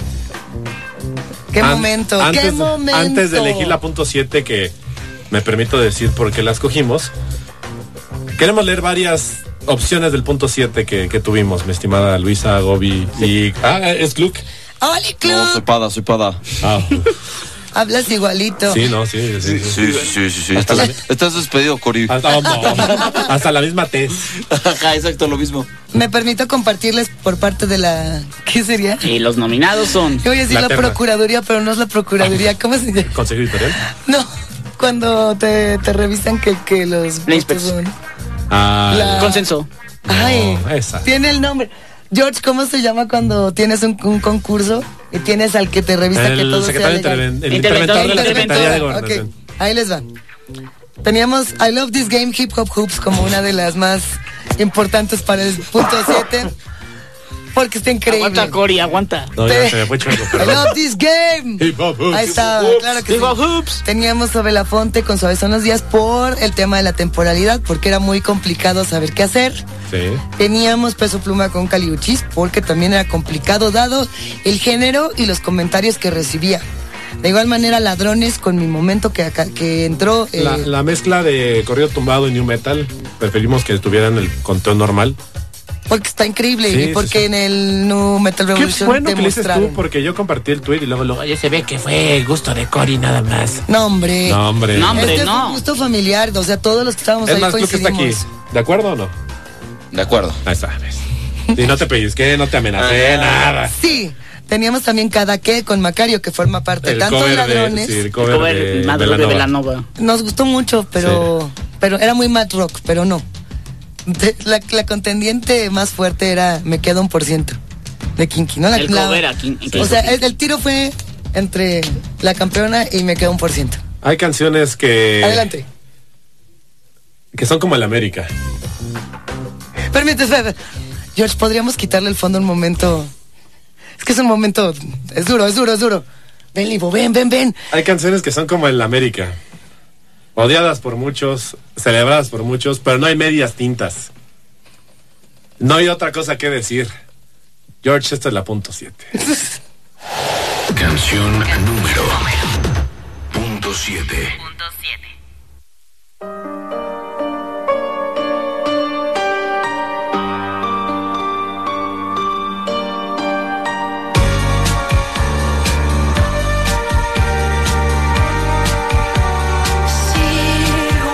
Qué An- momento, antes, qué momento. Antes de elegir la punto siete, que me permito decir por qué la escogimos, queremos leer varias opciones del punto siete que, que tuvimos, mi estimada Luisa, Gobi y... Ah, es Gluck. ¡Hola, Club! No, soy Pada, soy Pada. Ah. Hablas igualito. Sí, no, sí, sí. Sí, sí, sí, sí, sí. Estás, estás despedido, Cori. Hasta, hasta la misma tez. Ajá, exacto, lo mismo. Me permito compartirles por parte de la... ¿Qué sería? Y los nominados son... Yo voy a decir la, la Procuraduría, pero no es la Procuraduría. ¿Cómo se llama? ¿Consejo editorial? No, cuando te, te revisan que, que los... La inspección. Ah, la... Consenso. Ay, no, esa. Tiene el nombre. George, ¿cómo se llama cuando tienes un, un concurso y tienes al que te revisa el que todo sea legal? Interven- el interventor de la Secretaría de Gobernación. Okay, ahí les va. Teníamos I Love This Game Hip Hop Hoops como una de las más importantes para el punto siete. Porque está increíble. Aguanta, Cori, aguanta. No, ya se me fue chueco, I perdón. love this game. Hip hop hoops. Ahí está, Hip hop claro que hip sí. hop hoops. Teníamos sobre la fonte con Suaves son los días por el tema de la temporalidad, porque era muy complicado saber qué hacer. Sí. Teníamos Peso Pluma con Caliuchis, porque también era complicado dado el género y los comentarios que recibía. De igual manera, Ladrones con Mi Momento que acá, que entró. Eh, La, la mezcla de corrido tumbado y new metal, preferimos que estuviera en el conteo normal. Porque está increíble, Sí, y porque sí, sí. en el New Metal Qué Revolution bueno que le dices demostraron. tú, porque yo compartí el tweet y luego, luego ya se ve que fue gusto de Cori nada más. No, hombre. No, hombre. No, hombre, este no. fue un gusto familiar, o sea, todos los que estábamos Es ahí más, creo que está aquí. coincidimos. ¿De acuerdo o no? De acuerdo. Ahí está, ves. Y no te pellizqué, no te amenacé, Ah. nada. Sí, teníamos también Cada Que con Macario, que forma parte El tanto cover Ladrones. de, sí, el El cover, cover de, Madre Belanova. de Belanova. Nos gustó mucho, pero pero era muy mad rock, pero no. De- La, la contendiente más fuerte era Me Queda un por ciento de Kinky, ¿no? La, El la- cover aquí. o sea, el, el tiro fue entre la campeona y Me Queda un por ciento. Hay canciones que... Adelante. Que son como el América. Permíteme, George, ¿podríamos quitarle el fondo un momento? Es que es un momento, es duro, es duro, es duro. Ven, Livo, ven, ven, ven. Hay canciones que son como el América. Odiadas por muchos, celebradas por muchos, pero no hay medias tintas. No hay otra cosa que decir. George, esta es la punto siete. Canción número punto siete. Sigo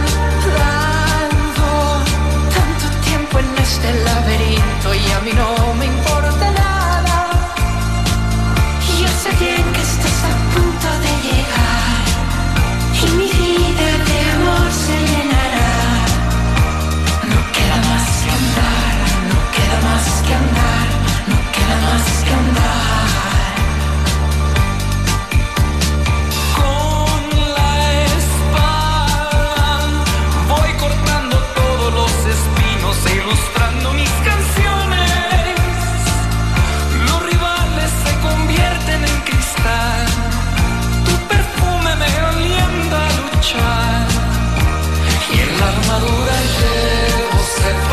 andando tanto tiempo en este laberinto y a mí no me importa nada. Yo sé bien que estás a punto de llegar y mi vida de amor se llenará. No queda más que andar, no queda más que andar, no queda más que andar. Con la espada voy cortando todos los espinos e ilustrando mis canciones. Los rivales se convierten en cristal, tu perfume me alienta a luchar y en la armadura llevo sed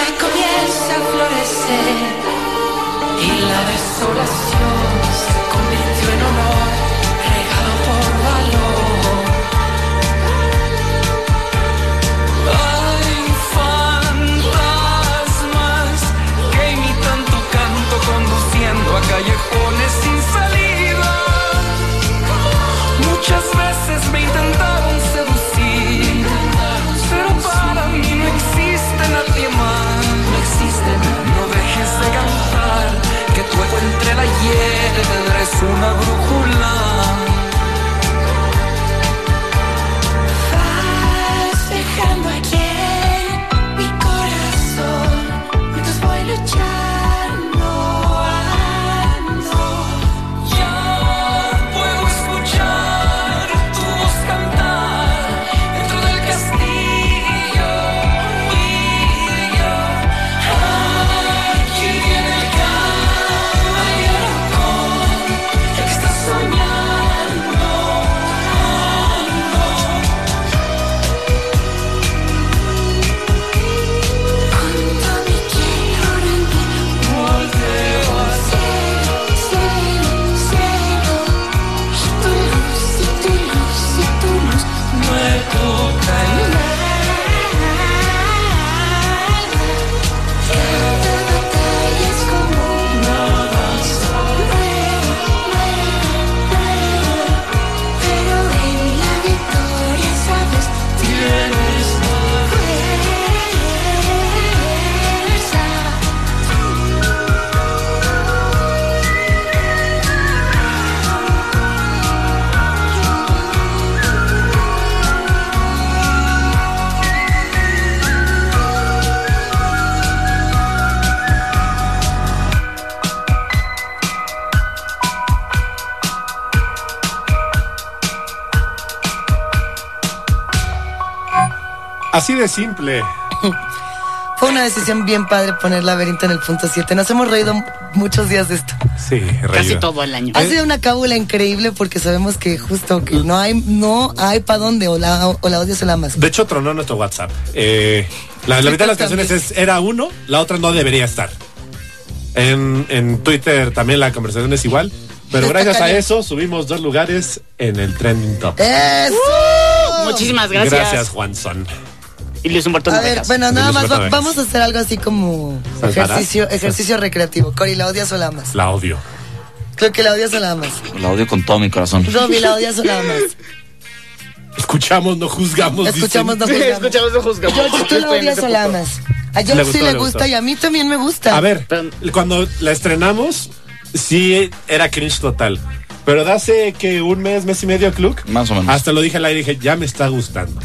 comienza a florecer y la desolación se convirtió en honor, regado por valor. Hay fantasmas que imitan tu canto conduciendo a callejones sin salida. Muchas veces me intentaron seducir, pero para mí no existe nadie más. No existe, no dejes de cantar, que tu eco entre la hiedra es una brújula. Vas dejando aquí mi corazón, mientras voy luchando, ando. Ya puedo escuchar tu voz cantar dentro del castillo y yo aquí en el caballero con el que estás soñando, ando. Cuando me quiero rendir, volteo al cielo, cielo, cielo, y tu luz, y tu luz, y tu luz me toca el alma. Cada batalla es como una danza, rueda, rueda, rueda, pero en la victoria, sabes, tienes la fuerza. Así de simple. Fue una decisión bien padre poner Laberinto en el punto siete. Nos hemos reído muchos días de esto. Sí, Casi reído. todo el año. Ha sido una cábula increíble porque sabemos que justo que no hay no hay para dónde, o la, o la odias o la amas. De hecho, tronó nuestro WhatsApp. Eh, la, la mitad de las canciones es, era uno, la otra no debería estar. En, en Twitter también la conversación es igual. Pero Está gracias a cañón. eso subimos dos lugares en el trending top. ¡Eso! Muchísimas gracias. Gracias, Juanson. Y Luis Humberto A ver, Novelas. bueno, nada Luis más Humberto va- Novelas. vamos a hacer algo así como ¿Saltarás? ejercicio, ejercicio recreativo. Cori, ¿la odias o la amas? La odio. Creo que la odias o la amas. La odio con todo mi corazón. Robbie, ¿la odias o la amas? Escuchamos, no juzgamos. Escuchamos, no dicen. juzgamos. Escuchamos, no juzgamos. George, ¿tú Yo la estoy en odias ese o la punto. amas? A George Le gustó, sí le le gusta gustó. y a mí también me gusta. A ver, cuando la estrenamos, sí era cringe total. Pero de hace que un mes, mes y medio, Club, Más o menos. hasta lo dije al aire y dije, ya me está gustando.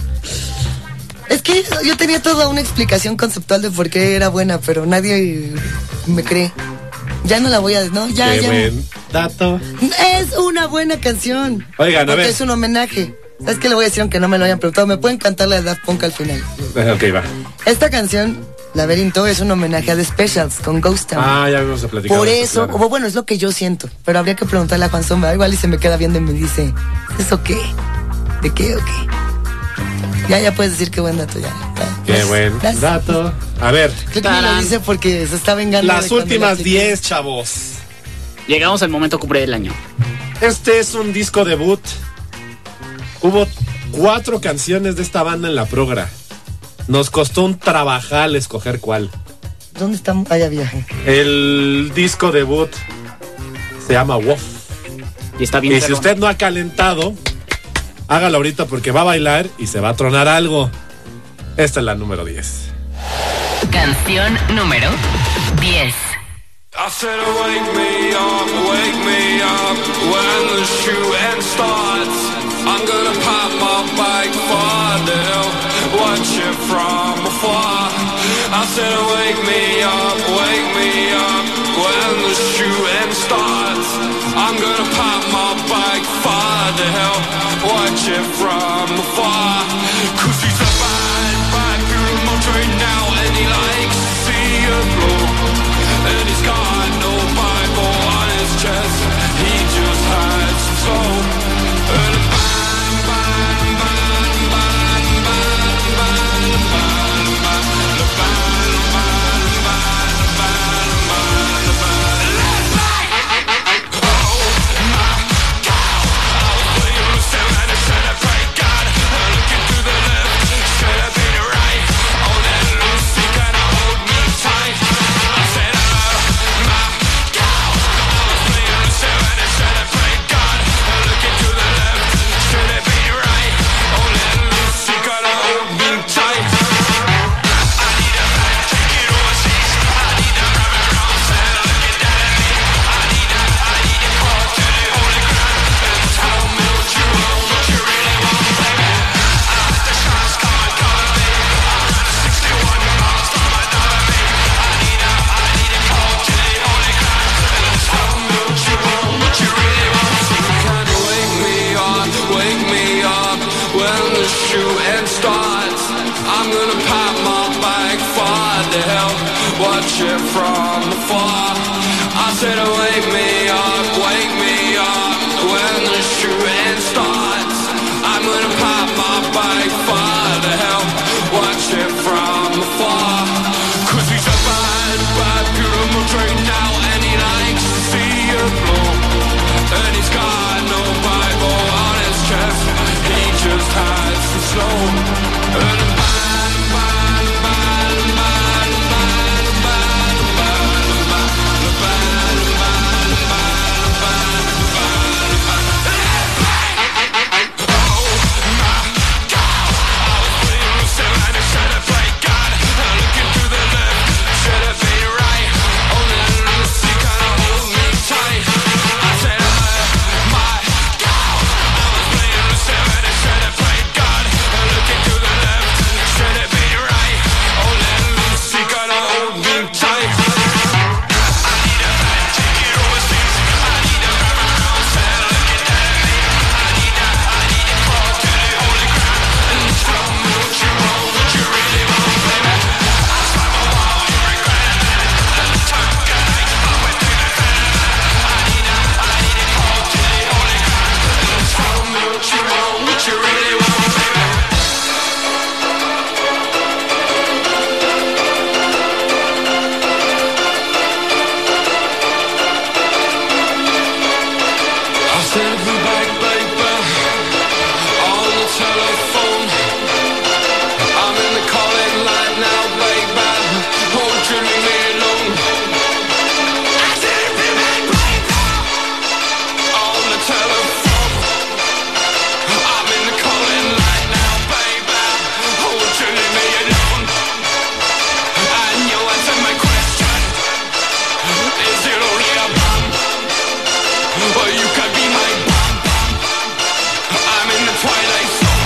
Es que yo tenía toda una explicación conceptual de por qué era buena, pero nadie me cree. Ya no la voy a... No, ya, Qué ya. buen dato. Es una buena canción. Oigan, a porque ver. es un homenaje. ¿Sabes qué le voy a decir aunque no me lo hayan preguntado? Me pueden cantar la de Daft Punk al final. Eh, Ok, va. Esta canción, Laberinto, es un homenaje a The Specials con Ghost Town. Ah, ya vamos a platicar. Por de eso, claro. o bueno, es lo que yo siento. Pero habría que preguntarle a Juan Sombra. Igual y se me queda viendo y me dice, ¿eso qué? ¿De qué o qué? Ya, ya puedes decir qué buen dato ya. ya. Qué buen Gracias. dato. A ver, Creo que me lo dice porque se está vengando. de las cuando últimas la- diez, chavos. Llegamos al momento cumbre del año. Este es un disco debut. Hubo cuatro canciones de esta banda en la progra. Nos costó un trabajal escoger cuál. ¿Dónde está? Vaya viaje. El disco debut se llama Wolf. Y está bien. Y si perro. usted no ha calentado, hágalo ahorita porque va a bailar y se va a tronar algo. Esta es la número diez. Canción número diez. I said, wake me up, wake me up when the shooting starts. I'm gonna pop my bike for the hill, watch it from afar. I said, wake me up, wake me up when the shooting starts. I'm gonna pop my bike for the hill, watch it from afar. Cause he's a bad, bad through my train now, and he likes to see it blow. And he's got no Bible on his chest, he just has some soul. And a bang, bang, bang, bang, bang, bang, bang, bang, the bang, bang, watch it from afar. I said, wake me up, wake me up when the shooting starts. I'm gonna pop my bike, fire the hell, watch it from afar. Cause he's a bad, bad, beautiful train now, and he likes to see you blow. And he's got no Bible on his chest, he just has to slow. And a bad, bad, bad, bad, bad, bad, bad, bad, bad, bad, bad, bad, bad. Oh my God, I was playing with seven and I should have played God. Now looking to the left, should have been right. Only a little sick, kinda hold me tight. I said, oh my God, I was playing with seven and I should have played God. Now looking to the left, should have been right. Only a little sick, kinda hold me tight. I need a bad ticket overseas. I need a wraparound cell looking at me. I need a, I need a call to the holy ground. And show me what you want, what you really want, baby. I slam a wall, you regret it. And the tongue guy, I went through the fan. I need a, I need a call to the holy ground. And show me what you want, what you really want, baby. I sent you back, baby, on the telephone. I'm in the calling line now, baby. Won't you leave me alone? I sent you back, baby, on the telephone. I'm in the calling line now, baby. Won't you leave me alone? And you answer my question. Is it only a bomb? Or you could be my bomb, bomb. I'm in the twilight zone.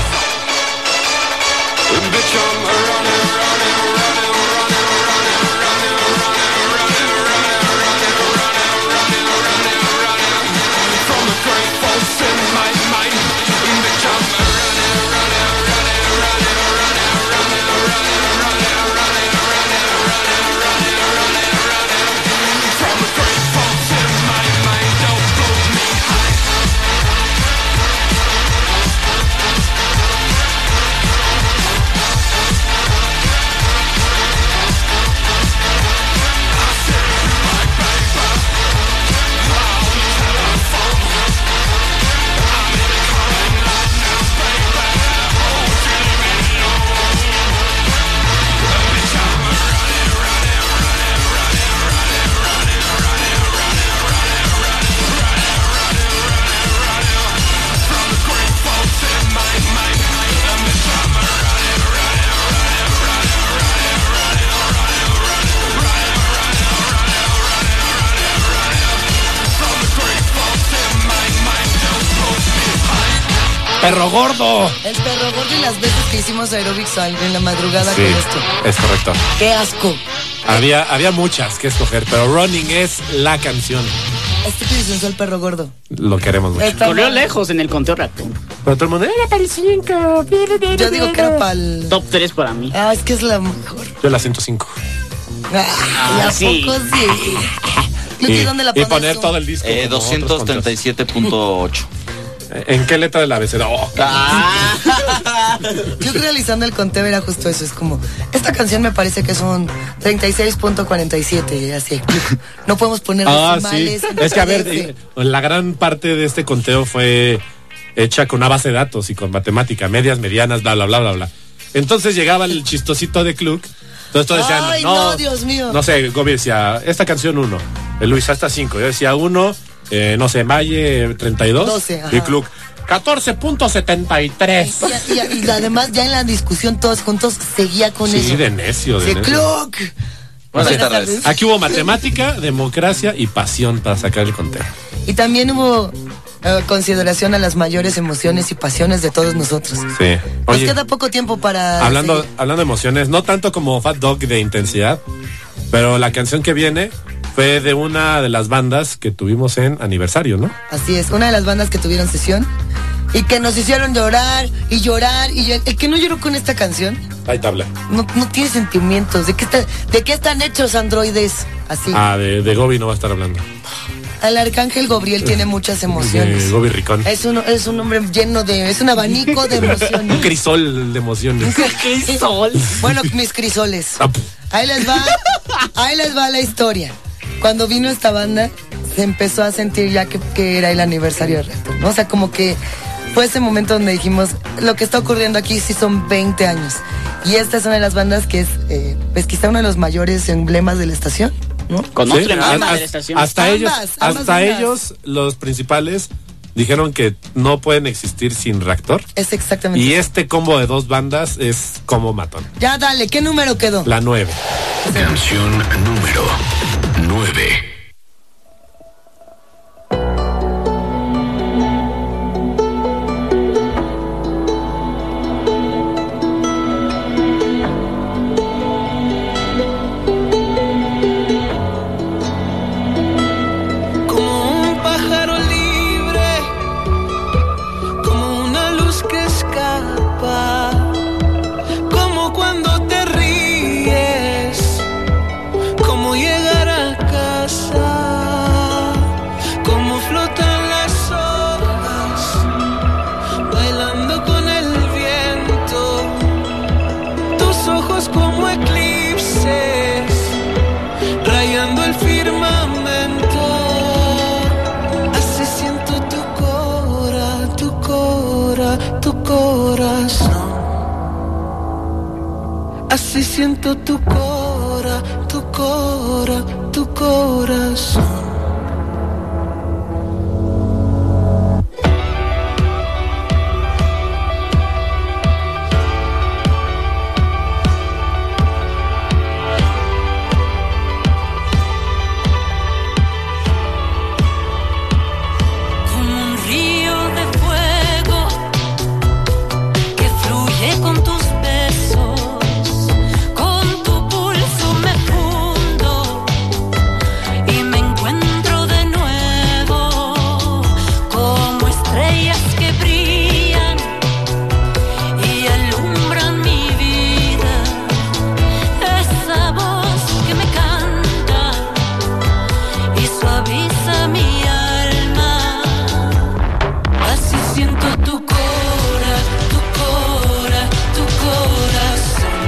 Bitch, I'm running, running, running, running, running, running, running, running, running, running, running, running, running, running from the great force in my mind. Bitch, I'm running, running, running, running, running, running, running, running, running, running, running, running, running, running from the great force in my mind. Don't blow me high. ¡Perro gordo! El perro gordo y las veces que hicimos aerobics en la madrugada Sí, con esto. es correcto. ¡Qué asco! Había, había muchas que escoger, pero Running es la canción. Estúpido y sensual perro gordo. Lo queremos mucho. Corrió lejos en el conteo rápido. Pero todo el mundo, era para el cinco. Yo digo que era para el... Top tres para mí. Ah, es que es la mejor. Yo la ciento cinco. Ah, ¿y a sí. poco sí? Y, ¿Y dónde la y pones poner tú? todo el disco. Eh, como otros doscientos treinta y siete punto ocho. conteos. ¿En qué letra del abecedario? Oh. Yo realizando el conteo era justo eso, es como, esta canción me parece que son treinta y seis punto cuarenta y siete, así, no podemos poner Ah, sí. decimales. Es que a ver, eh, la gran parte de este conteo fue hecha con una base de datos y con matemática, medias, medianas, bla, bla, bla, bla, bla. Entonces llegaba el chistosito de Kluk. Entonces todos decían, Ay, no, no, Dios mío. No sé, Gobi decía, esta canción uno, el Luis hasta cinco, yo decía uno, eh, no sé, Valle treinta y dos, doce, ajá. y Kluk catorce punto setenta y tres. Y, y- y además ya en la discusión todos juntos seguía con Sí, eso. de necio, de Se necio. clock. Buenas tardes. Aquí hubo matemática, democracia y pasión para sacar el conteo. Y también hubo eh, consideración a las mayores emociones y pasiones de todos nosotros. Sí. Nos Oye, queda poco tiempo para hablando, seguir. hablando de emociones, no tanto como Fat Dog de intensidad, pero la canción que viene fue de una de las bandas que tuvimos en aniversario, ¿no? Así es, una de las bandas que tuvieron sesión Y que nos hicieron llorar y llorar y llorar. El que no lloró con esta canción Hay tabla. no, no tiene sentimientos. ¿De qué, está, ¿De qué están hechos androides? Así. Ah, de, de Gobi no va a estar hablando. El arcángel Gabriel tiene muchas emociones. De Gobi Ricón. Es un, es un hombre lleno de... Es un abanico de emociones. Un crisol de emociones. ¿Crisol? Bueno, mis crisoles. Ahí les va, ahí les va la historia. Cuando vino esta banda, se empezó a sentir ya que, que era el aniversario de Reto, ¿no? O sea, como que fue ese momento donde dijimos, lo que está ocurriendo aquí sí son veinte años. Y esta es una de las bandas que es, eh, pues quizá uno de los mayores emblemas de la estación, ¿no? Con Sí, otro emblema a- de a- la estación. Hasta Ambas, ellos, ambas hasta bandas. ellos, los principales, dijeron que no pueden existir sin Reactor. Es exactamente Y eso. este combo de dos bandas es como matón. Ya dale, ¿qué número quedó? La nueve. Canción número nueve. Como un pájaro libre, como una luz que escapa, como cuando te ríes, como llegar a casa, como flotan las olas, bailando con el viento, tus ojos como eclipses, rayando el firmamento. Así siento tu cora, tu cora, tu corazón. Así siento tu cora, tu cora, tu corazón. Como un río de fuego que fluye con tus besos, con tu pulso me fundo y me encuentro de nuevo como estrellas que brillan y alumbran mi vida. Esa voz que me canta y suaviza mi alma. Así siento tu cora, tu cora, tu corazón.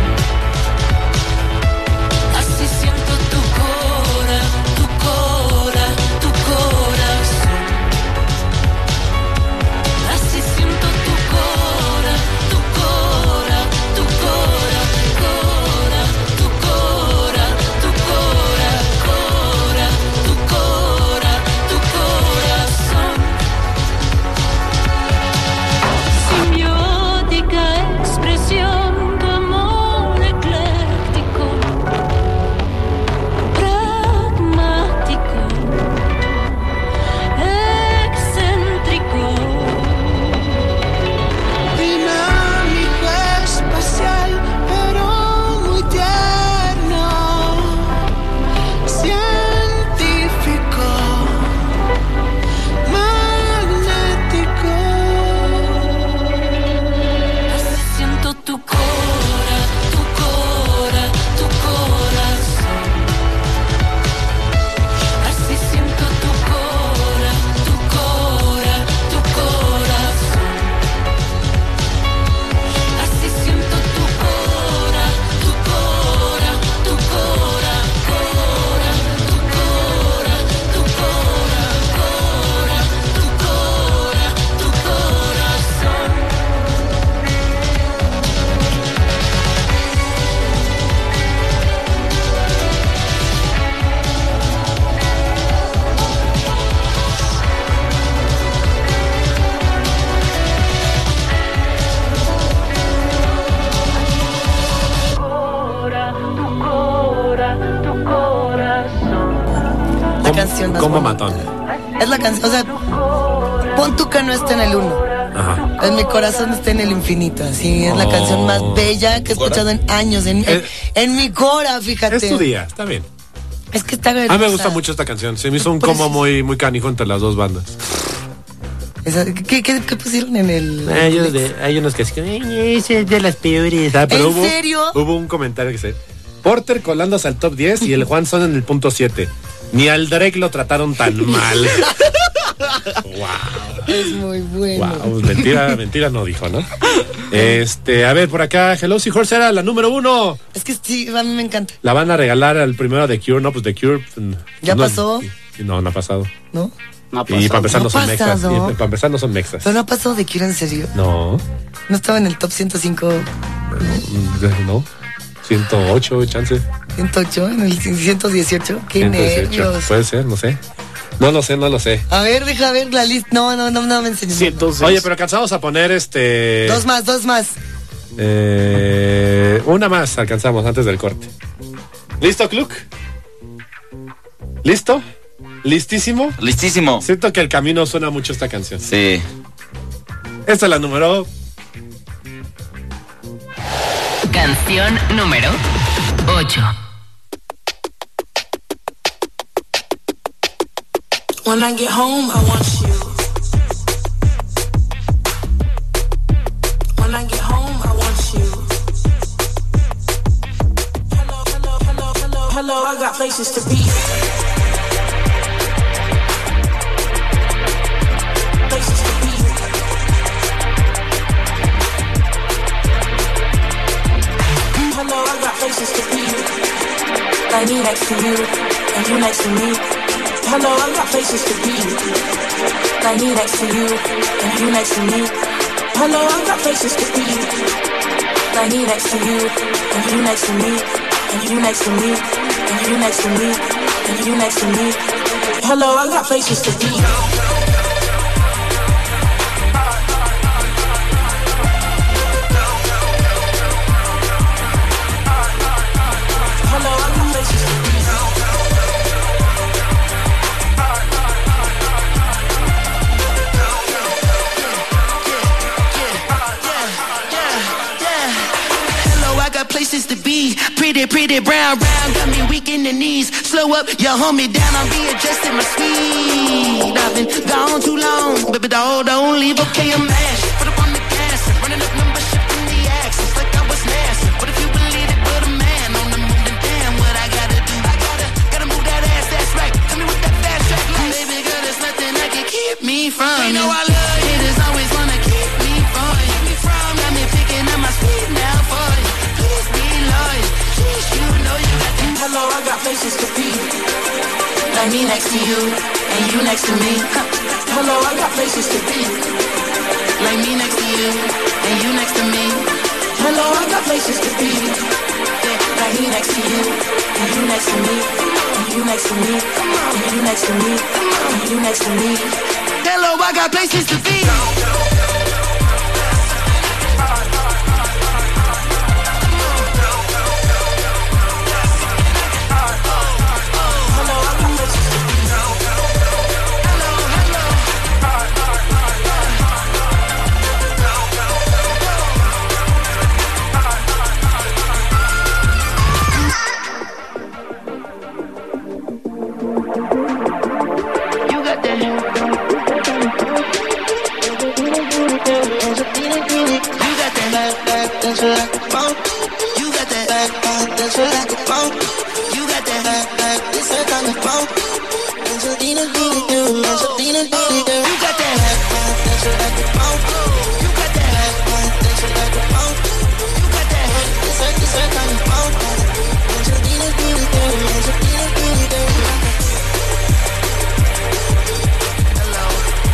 Así siento tu cora, tu cora, tu corazón. Así siento tu cora, tu cora, tu cora, cora, tu cora, tu cora, cora, tu cora, tu corazón. Simbiótica expresión, tu amor ecléctico, pragmático, excéntrico, Dinámico, espacial, pero muy tierno, científico, magnético. Así siento tu cora, tu cora, tu corazón. Así siento tu cora, tu cora, tu corazón. Así siento tu cora, tu cora, tu cora, cora, tu cora, tu cora, cora, tu cora, tu corazón. Tu cora, tu corazón. La canción más Como bonita. matón. Es la canción, o sea, pon tú que no está en el uno. Ajá. En mi corazón está en el infinito, así es la Oh. canción más bella que he escuchado en años, en, en, en mi cora, fíjate. Es tu día, está bien. Es que está A mí me gusta mucho esta canción. Se me hizo un Por combo eso- muy, muy canijo entre las dos bandas. Esa- ¿qué, qué, qué pusieron en el...? Ah, yo de- hay unos que dicen, "Ay, ese es de las peores". Ah, pero ¿En hubo, serio? Hubo un comentario que dice, Porter colándose al top diez y el Juan Son en el punto siete. Ni al Drake lo trataron tan mal. Wow. Es muy bueno. Wow, mentira, mentira no dijo, ¿no? Este, a ver, por acá, Hello Seahorse era la número uno. Es que sí, a mí me encanta. La van a regalar al primero de Cure, no, pues de Cure. pues, ¿Ya no, pasó? No, no ha pasado. ¿No? No ha Y pasado. para empezar no, No ha son mexas. pasado. Y para empezar no son mexas. Pero no ha pasado de Cure, en serio. No, No estaba en el top ciento cinco, mm, no. ciento ocho, chance. ciento ocho, en el ciento dieciocho. Qué ciento dieciocho. nervios. Puede ser, no sé. No lo sé, no lo sé. A ver, deja ver la lista. No, no, no, no me enseñes. Oye, pero alcanzamos a poner este. Dos más, dos más. Eh, una más alcanzamos antes del corte. ¿Listo, Cluck? ¿Listo? ¿Listísimo? Listísimo. Siento que el camino suena mucho esta canción. Sí. Esta es la número. Canción número ocho. When I get home, I want you. When I get home, I want you. Hello, hello, hello, hello, hello. I got places to be. Places to be. Hello, I got places to be. Like me next to you, and you next to me. Hello, I got places to be. Like me next to you, and you next to me. Hello, I got places to be. Like me next to you, and you next to me, and you next to me, and you next to me, and you next to me. Hello, I got places to be. Places to be, pretty, pretty brown, brown, got me weak in the knees. Slow up, you hold me down, I'm readjusting my speed. I've been gone too long, baby doll, don't leave, okay, I'm mashed. Put up on the gas, running up numbers, shifting the axis like I was NASA. But if you believe it, put a man on the moon, then damn what I gotta do. I gotta, gotta move that ass, that's right. Tell me what that fast track like. Baby girl, there's nothing that can keep me from you. You know I love you, haters always wanna keep me from you. Keep me from, got me picking up my speed now for you. Hello, I got places to be. Like me next to you, and you next to me. Hello, I got places to be. Like me next to you, and you next to me. Hello, I got places to be. Like me next to you, and you next to me, and you next to me, and you next to me, and you next to me. Hello, I got places to be. That's what I can phone. You got that back, back, that's what I can phone. You got that back, back, this what I can phone. That's what Dina Dina do, that's what Dina Dina do. You got that back, back, that's what I can phone. You got that back, back, that's what I can phone. You got that back, this what, this what I can phone. That's what Dina Dina do, that's what Dina Dina do. Hello.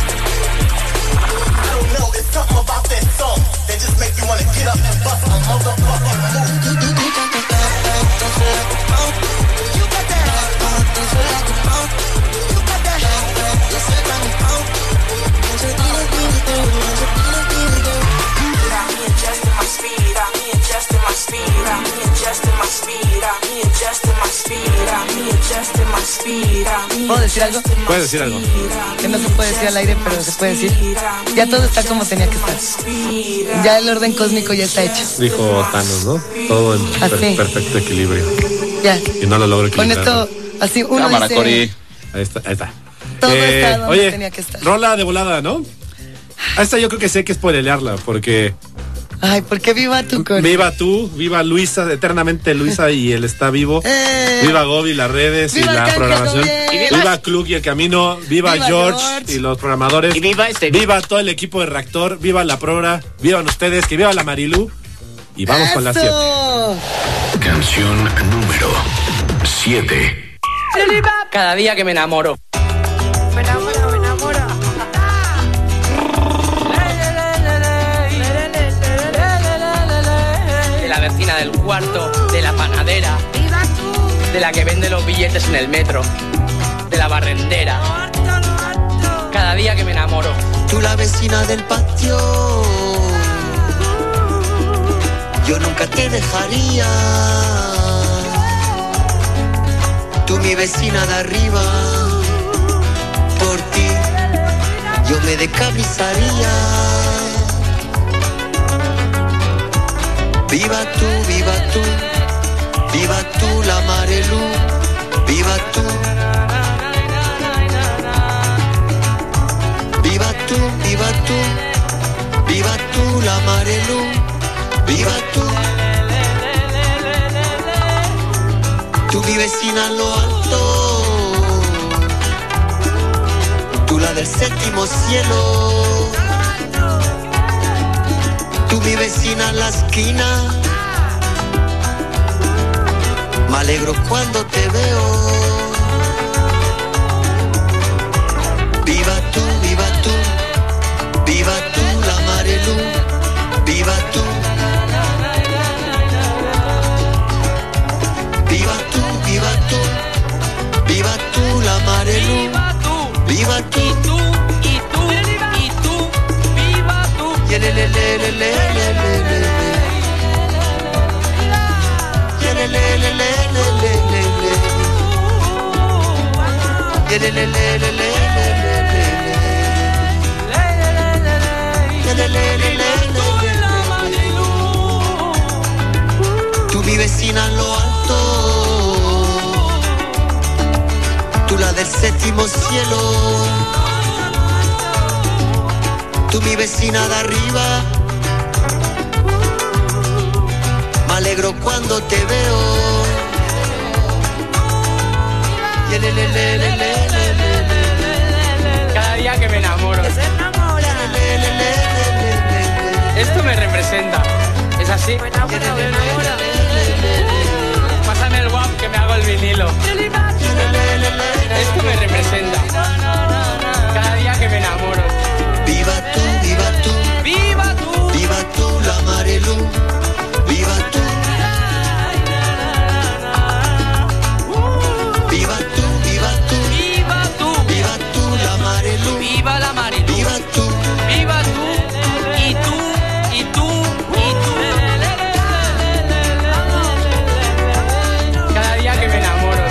I don't know, it's something about that song that just make you wanna get up and bust a motherfucking move. You got that back, back, that's what I can phone. You got that back, back, that's what I can phone. You got that back, back, this what I can phone. That's what Dina Dina do, that's what Dina Dina do. I'm readjusting my speed, I'm readjusting my speed, I'm readjusting my speed, I'm readjusting my speed, I'm readjusting my speed, I'm ¿Puedo decir algo? Puedes decir algo. Que no se puede decir al aire, pero se puede decir. Ya todo está como tenía que estar. Ya el orden cósmico ya está hecho. Dijo Thanos, ¿no? Todo en per- Así. perfecto equilibrio. Ya. Y no lo logro Con equilibrar. esto, así uno Cámara, dice, Cori. Ahí está, ahí está. todo está donde oye, tenía que estar. rola de volada, ¿no? A esta yo creo que sé que spoilearla, porque... Ay, ¿por qué viva tú con Viva tú, viva Luisa, eternamente Luisa y él está vivo. Eh. Viva Gobi, las redes Viva y la Canja programación. Gabriel. Viva, viva Klug y el camino. Viva, Viva George, George. y los programadores. Y viva este. Viva todo el equipo de Reactor. Viva la Progra. Vivan ustedes. Que viva la Marilú. Y vamos con las siete. ¡Eso! Canción número siete. Cada día que me enamoro. Me enamoro, me enamoro. De la vecina del cuarto, de la panadera, ¡Viva tú! de la que vende los billetes en el metro, de la barrendera. Cada día que me enamoro. Tú la vecina del patio, yo nunca te dejaría. Tú mi vecina de arriba, por ti yo me decabrizaría. Viva tú, viva tú, viva tú la Marelú, viva tú. Viva tú, viva tú, viva tú la Marelú, viva tú. Tú mi vecina en lo alto, tú la del séptimo cielo. Tú mi vecina en la esquina, me alegro cuando te veo. Viva tú, viva tú, viva tú la Marelú, viva tú. Viva tú, viva tú, viva tú la Marelú, viva tú. Y tú, y tú, y tú, viva tú. Y le le le le le le le le. Y le le le le le le le le. Y le le le le le le le le. Y le le le le le le. Tú mi vecina en lo alto, tú la del séptimo cielo. Tú mi vecina de arriba, me alegro cuando te veo. Y le le le le le le le. Cada día que me enamoro. Se enamora. Le le le le le le. Esto me representa. ¿Es así? Me enamoro, me enamoro. Pásame el guap que me hago el vinilo. Esto me representa. Cada día que me enamoro. Viva tú, viva tú, ¡Viva tú! viva tú la Marelú, viva tú. Viva tú, viva tú, ¡Viva tú! viva tú la Marelú, ¡Viva la Marilú! viva tú. ¡Viva tú! Y tú, y tú, y tú. Cada día que me enamoro.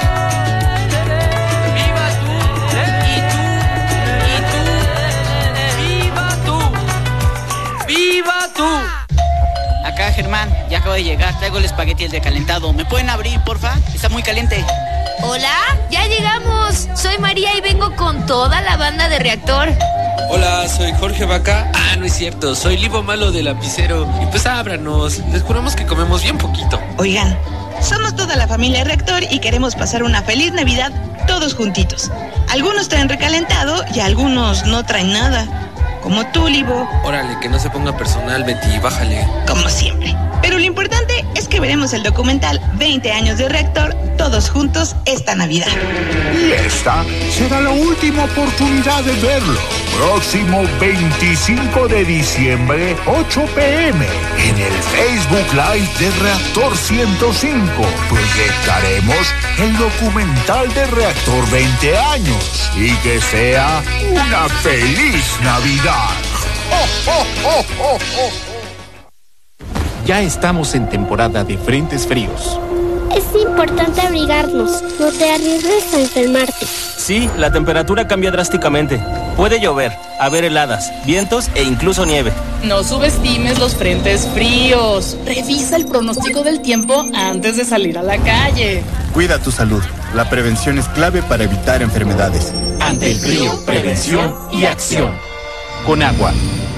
¡Viva tú! Y tú, y tú. ¡Viva tú! ¡Viva tú! Acá, Germán, ya acabo de llegar. Traigo el espagueti y el decalentado. ¿Me pueden abrir, porfa? Está muy caliente. Hola, ya llegamos. Soy María y vengo con toda la banda de Reactor. Hola, soy Jorge Vaca. Ah, no es cierto, soy Libo Malo del Lapicero. Y pues ábranos, les juramos que comemos bien poquito. Oigan, somos toda la familia Reactor y queremos pasar una feliz Navidad todos juntitos. Algunos traen recalentado y algunos no traen nada. Como tú, Libo. Órale, que no se ponga personal, Betty, bájale. Como siempre. Pero lo importante es que veremos el documental veinte años de Reactor todos juntos esta Navidad. Y esta será la última oportunidad de verlo. Próximo veinticinco de diciembre, ocho pe eme, en el Facebook Live de Reactor ciento cinco. Proyectaremos el documental de Reactor veinte años. Y que sea una feliz Navidad. ¡Oh, oh, oh, oh, oh! Ya estamos en temporada de frentes fríos. Es importante abrigarnos, no te arriesgues a enfermarte. Sí, la temperatura cambia drásticamente. Puede llover, haber heladas, vientos e incluso nieve. No subestimes los frentes fríos. Revisa el pronóstico del tiempo antes de salir a la calle. Cuida tu salud. La prevención es clave para evitar enfermedades. Ante el frío, prevención y acción. con agua.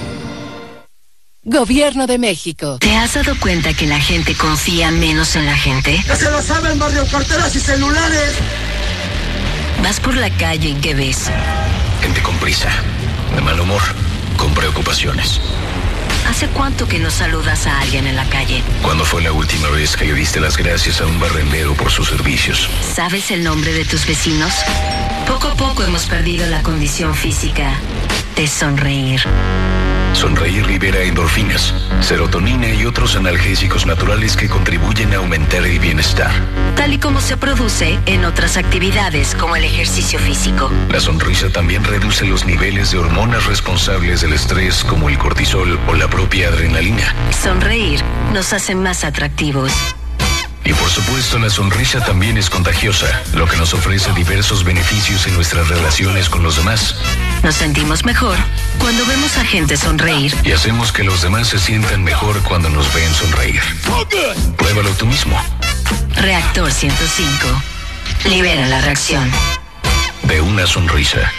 Gobierno de México. ¿Te has dado cuenta que la gente confía menos en la gente? ¡Ya se lo saben, barrio, carteras y celulares! Vas por la calle y ¿qué ves? Gente con prisa, de mal humor, con preocupaciones. ¿Hace cuánto que no saludas a alguien en la calle? ¿Cuándo fue la última vez que le diste las gracias a un barrendero por sus servicios? ¿Sabes el nombre de tus vecinos? Poco a poco hemos perdido la condición física de sonreír. Sonreír libera endorfinas, serotonina y otros analgésicos naturales que contribuyen a aumentar el bienestar. Tal y como se produce en otras actividades como el ejercicio físico. La sonrisa también reduce los niveles de hormonas responsables del estrés como el cortisol o la propia adrenalina. Sonreír nos hace más atractivos. Y por supuesto, la sonrisa también es contagiosa, lo que nos ofrece diversos beneficios en nuestras relaciones con los demás. Nos sentimos mejor cuando vemos a gente sonreír. Y hacemos que los demás se sientan mejor cuando nos ven sonreír. Pruébalo tú mismo. Reactor ciento cinco. Libera la reacción de una sonrisa.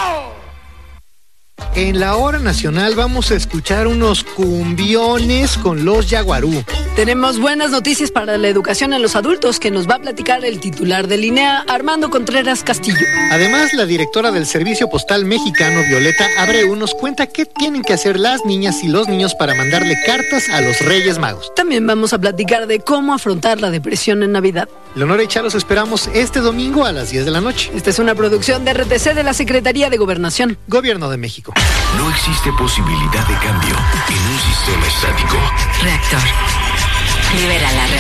En la hora nacional vamos a escuchar unos cumbiones con los Yaguarú. Tenemos buenas noticias para la educación en los adultos que nos va a platicar el titular de Linea, Armando Contreras Castillo. Además, la directora del Servicio Postal Mexicano, Violeta Abreu, nos cuenta qué tienen que hacer las niñas y los niños para mandarle cartas a los Reyes Magos. También vamos a platicar de cómo afrontar la depresión en Navidad. Leonora y Charo los esperamos este domingo a las diez de la noche. Esta es una producción de R T C de la Secretaría de Gobernación. Gobierno de México. No existe posibilidad de cambio en un sistema estático. Reactor. Libera la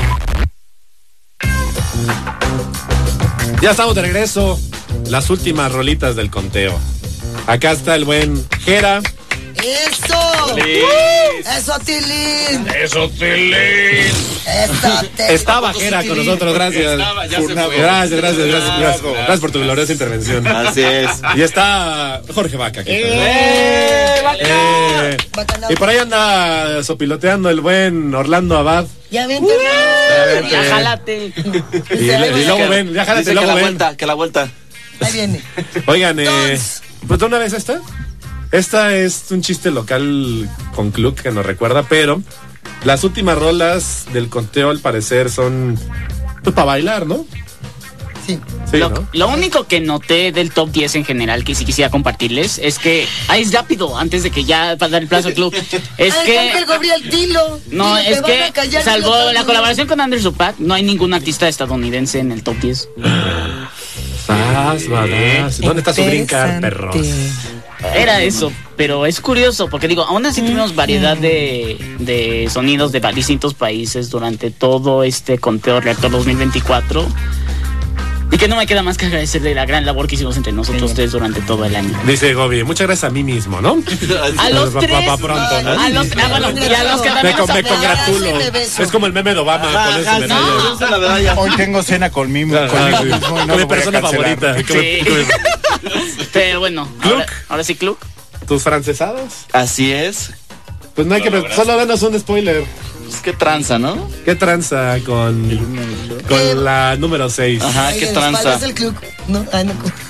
reacción. Ya estamos de regreso. Las últimas rolitas del conteo. Acá está el buen Jera. ¡Eso! ¡Tilín! ¡Eso, Tilín! ¡Eso, Tilín! ¡Eso, Tilín! Estaba Jera con nosotros, gracias. Estaba, ya se fue. Gracias, gracias, gracias, gracias. Gracias por tu gloriosa intervención. Así es. Y está Jorge Vaca. Aquí ¡Eh! Eh, y por ahí anda sopiloteando el buen Orlando Abad. Ya vente, Ya, Ya jálate. Y, y luego ven, ya jálate, Dice luego que la ven. vuelta, que la vuelta. Ahí viene. Oigan, eh, ¿pues una vez esta? Esta es un chiste local con Club que nos recuerda, pero las últimas rolas del conteo al parecer son pues para bailar, ¿no? Sí. Sí, lo, ¿no? lo único que noté del top diez en general, que sí quisiera compartirles, es que, ah, es rápido, antes de que ya, para dar el plazo al club, es Ay, que... Ángel Gabriel, dilo. No, Dilo, es te van a que, callar, salvo dilo, la todo. colaboración con Andrew Supak, no hay ningún artista estadounidense en el top diez. Vas, vas. ¿Dónde está su brincar, perros? Era eso, pero es curioso, porque digo, aún así tuvimos variedad de, de sonidos de distintos países durante todo este conteo Reactor dos mil veinticuatro. Y que no me queda más que agradecerle la gran labor que hicimos entre nosotros tres durante todo el año. Dice Gobi, muchas gracias a mí mismo, ¿no? A los Pa- tres. pa- pa pronto, ¿no? A los, ah, bueno, y a los que Me, también con- nos me apoyaron. congratulo. Es como el meme de Obama Ajá, con ese ajá, medalla. no, esa es la medalla. Hoy tengo cena con mi, Ah, conmigo sí. mismo y no Con mi lo voy a persona cancelar. favorita. Sí. Pero bueno, ahora, ahora sí, Club. ¿Tus francesados? Así es. Pues no hay que... Solo danos un spoiler. Pues qué tranza, ¿no? ¿Qué tranza con, con la número seis? Ajá, Ay, qué en la espalda tranza. es el club. No, ay, no.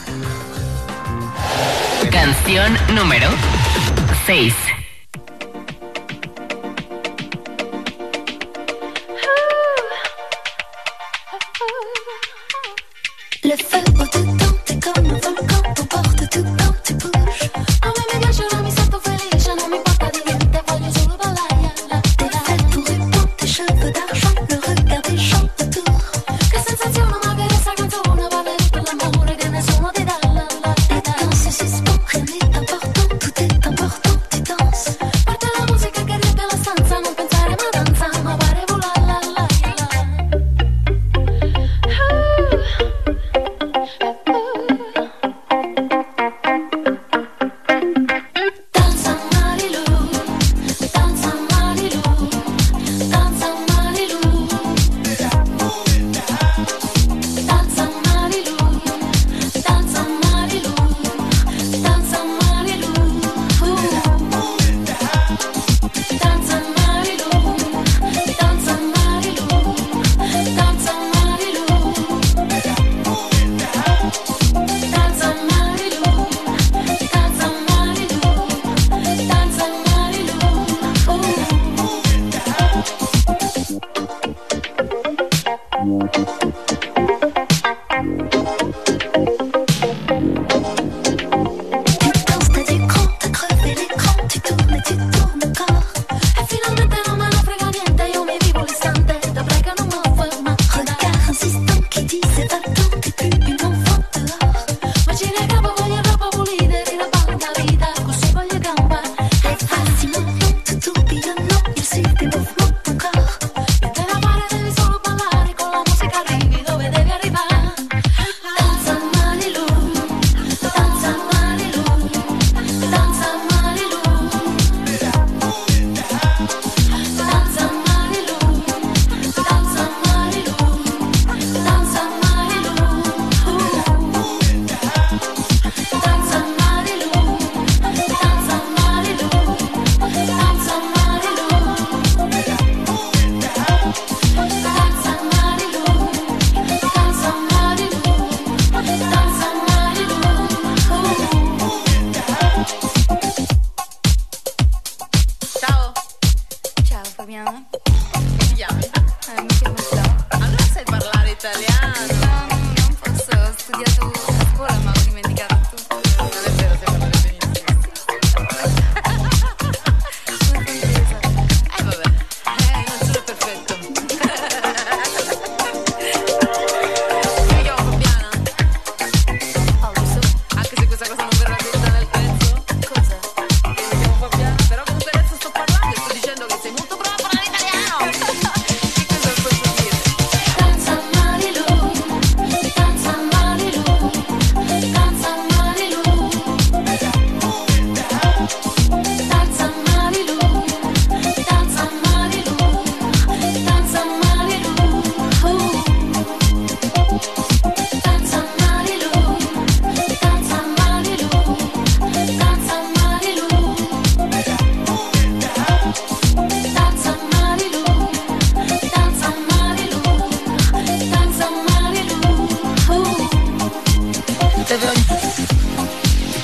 Canción número seis. Le feu au-dedans, t'es comme un volcan, t'emporte tout dans tes bouches. Oh, me me lascio, mi sento felice, non mi importa di niente, voglio solo ballare. T'es fait pour répondre, tes cheveux d'argent, le regard des gens autour. Che sensazione, magari questa canzone vale tutto l'amore che nessuno ti dà. Ti danse, si sport, rien n'est important, tout est important, tu danses. Parte la musica che riempie la stanza, non pensare ma danza, ma pare volare la la la.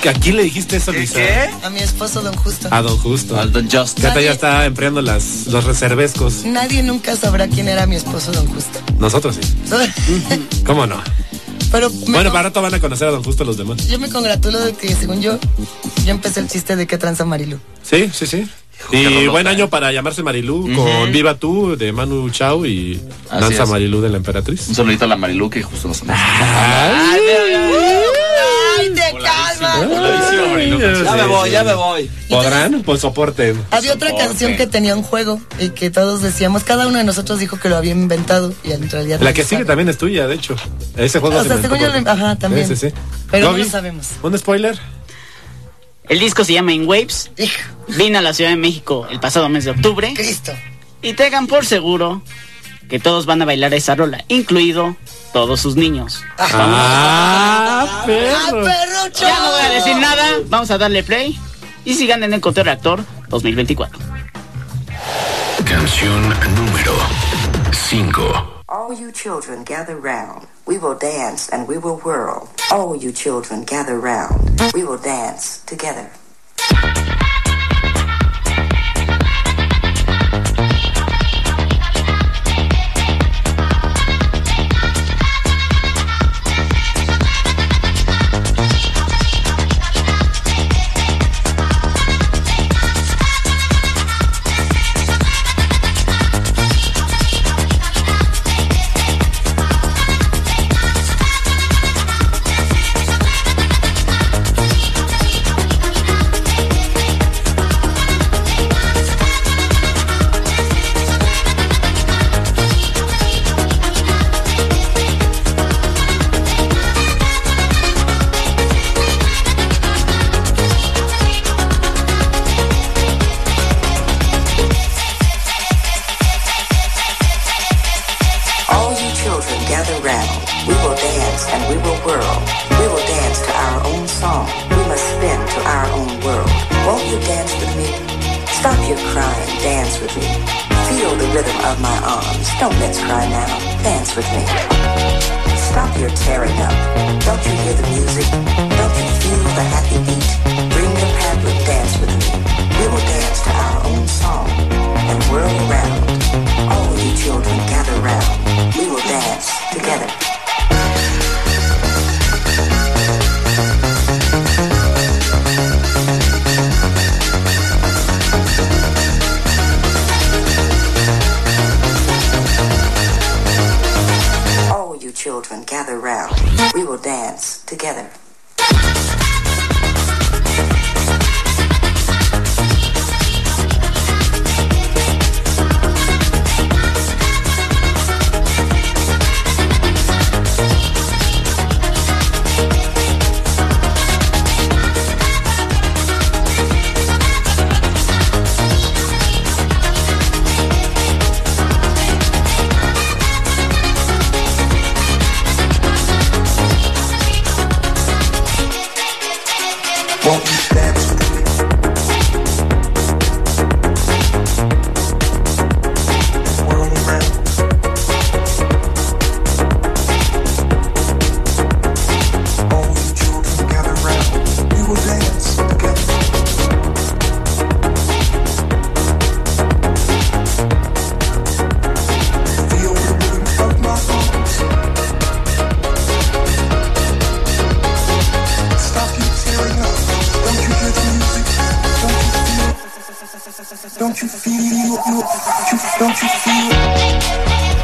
¿A quién le dijiste eso, Luisa? ¿Qué? A mi esposo, don Justo. A don Justo. Al don Just. Cata Nadie- ya está empleando las, los reservescos. Nadie nunca sabrá quién era mi esposo, don Justo. Nosotros sí. ¿Cómo no? Pero me Bueno, con- para rato van a conocer a don Justo los demás. yo me congratulo de que, según yo, yo empecé el chiste de qué tranza Marilu. Sí, sí, sí. Qué Y rolota, buen eh. año para llamarse Marilú Ujú. con Viva Tú de Manu Chao y Así Danza es. Marilú de la Emperatriz. Un saludito a la Marilu que justo nos anda. ¡Ay, te calma! Ya me voy, ya me voy. ¿Podrán? Pues soporten. Había otra Soporte. canción que tenía un juego y que todos decíamos, cada uno de nosotros dijo que lo había inventado y en realidad... La que sigue también es tuya, de hecho. Ese juego O se sea, inventó según yo por- lo- ajá, también. Sí, sí, sí. Pero no Gobi, lo sabemos. ¿Un spoiler? El disco se llama In Waves. Vino a la Ciudad de México el pasado mes de octubre. Cristo. Y tengan por seguro que todos van a bailar esa rola, incluido todos sus niños. ¡Ah, perro! ¡Ah, perro, Ya no voy a decir nada, vamos a darle play y sigan en el Conteo Reactor dos mil veinticuatro. Canción número cinco. All you children gather round. We will dance and we will whirl. All you children gather round. We will dance together. All you children gather round. We will dance and we will whirl. We will dance to our own song. We must spin to our own world. Won't you dance with me? Stop your crying, dance with me. Feel the rhythm of my arms. Don't let's cry now. Dance with me. Stop your tearing up. Don't you hear the music? Don't you feel the happy beat? Bring your paddle, dance with me. We will dance to our own song and whirl around. All you children gather round. We will dance together. All you children gather round. We will dance together. Don't you feel, don't you feel?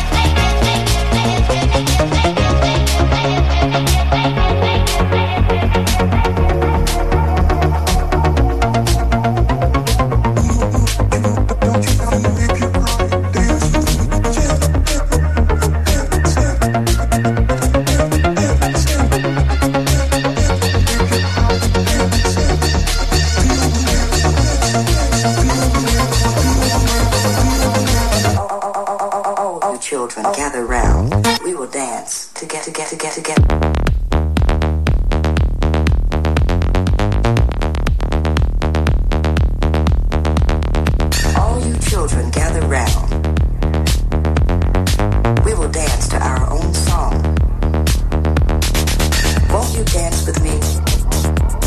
All you children gather round. We will dance to get to get to get to get. All you children gather round. We will dance to our own song. Won't you dance with me?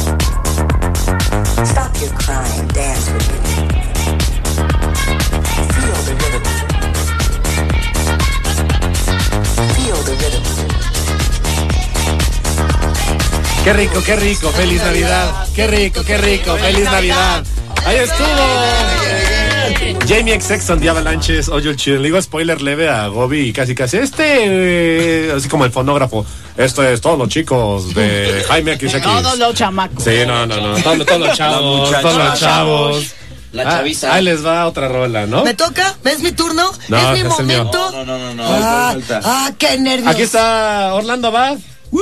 Qué rico, qué rico, feliz Navidad. Qué rico, qué rico, feliz Navidad. Ahí estuvo. Jamie X Sexton de Avalanches, oye el chido. Le digo spoiler leve a Gobi y casi casi este, eh, así como el fonógrafo. Esto es todos los chicos de Jaime X X. Todos los chamacos. Sí, no, no, no. Todos, todos los chavos, todos los chavos. La ah, chaviza. Ahí les va otra rola, ¿no? ¿Me toca? ¿Es mi turno? No, ¿Es mi es el mío. momento? No, no, no, no. Ah, Falta, falta. ah, qué nervios. Aquí está Orlando Abad.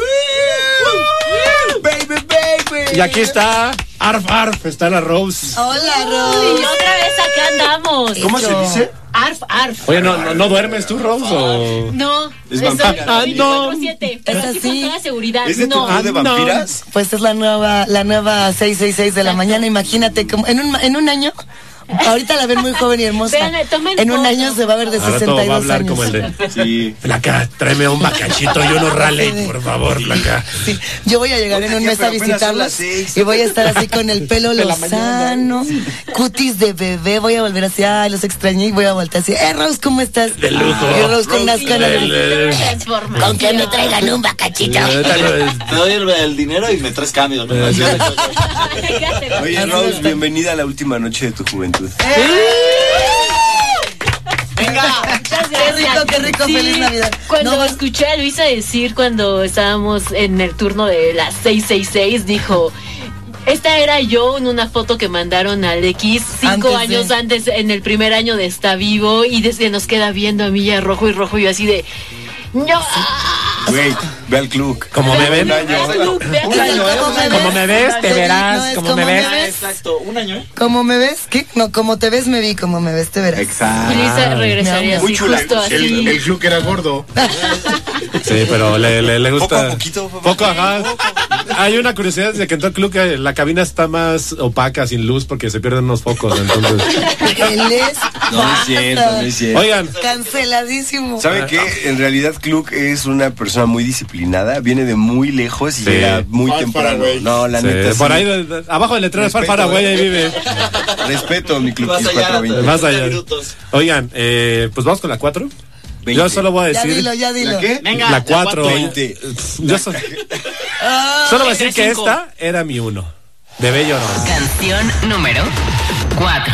Baby, baby. Y aquí está Arf Arf, está la Rose. Hola, Y Rose. otra vez acá andamos. ¿Cómo se dice? Arf, arf. Oye, ¿no, no, no duermes tú, Rose? O... No. Es Eso, vampira. Ah, no. veinticuatro siete, Pero Es sí con así. toda seguridad. ¿Es de tu no. club de vampiras? Pues es la nueva, la nueva seis seis seis de la mañana. Imagínate, como en un, en un año, ahorita la ven muy joven y hermosa. Vean, tomen En un foto. año se va a ver de Al rato sesenta y va a dos hablar años. como el de... Sí. Flaca, tráeme un bacachito y unos Raleigh, por favor, Flaca. Sí, yo voy a llegar en un mes a Pero apenas son visitarlos las seis. y voy a estar así con el pelo De la lozano, cutis de bebé, voy a volver así, ay, los extrañé y voy a volver así, eh, Rose, ¿cómo estás? De lujo. Y Rose con unas caras El- de... el- Transforma. Con que me traigan un bacachito. Te doy el, el dinero y me traes cambio. ¿no? Oye, Rose, bienvenida a la última noche de tu juventud. Venga, qué rico, qué rico, Sí, feliz Navidad. Cuando No, escuché a Luisa decir cuando estábamos en el turno de las seis seis seis, dijo... Esta era yo en una foto que mandaron al X cinco Antes de- años antes, en el primer año de Está Vivo, y desde nos queda viendo a mí ya rojo y rojo, y yo así de... No. Güey, ve al club. Como me ven. Un año. Un año, ¿eh? Como me ves, te No, verás. es Como como me me ves. ves. Exacto, un año, ¿eh? ¿Cómo me ves? ¿Qué? No, como te ves me vi, como me ves te verás. Exacto. Y Luisa regresaría Muy así, chula. justo así. El, el club era gordo. Sí, pero le, le, le gusta. Poco a poquito. Poco, ajá. Hay una curiosidad de que en todo el club que la cabina está más opaca, sin luz, porque se pierden unos focos. Entonces. Él es No, no es cierto, no es cierto. Oigan, canceladísimo. ¿Sabe qué? En realidad, Kluk es una persona muy disciplinada, viene de muy lejos y Sí. llega muy Far, temprano. far away. No, la sí, neta. por sí. ahí, de- de- abajo del letrero de Far Respeto, Far Away, ¿eh? ahí vive. Respeto, mi Kluk Vas allá, cuatro veinte. Más allá. minutos. Oigan, eh, pues vamos con la cuatro. veinte. Yo solo voy a Ya decir. dilo, ya dilo. ¿La qué? Venga, La cuatro. veinte. Yo so- Ah, solo voy a decir que cinco. esta era mi uno. De Bello no. Canción número cuatro.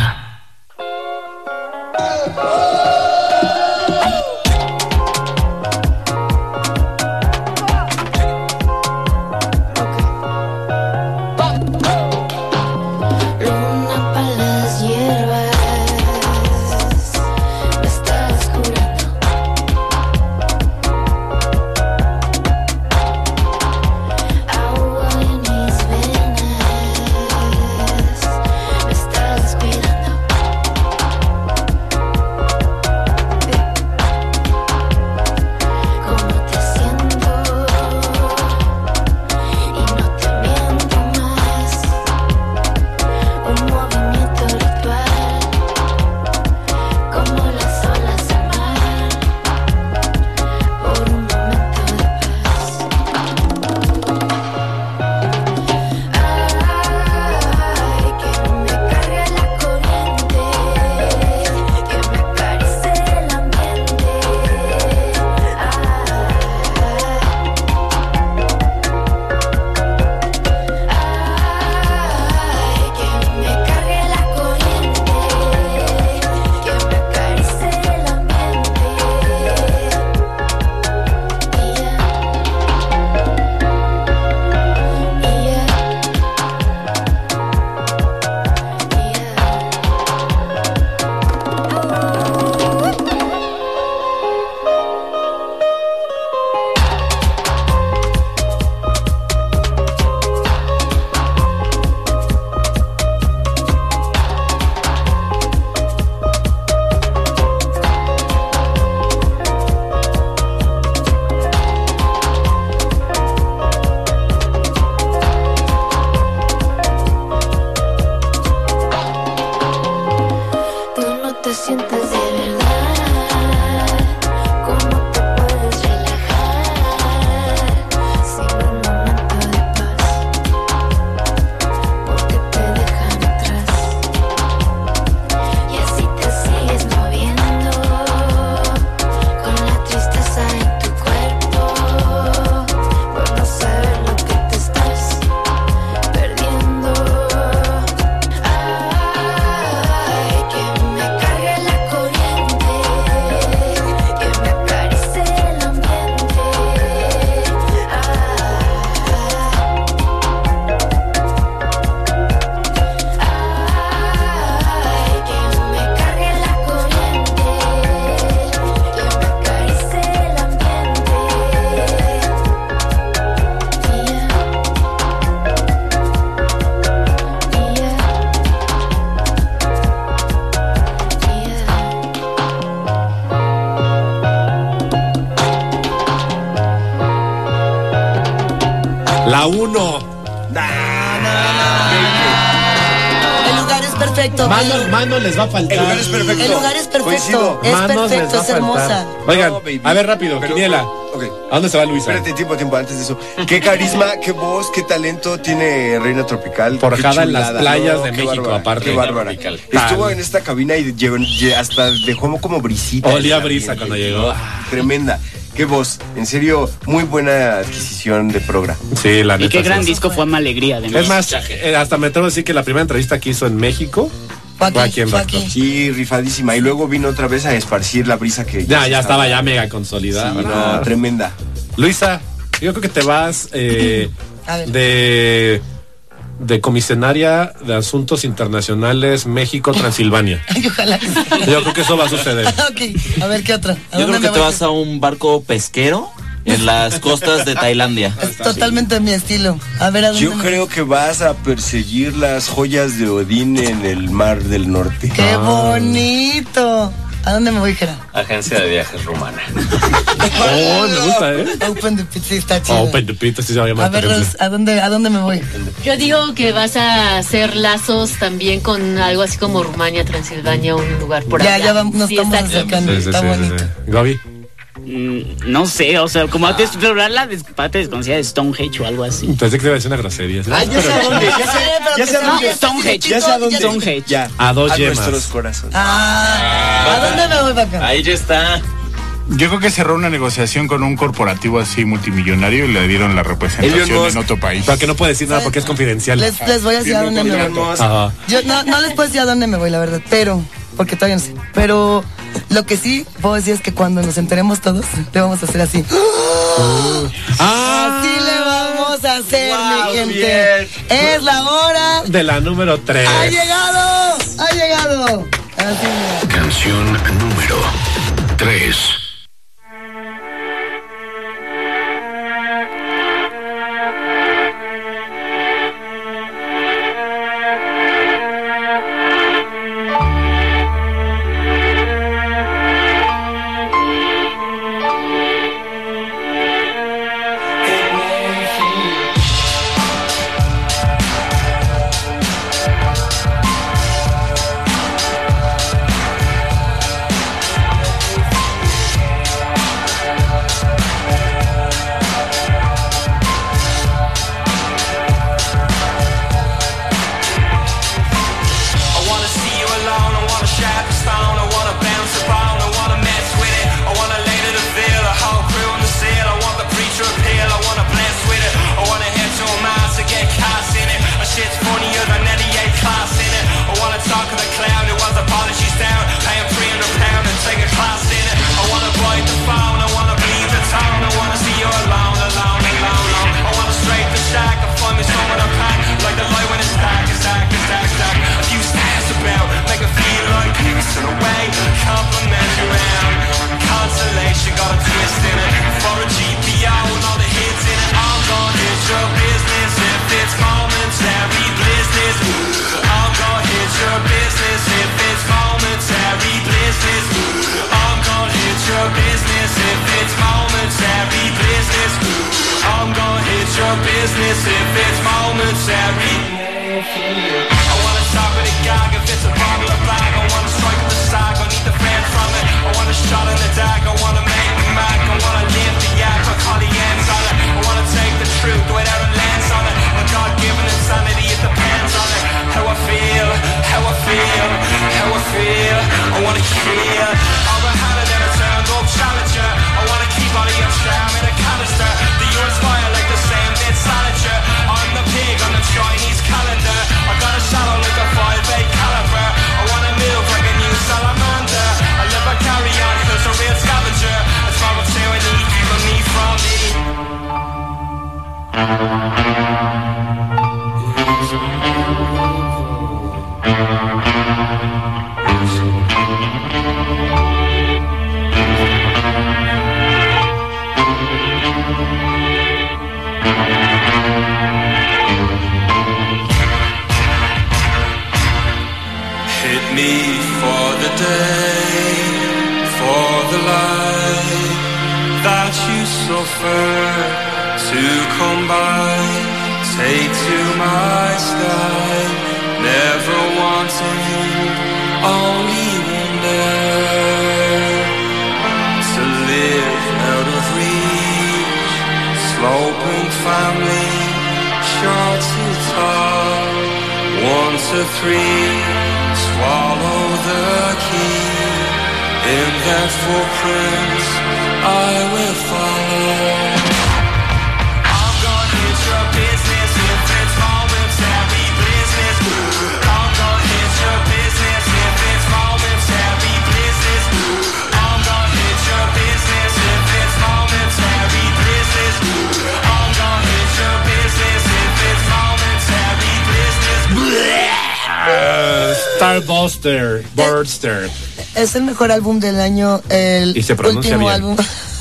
Luna pa' las hierbas, me estás curando. Agua en mis venas, me estás cuidando. La uno. El lugar es perfecto. Mano, el, mano les va a faltar. El lugar es perfecto. el lugar es perfecto. Coincido. Es Manos les va perfecto, a es faltar. hermosa. Oigan, No, baby. a ver rápido, Pero- Quiniela. Ok. ¿A dónde se va Luisa? Espérate, tiempo, tiempo, antes de eso. Qué carisma, qué voz, qué talento tiene Reina Tropical. Forjada Qué en las chulada, playas ¿no? de Qué México, bárbara, aparte. Qué bárbara. Tropical. Estuvo Tal. en esta cabina y llevó- lle- hasta dejó como brisita. Olía en el brisa ambiente. cuando llegó. Tremenda. Qué voz. En serio, muy buena adquisición de programa. Sí, la Y neta. qué sí. gran disco fue Ama Alegría, además. Es más, eh, hasta me atrevo a decir que la primera entrevista que hizo en México Fue fue aquí, aquí en fue Reactor. aquí. Sí, rifadísima. Y luego vino otra vez a esparcir la brisa que... Ya, se ya estaba sabe. ya mega consolidada. Sí, ¿verdad? no, tremenda. Luisa, yo creo que te vas eh, A ver. de de comisionaria de Asuntos Internacionales México Transilvania. Ay, ojalá que sí. Yo creo que eso va a suceder. Ok, a ver qué otra. ¿A Yo dónde creo que me te voy? vas a un barco pesquero en las costas de Tailandia. Es totalmente mi estilo. A ver, ¿a dónde Yo me creo que vas a perseguir las joyas de Odín en el Mar del Norte. voy? ¡Qué bonito! ¿A dónde me voy, Jera? Agencia de viajes rumana. Oh, me gusta, ¿eh? Open the Pizza está chido. Oh, Open the Pit, sí se va a llamar. A ver, terrible. Ros, ¿a dónde, ¿a dónde me voy? Yo digo que vas a hacer lazos también con algo así como Rumania, Transilvania, un lugar por Ya, allá. ya vamos, nos Sí, estamos exacto. acercando. Sí, sí, Está sí, sí, bonito. sí. Gaby. Mm, no sé, o sea, como antes explorar la des- parte desconocida de Stonehenge o algo así. Pensé que te iba a decir una grosería. ¿sí? Ah, ya sé a dónde, ya sé, ya sé a No, dónde. Stonehenge. Ya sé a dónde. Stonehenge. Ya. A dos a yemas. nuestros corazones. Ah, ¿a dónde me voy, Vaca? Ahí ya está. Yo creo que cerró una negociación con un corporativo así multimillonario y le dieron la Elon representación Musk. en otro país. Pero que no puedo decir nada porque es confidencial. Les, les voy a decir a dónde me Elon voy. Musk. Ajá. Yo no, no les puedo decir a dónde me voy, la verdad, pero, porque todavía no sé. Pero lo que sí puedo decir es que cuando nos enteremos todos, le vamos a hacer así. Ah, Así le vamos a hacer, Wow, mi gente. bien. Es la hora. de la número tres. ¡Ha llegado! ¡Ha llegado! Así, mira. Canción número tres. I wanna see you alone, I wanna shatter stone, I wanna bounce around, I wanna mess with it, I wanna lay to the field, a whole crew in the seal, I want the preacher appeal, I wanna bless with it, I wanna head to a mass to get cast in it, a shit's funnier than any A class in it, I wanna talk to the clown who has apologies down, pay him three hundred pounds and take a class in it, I wanna bite the phone, I wanna bleed the town, I wanna see you alone, alone, alone, alone, I wanna straight the shack, I find me someone to pack, like the light when it's dark, it's dark, it's dark, it's dark, a few stairs about, make it feel like peace in a way, compliment you round, consolation got a twist in it, for a G P O and all the hits in it, I'm gonna hit your business if it's momentary business, I'm gonna hit your business if it's momentary business, I'm gonna hit your business if it's momentary business, I'm gonna hit your business if it's momentary. I wanna talk with a gag if it's a bottle of bag. I wanna strike with the sack, I need the fan from it. I want a shot in the dark, I wanna make me mad. I wanna live the yak, I call the ends on it. I wanna take the truth without a lens on it. My God-given insanity, it depends on it. How I feel, how I feel, how I feel. I wanna hear all the hand and never turned up challenger. I wanna keep all of your charm in a canister. The yours fire like the same mid salager. I'm the pig on the Chinese calendar. I got a shadow like a five eight caliber. I wanna move like a new salamander. I live a carry on, who's a real scavenger. It's my tyranny, keeping me from me. Hit me for the day, for the life that you suffer to combine, take to my sky, never wanting, only wonder to live out of reach, sloping family, short to tall, one to three, swallow the key, in that footprint I will follow. I'm gonna hit your business if it's momentary business. I'm gonna hit your business if it's momentary business. I'm gonna hit your business if it's momentary business. I'm gonna hit your business if it's momentary business. Uh, Starbuster, Birdster. Es el mejor álbum del año, el Y se pronuncia último bien. álbum.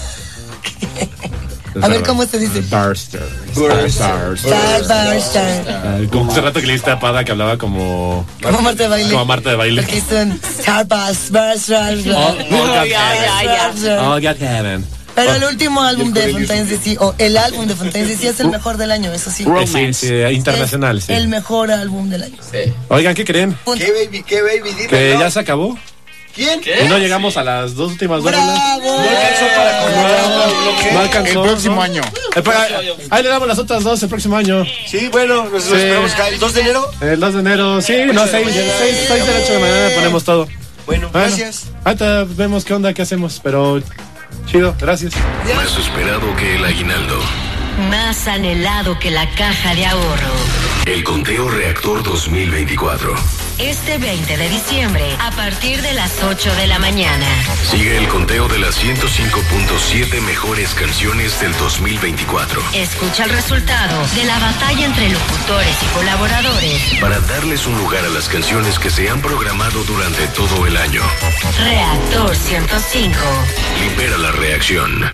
A ver cómo se dice. Birdster. Birdster. Starbuster. Uh, Como hace rato que le diste a Pada que hablaba como. Como Marta de baile. Como Marta de baile. Porque son Starbuster. Oh, oh, God Starbuster. Oh, God heaven. Pero Oh. el último álbum de Fontaines D C, o el álbum de Fontaines D C es el mejor del año, eso sí. Sí, sí, internacional, sí. El mejor álbum del año. Oigan, ¿qué creen? ¿Qué baby? ¿Qué baby? Dime. Que ya se acabó. ¿Quién? Y no llegamos a las dos últimas dos ¡Bravo! rondas. No alcanzó para completar No alcanzó. El próximo ¿no? año. Eh, para- ahí le damos las otras dos el próximo año. Sí, bueno, nos Sí. esperamos acá. ¿El dos de enero? El dos de enero, sí, Ocho no, de seis, mañana. seis, seis de la ocho de mañana ponemos todo. Bueno, gracias. Ahorita vemos qué onda, qué hacemos, pero chido, gracias. Más esperado que el aguinaldo. Más anhelado que la caja de ahorro. El conteo reactor dos mil veinticuatro. Este veinte de diciembre, a partir de las ocho de la mañana. Sigue el conteo de las ciento cinco punto siete mejores canciones del dos mil veinticuatro. Escucha el resultado de la batalla entre locutores y colaboradores. Para darles un lugar a las canciones que se han programado durante todo el año. Reactor ciento cinco. Libera la reacción.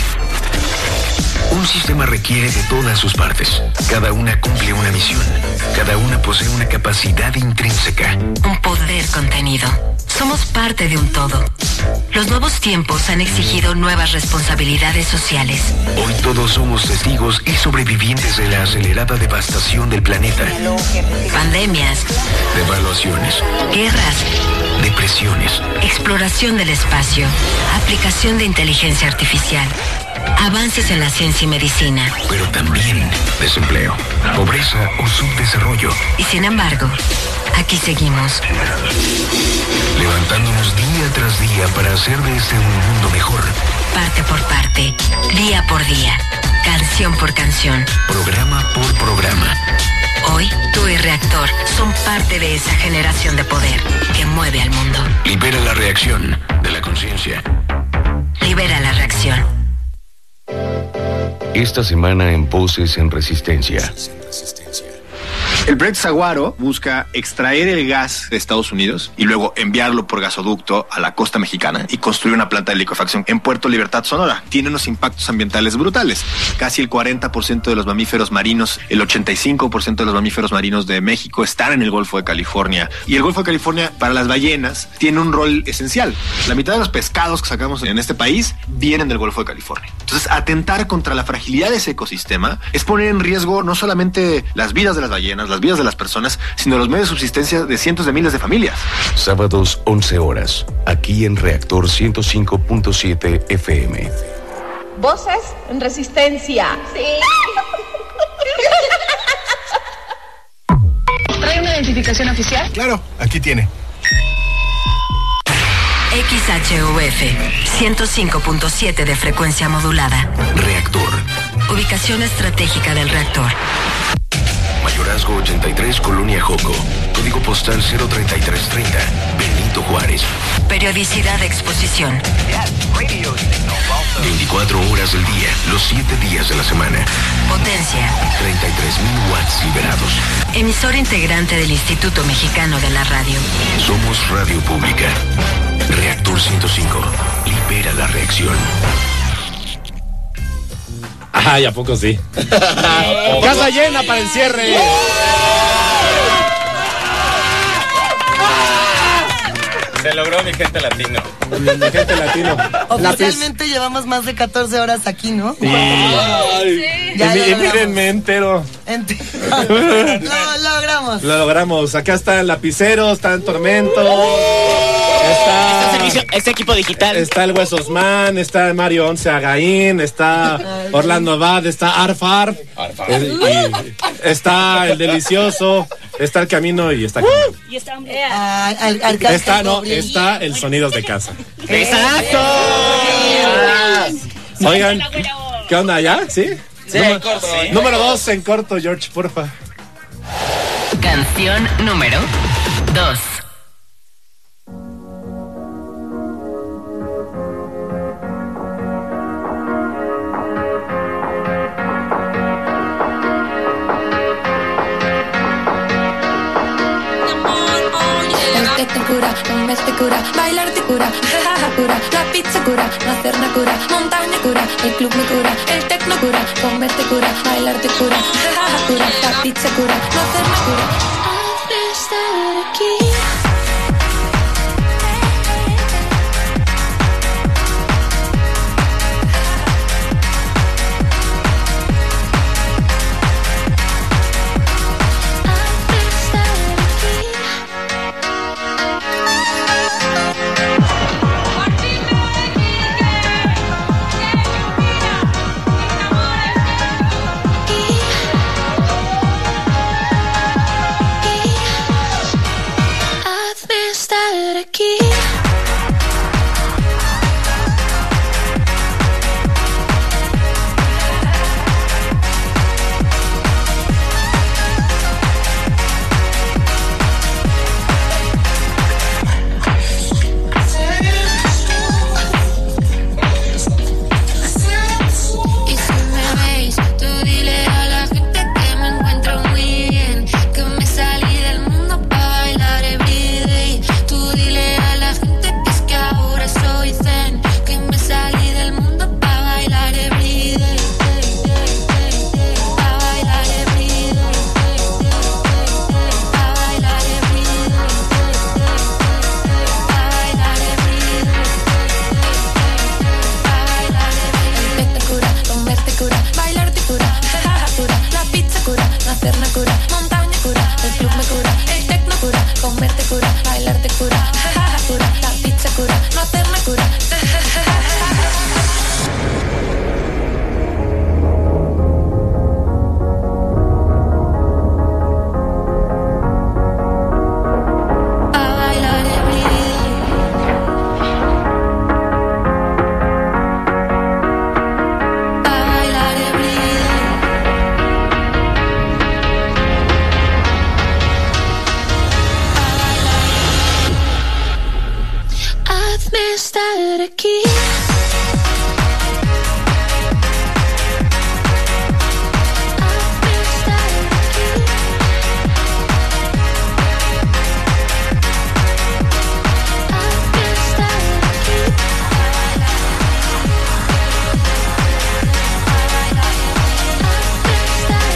Un sistema requiere de todas sus partes. Cada una cumple una misión. Cada una posee una capacidad intrínseca. Un poder contenido. Somos parte de un todo. Los nuevos tiempos han exigido nuevas responsabilidades sociales. Hoy todos somos testigos y sobrevivientes de la acelerada devastación del planeta. Pandemias, Devaluaciones, guerras, depresiones, exploración del espacio, aplicación de inteligencia artificial, avances en la ciencia y medicina. pero también desempleo, pobreza o subdesarrollo. Y sin embargo, aquí seguimos. Levantándonos día tras día para hacer de este un mundo mejor. Parte por parte, día por día, canción por canción. Programa por programa. Hoy, tú y Reactor son parte de esa generación de poder que mueve al mundo. Libera la reacción de la conciencia. Libera la reacción. Esta semana en Voces en Resistencia. El proyecto Saguaro busca extraer el gas de Estados Unidos y luego enviarlo por gasoducto a la costa mexicana y construir una planta de licuefacción en Puerto Libertad, Sonora. Tiene unos impactos ambientales brutales. Casi el cuarenta por ciento de los mamíferos marinos, el ochenta y cinco por ciento de los mamíferos marinos de México están en el Golfo de California. Y el Golfo de California, para las ballenas, tiene un rol esencial. La mitad de los pescados que sacamos en este país vienen del Golfo de California. Entonces, atentar contra la fragilidad de ese ecosistema es poner en riesgo no solamente las vidas de las ballenas, las vidas de las personas, sino los medios de subsistencia de cientos de miles de familias. Sábados once horas, aquí en Reactor ciento cinco punto siete F M. Voces en Resistencia. Sí. ¿Trae una identificación oficial? Claro, aquí tiene. X H U F ciento cinco punto siete de frecuencia modulada. Reactor. Ubicación estratégica del reactor. Mayorazgo ochenta y tres, Colonia Joco. Código postal cero treinta y tres treinta, Benito Juárez. Periodicidad de exposición. veinticuatro horas del día, los siete días de la semana. Potencia. treinta y tres mil watts liberados. Emisora integrante del Instituto Mexicano de la Radio. Somos Radio Pública. Reactor ciento cinco. Libera la reacción. Ay, ¿a poco sí? Casa llena para el cierre. Se logró, mi gente latino. Mi gente latino. Oficialmente llevamos más de catorce horas aquí, ¿no? Sí. Ay, Ya y, lo y logramos. mírenme entero. Ent- Lo logramos. Lo logramos. Acá está el lapicero, está el Tormento. Está Está, servicio, este equipo digital. está el Huesos Man, está Mario Once Agaín, está Orlando Abad, está Arfar, está el Delicioso, está el Camino y está Camino. Y está hambre. Ay, al- Arcángel Está, no, Goblin. está el Sonidos de Casa. ¡Exacto! Oigan, ¿qué onda ya? ¿Sí? Sí, Número, corto. número dos en corto, George, porfa. Canción número dos. El té te cura, comer te cura, bailar te cura, jajaja cura, la pizza cura, nacer na cura, montaña cura, el club me cura, el tecno cura, comer te cura, bailar te cura, jajaja cura, la pizza cura, nacer na cura. Hazme estar aquí. Hazme estar aquí. Y si me veis, tú dile a la gente que me encuentro muy bien, que me salí del mundo para bailar everyday. Tú dile a la gente que es que ahora soy zen, que me salí del mundo para bailar everyday. Pa' bailar everyday. Pa' bailar everyday. Pa' bailar everyday. El té te cura, comer te cura, bailar te cura, jajaja cura, la pizza cura, nacer na cura, montaña cura, el club me cura, el tecno cura, comer te cura, bailar te cura, jajaja cura, la pizza cura, nacer na cura. A bailar everyday. A bailar everyday. Hazme estar aquí. Hazme estar aquí. Hazme estar aquí. Hazme estar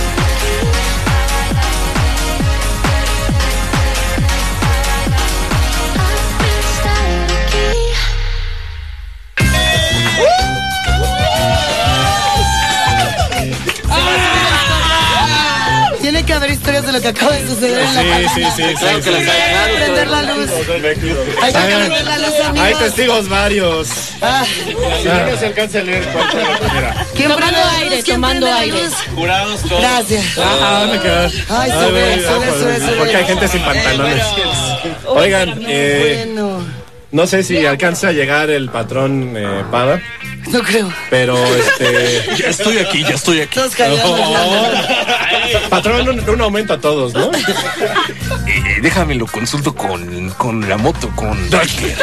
aquí. Hazme estar aquí. Tiene que haber historias de lo que acaba de suceder en la Sí, casa. sí, sí, sí, Claro sí, que las sí. hay. Hay que prender la luz. Hay que prender la luz, amigos. Hay testigos varios. Ah. Si no, no se alcanza a leer cuál fue la primera. ¿Quién Tomando prende la aire, luz? ¿Quién tomando prende la aire. luz? Jurados todos. Gracias. Ah, me quedé. Ay, sube, güey, sube, ah, pues, sube, sube. Porque hay gente sin pantalones. Oigan, eh, Bueno, no sé si alcanza a llegar el patrón eh, Pada, no creo. pero este. Ya estoy aquí, ya estoy aquí. Todos callados. Patrón, un, un aumento a todos, ¿no? Eh, déjame lo consulto con, con la moto, con Dalker.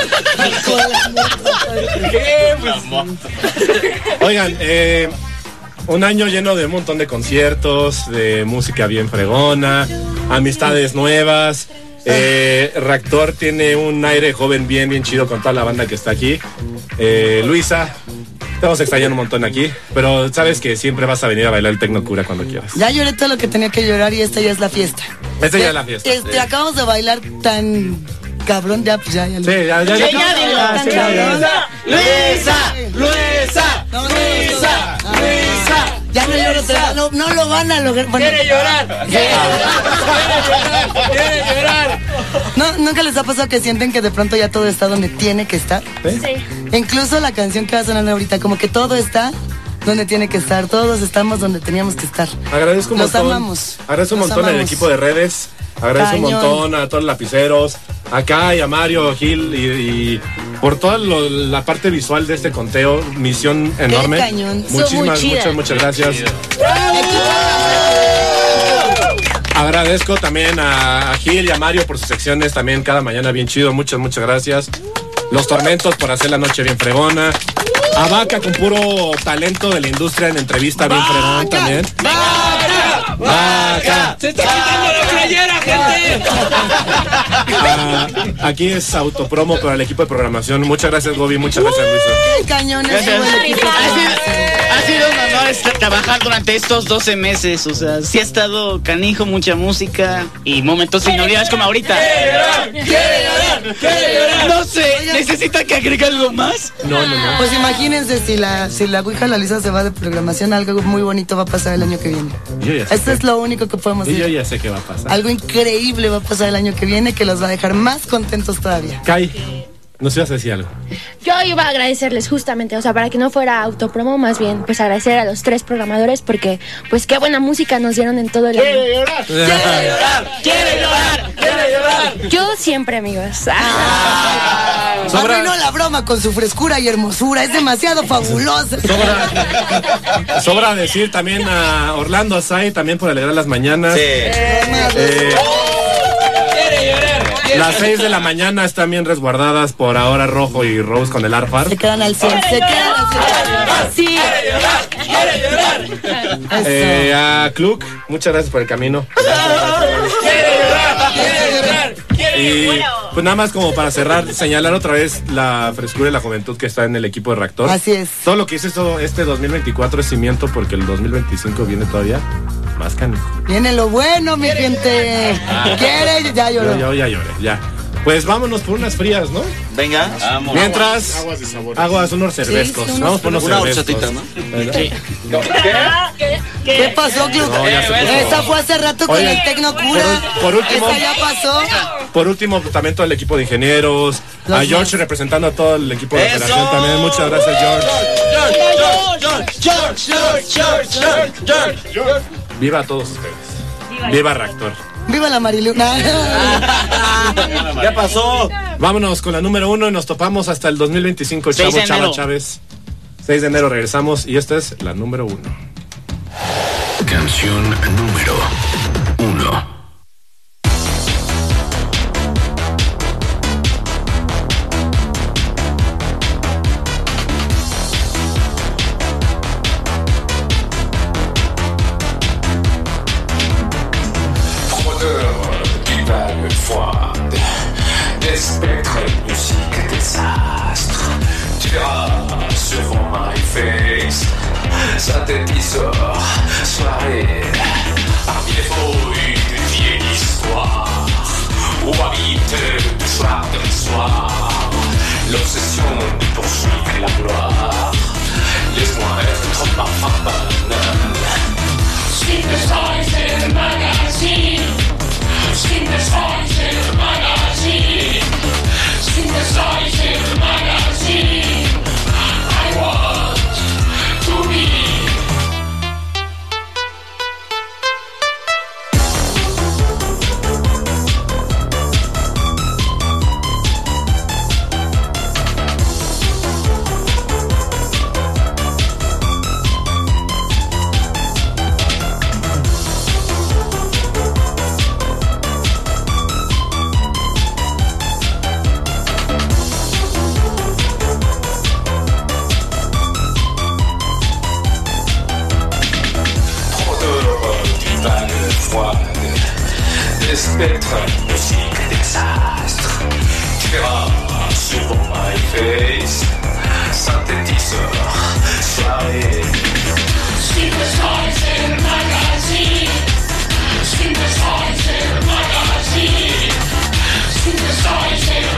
¿Qué? Pues, oigan, eh, un año lleno de un montón de conciertos, de música bien fregona, amistades nuevas. Eh, Reactor tiene un aire joven bien, bien chido con toda la banda que está aquí. Eh, Luisa, te vamos a extrañar un montón aquí, pero sabes que siempre vas a venir a bailar el Tecnocura cuando quieras. Ya lloré todo lo que tenía que llorar y esta ya es la fiesta. Esta ya es la fiesta. Este, acabamos de bailar tan cabrón, ya, pues ya, ya. Sí, ya, ya. Sí, ya, ya, dilo. ya, sí, ya, ya. Luisa, Luisa, Luisa, Luisa. Ya no lloro, no, no lo van a lograr. Bueno. ¡Quiere llorar! ¡Quiere llorar! ¡Quiere llorar! ¿No, ¿Nunca les ha pasado que sienten que de pronto ya todo está donde tiene que estar? Sí. Incluso la canción que va sonando ahorita, como que todo está donde tiene que estar. Todos estamos donde teníamos que estar. Agradezco un Los montón. amamos. Agradezco un Los montón al amamos. equipo de redes. Agradezco Cañón. un montón a todos los lapiceros. Acá y a Mario Gil y, y por toda lo- la parte visual de este conteo. Misión enorme. cañón. Estuvo muy Muchísimas, chida. muchas, muchas gracias. Agradezco también a, a Gil y a Mario por sus secciones también cada mañana bien chido. Muchas, muchas gracias. Los Tormentos por hacer la noche bien fregona. A Vaca con puro talento de la industria en entrevista bien fregón también. ¡Vaca! ¡Vaca! ¡Se está quitando la playera, gente! Ah, aquí es autopromo para el equipo de programación. Muchas gracias, Gobi. Muchas gracias, Luisa. Qué cañón es Gracias. el equipo. Ha sido, ha sido un honor estar- trabajar durante estos doce meses. O sea, sí ha estado canijo, mucha música y momentos inolvidables como ahorita. ¡Quiere llorar! ¡Quiere llorar! ¡Quiere llorar! No sé, ¿necesita que agregue algo más? No, no, no. Pues imagínense si la, si la Ouija la Lisa se va de programación, algo muy bonito va a pasar el año que viene. Yo ya sé. Esto es lo único que podemos Y yo decir. ya sé qué va a pasar. Algo increíble va a pasar el año que viene que los va a dejar más contentos todavía. Kai, nos ibas a decir algo. Yo iba a agradecerles justamente, o sea, para que no fuera autopromo, más bien, pues agradecer a los tres programadores porque, pues qué buena música nos dieron en todo el año. ¡Quiere llorar! ¡Quiere llorar! ¡Quiere llorar! ¡Quiere llorar! Yo siempre, amigos. Sobra- Arruinó la broma con su frescura y hermosura. Es demasiado fabulosa. Sobra, sobra decir también a Orlando Asai también por alegrar las mañanas. Sí. Eh, ¡Quiere llorar! las seis de la mañana están bien resguardadas por ahora Rojo y Rose con el Arfar. Se quedan al cien. Se quedan al cien. Sí. ¡Quiere llorar! quiere llorar. Eh, a Kluk, muchas gracias por el camino. Quiere llorar, quiere llorar, quiere Y llorar. pues nada más como para cerrar, señalar otra vez la frescura y la juventud que está en el equipo de Reactor. Así es. Todo lo que hice esto, este dos mil veinticuatro es cimiento porque el dos mil veinticinco viene todavía más canijo. Viene lo bueno, mi gente. ¿Quiere? Ya lloró. Yo, yo ya lloré, ya. Pues vámonos por unas frías, ¿no? Venga, vamos. Mientras, Aguas de sabor. aguas, unos cervezcos. Sí, sí, Vamos por unos Una cervezcos. horchatita, ¿no? Bueno. Sí. ¿Qué? ¿Qué pasó, Club? No, ya se puso. Esa fue hace rato con Oye, el Tecnocura. por- por último- Esa ya pasó. Por último, también todo el equipo de ingenieros. Los A George más. representando a todo el equipo de ¡Eso! operación también. Muchas gracias, George. George, George, George, George, George, George, George, George. Viva a todos ustedes. Viva Reactor. Viva la Mariluna. Ya pasó. Vámonos con la número uno y nos topamos hasta el dos mil veinticinco. seis Chavo, de Chava, enero. Chávez. seis de enero regresamos y esta es la número uno. Canción número uno. Fraudeur qui vague froide, des spectres, musique, désastre. Tu verras sur my face, synthétiseur, soirée, parmi les fouilles d'une vieille histoire, où habite le soir de l'histoire, l'obsession de poursuivre la gloire. Laisse-moi être ma femme banale. Synthesizer magazine. Synthesizer magazine. Synthesizer magazine. I want to be. Fraudeur d'une vague froide, des spectres, musique, désastre. Tu verras sur my face, synthétiseur, soirée. Synthesizer magazine. Synthesizer magazine. Synthesizer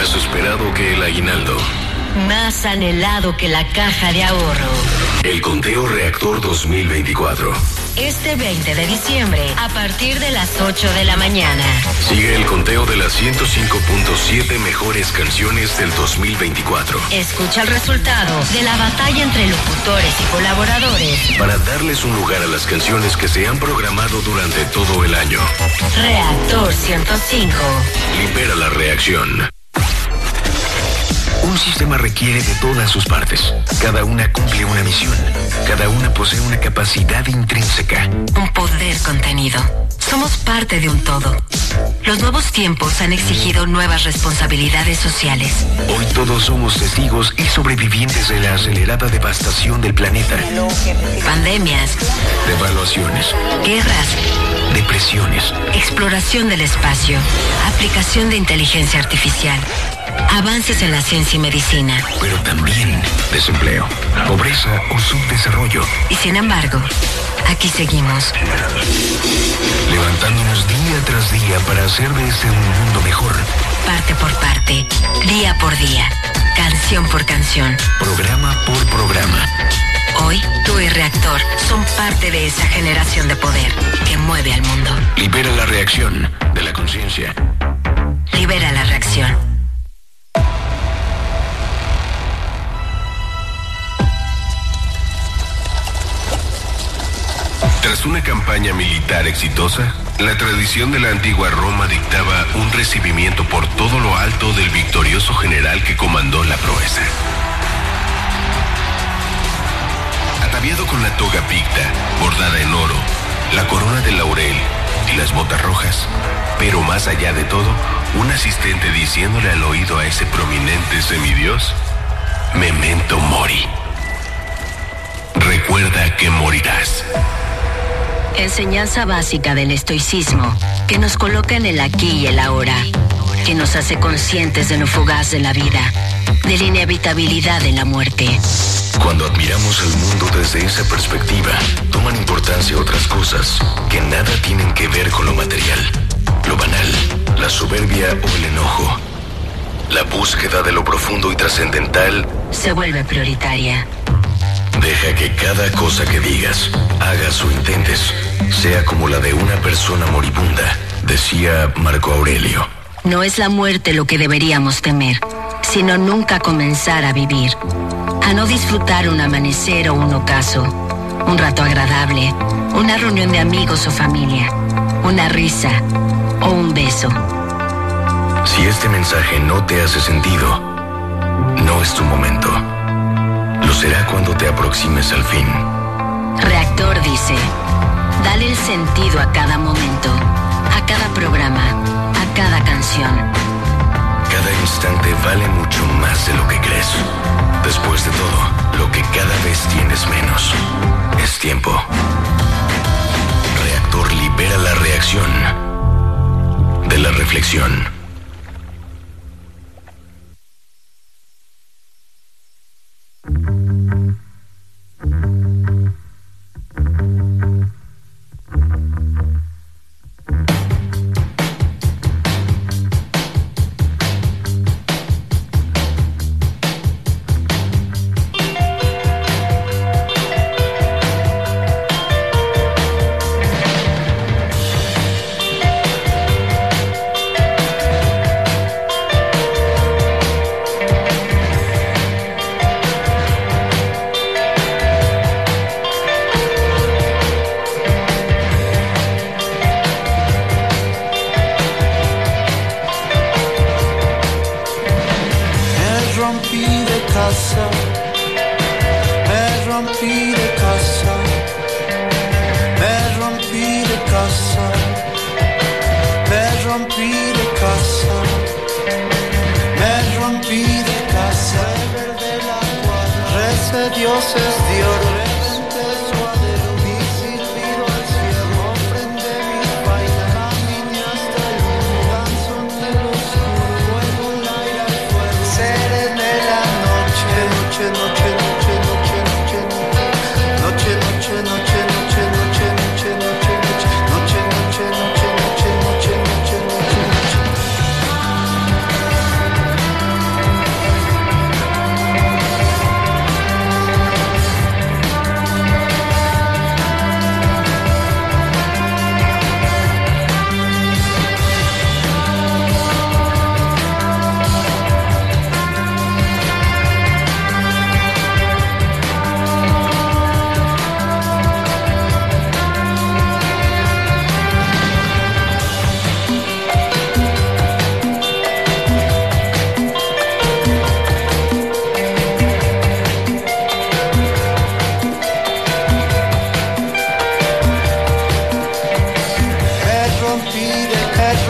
Más esperado que el aguinaldo. Más anhelado que la caja de ahorro. El conteo Reactor dos mil veinticuatro. Este veinte de diciembre, a partir de las ocho de la mañana. Sigue el conteo de las ciento cinco punto siete mejores canciones del dos mil veinticuatro. Escucha el resultado de la batalla entre locutores y colaboradores. Para darles un lugar a las canciones que se han programado durante todo el año. Reactor ciento cinco. Libera la reacción. Un sistema requiere de todas sus partes. Cada una cumple una misión. Cada una posee una capacidad intrínseca. Un poder contenido. Somos parte de un todo. Los nuevos tiempos han exigido nuevas responsabilidades sociales. Hoy todos somos testigos y sobrevivientes de la acelerada devastación del planeta. Pandemias. Devaluaciones. Guerras. Depresiones. Exploración del espacio. Aplicación de inteligencia artificial. Avances en la ciencia y medicina. Pero también desempleo, pobreza o subdesarrollo. Y sin embargo, aquí seguimos. Levantándonos día tras día para hacer de este un mundo mejor. Parte por parte, día por día, canción por canción. Programa por programa. Hoy, tú y Reactor son parte de esa generación de poder que mueve al mundo. Libera la reacción de la conciencia. Libera la reacción. Tras una campaña militar exitosa, la tradición de la antigua Roma dictaba un recibimiento por todo lo alto del victorioso general que comandó la proeza. Ataviado con la toga picta, bordada en oro, la corona de laurel y las botas rojas, pero más allá de todo, un asistente diciéndole al oído a ese prominente semidios: Memento mori. Recuerda que morirás. Enseñanza básica del estoicismo, que nos coloca en el aquí y el ahora, que nos hace conscientes de lo fugaz de la vida, de la inevitabilidad de la muerte. Cuando admiramos el mundo desde esa perspectiva, toman importancia otras cosas que nada tienen que ver con lo material, lo banal, la soberbia o el enojo. La búsqueda de lo profundo y trascendental se vuelve prioritaria. Deja que cada cosa que digas, hagas o intentes, sea como la de una persona moribunda, decía Marco Aurelio. No es la muerte lo que deberíamos temer, sino nunca comenzar a vivir, a no disfrutar un amanecer o un ocaso, un rato agradable, una reunión de amigos o familia, una risa o un beso. Si este mensaje no te hace sentido, no es tu momento. Lo será cuando te aproximes al fin. Reactor dice: dale el sentido a cada momento, a cada programa, a cada canción. Cada instante vale mucho más de lo que crees. Después de todo, lo que cada vez tienes menos es tiempo. Reactor libera la reacción de la reflexión.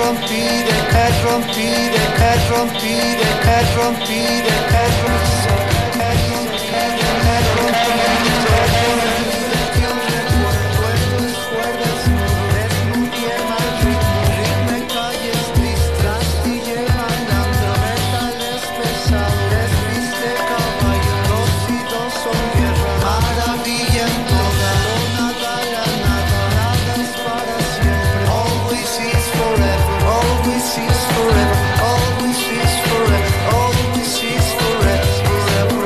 rompire, che rompire, che rompire, che rompire, che rompire, che rompire, che recuerdo es cuerdas, es lumier mal ritmo, ritme calles distras y llevan metales pesados, viste caballo, dos y dos son guerra, maravilla en toda, nada la nada, nada es para siempre, always is forever, always is forever, always is forever, always is forever, forever,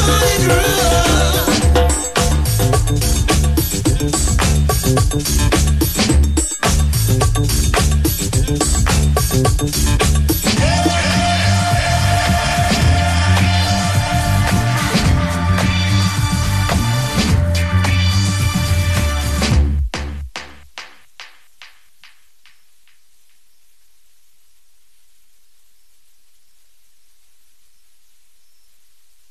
Holy Grail.